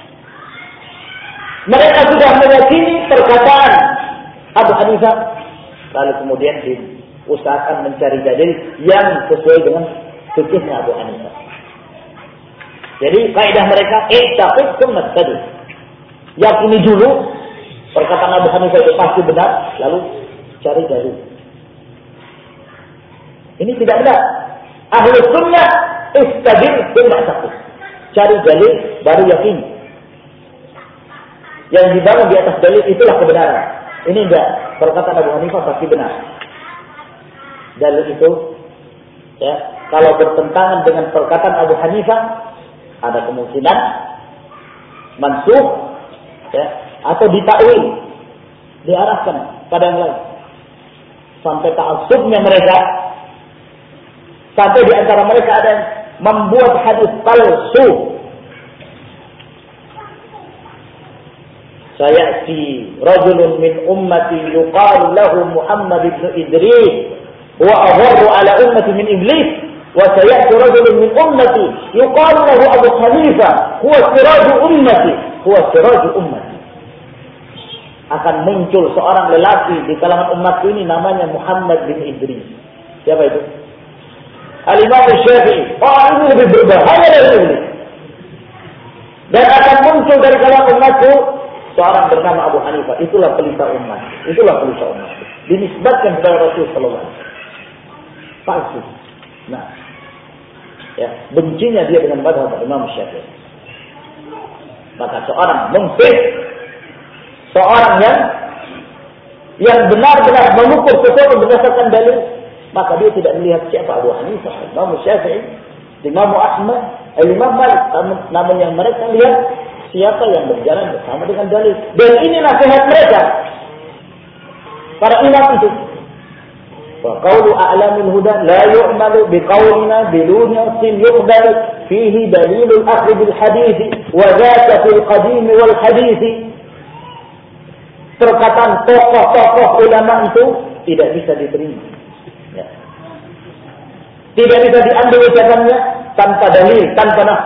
Mereka sudah meyakini perkataan Abu Hanifah, lalu kemudian diusahakan mencari dalil yang sesuai dengan fikihnya Abu Hanifah. Jadi kaidah mereka ittaqid tsumma istadil. Yakini dulu perkataan Abu Hanifah itu pasti benar, lalu cari dalil. Ini tidak benar. Ahli sunnah istadil tsumma istaqim. Cari dalil baru yakin. Yang dibangun di atas dalil itulah kebenaran. Ini enggak, perkataan Abu Hanifah pasti benar. Dalil itu ya, kalau bertentangan dengan perkataan Abu Hanifah ada kemungkinan mansukh ya, atau ditakwil, diarahkan pada yang lain. Sampai ta'assubnya mereka, sampai di antara mereka ada yang membuat hadis palsu. Sayati rajulun min ummati yuqalu lahu Muhammad ibn Idris wa adharru ala ummati min iblis, wa sayati rajulun min ummati yuqalu lahu Abu Hanifah huwa siraju ummati, huwa siraju ummati. Akan muncul seorang lelaki di kalangan umat ini namanya Muhammad bin Idris. Siapa itu? Al-Imam Syafi'i. Orang ini lebih berbahaya dari ini. Dan akan muncul dari kalangan umatku seorang bernama Abu Hanifah. Itulah pelita umat. Itulah pelita umat. Dinisbatkan kepada Rasul sallallahu alaihi wasallam. Palsu. Nah, ya, bencinya dia dengan madhab Imam Syafi'i. Maka seorang mungkin seorang yang benar-benar mengukur sesuatu berdasarkan dalil, maka dia tidak melihat siapa Abu Hanifah, Imam Syafi'i, Imam Ahmad, Imam Malik, namun yang mereka lihat siapa yang berjalan bersama dengan dalil. Dan ini nasihat mereka, para imam itu. Wa qawlu a'lamil huda la yu'malu biqawlina biduni aslin yuqbal fihi dalilul akhri bil hadithi wa dhaka fil qadim wal hadithi. Perkataan tokoh-tokoh ulama itu tidak bisa diterima. Ya. Tidak bisa diambil ucapannya tanpa dalil, tanpa nas.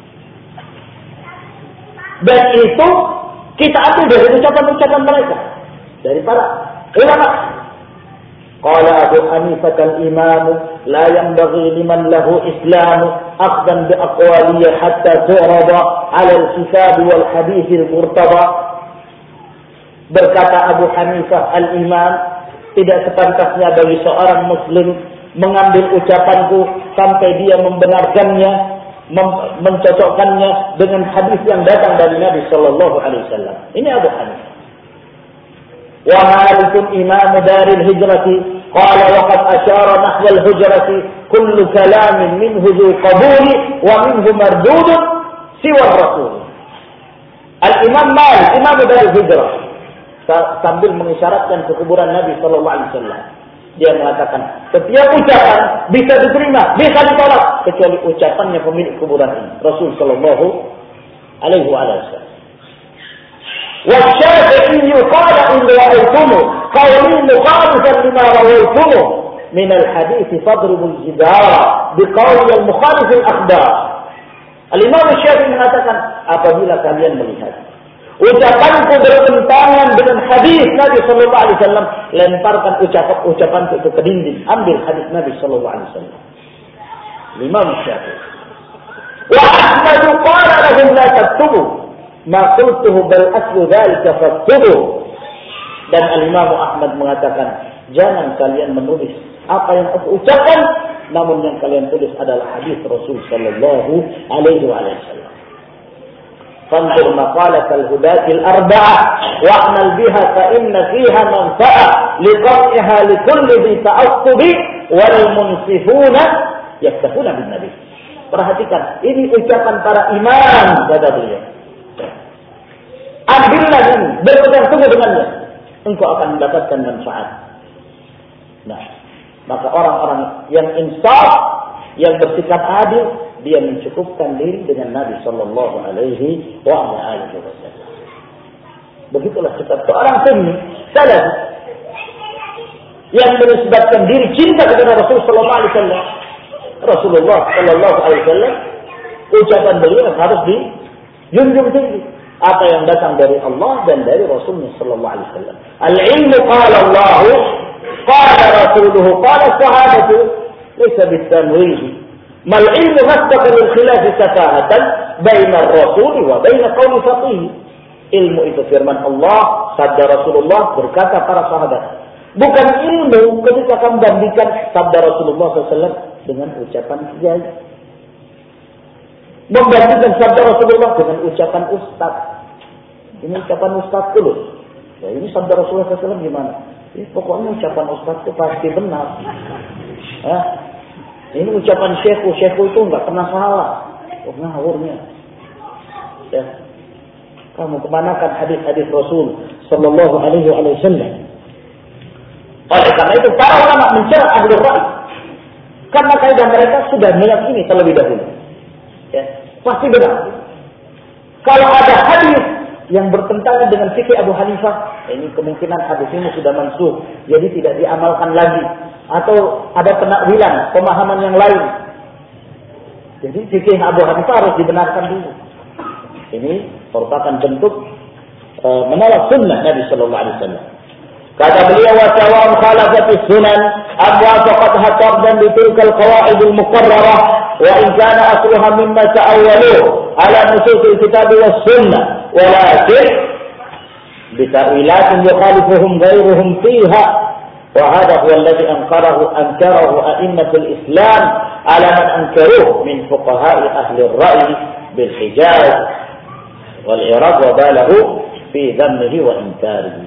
Dan itu kita ambil dari ucapan-ucapan mereka, dari para ulama. Qala Abu Hanifah al-Imam la yanbaghi liman lahu Islam akhdan bi aqwaliyah hatta tu'rada 'ala al-kitab wal hadith al-murtada. Berkata Abu Hanifah al-Imam, tidak sepantasnya bagi seorang muslim mengambil ucapanku sampai dia membenarkannya, mencocokkannya dengan hadis yang datang dari Nabi sallallahu alaihi wasallam. Ini Abu Hanifah. Wa Malikun imam daril hijrati qala wa qad ashara nahwa al-hujrati kullu kalamin minhu dhu qabuli wa minhu mardud siwa rasul. Al-Imam Malik, imam daril hijrah, sambil mengisyaratkan kekuburan Nabi sallallahu alaihi wasallam. Dia mengatakan, setiap ucapan bisa diterima, bisa ditolak kecuali ucapannya pemilik kuburan ini, Rasul sallallahu alaihi wasallam. Wa Syafi'i qala in ra'aytum qawli mukhalifan lima rawaytum min al-hadits fadribul jidara biqawli al-mukhalif al-akhbar. Al-Imam Syafi'i mengatakan, apabila kalian melihat ucapanku bertentangan dengan hadis Nabi sallallahu alaihi wasallam, lemparkan ucapanku itu ke dinding, ambil hadis Nabi sallallahu alaihi wasallam. Imam Syafi'i. Wa Ahmad qala lahum la taktubu ma qultuhu bal aslu dzalika faktubu. Dan Al-Imam Ahmad mengatakan, jangan kalian menulis apa yang aku ucapkan, namun yang kalian tulis adalah hadis Rasul sallallahu alaihi wasallam. فانظر مقالة الهداة الأربعة واعمل بها فإن فيها منفعة لقطعها لكل ذي تعصب والمنصفون يكتفون بالنبي. Perhatikan, ini ucapan para imam, kata beliau. Ambillah ini, berpegang teguh dengannya, engkau akan mendapatkan manfaat. Nah, maka orang-orang yang insaf, yang bersikap adil, dia mencukupkan diri dengan Nabi sallallahu alaihi wasallam. Begitulah sifat seorang sunni salaf yang menisbatkan diri cinta kepada Rasul sallallahu alaihi wasallam. Rasulullah sallallahu alaihi wasallam, ucapan beliau harus dijunjung tinggi. Apa yang datang dari Allah dan dari Rasulnya sallallahu alaihi wasallam. Al-ilmu qala Allah, qala rasuluhu, qala sahabatu, laysa bitamwih. Mal ilmu masdaqan lil khilaf safahatan baina ar-rasul wa baina qauli faqih. Ilmu itu firman Allah, sabda Rasulullah, berkata para sahabat. Bukan ilmu ketika kamu bandingkan sabda Rasulullah SAW dengan ucapan kiai. Membandingkan sabda Rasulullah dengan ucapan ustaz. Ini ucapan ustaz dulu. Ya, ini sabda Rasulullah SAW gimana? Pokoknya ucapan ustaz itu pasti benar. Ini ucapan syekhu itu nggak pernah salah. Ngawurnya. Ya. Kamu kemanakan hadis-hadis Rasul sallallahu alaihi wasallam? Oleh karena itu para ulama mencela ahli ra'y. Karena kaidah mereka sudah meyakini terlebih dahulu. Ya, pasti benar. Kalau ada hadis yang bertentangan dengan fikih Abu Hanifah, ini kemungkinan hadis ini sudah mansuh, jadi tidak diamalkan lagi, atau ada penakwilan, pemahaman yang lain. Jadi fikih Abu Hanifah harus dibenarkan dulu. Ini merupakan bentuk menolak sunnah Nabi sallallahu alaihi wasallam. Kata beliau, wa sawa'un khalafat sunan am wafaqatha qardan bi tilka al-qawaid al-muqarrarah wa in kana asluha mimma ta'awwalu ala nusus al-kitab was sunnah walakin bi ta'wilat yukhalifuhum ghayruhum fiha wa hadha huwa alladhi ankarahu a'immatul islam ala man ankaruhu min fuqaha'i ahli ar-ra'y bil hijaz wal iraq wa balahu fi في ذمه وإنكاره.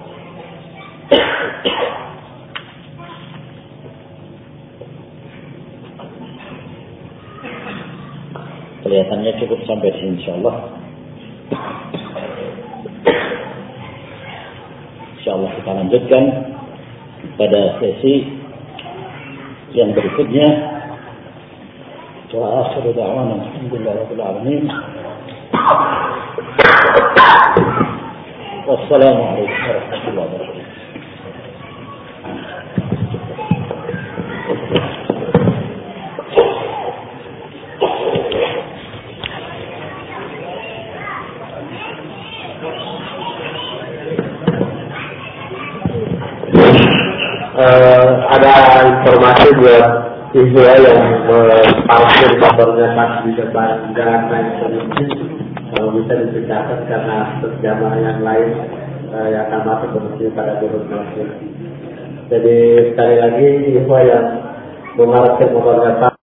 Kelihatannya cukup sampai di sini insyaallah. Insyaallah kita lanjutkan pada sesi yang berikutnya. Wa akhiru da'wana alhamdulillahi rabbil alamin. Wassalamualaikum warahmatullahi wabarakatuh. Ada informasi buat siswa yang parkir motornya pas di depan jalan naik terus, kalau bisa diceritakan karena jamaah yang lain yang akan masuk berarti pada turun parkir. Jadi sekali lagi siswa yang memarkir motornya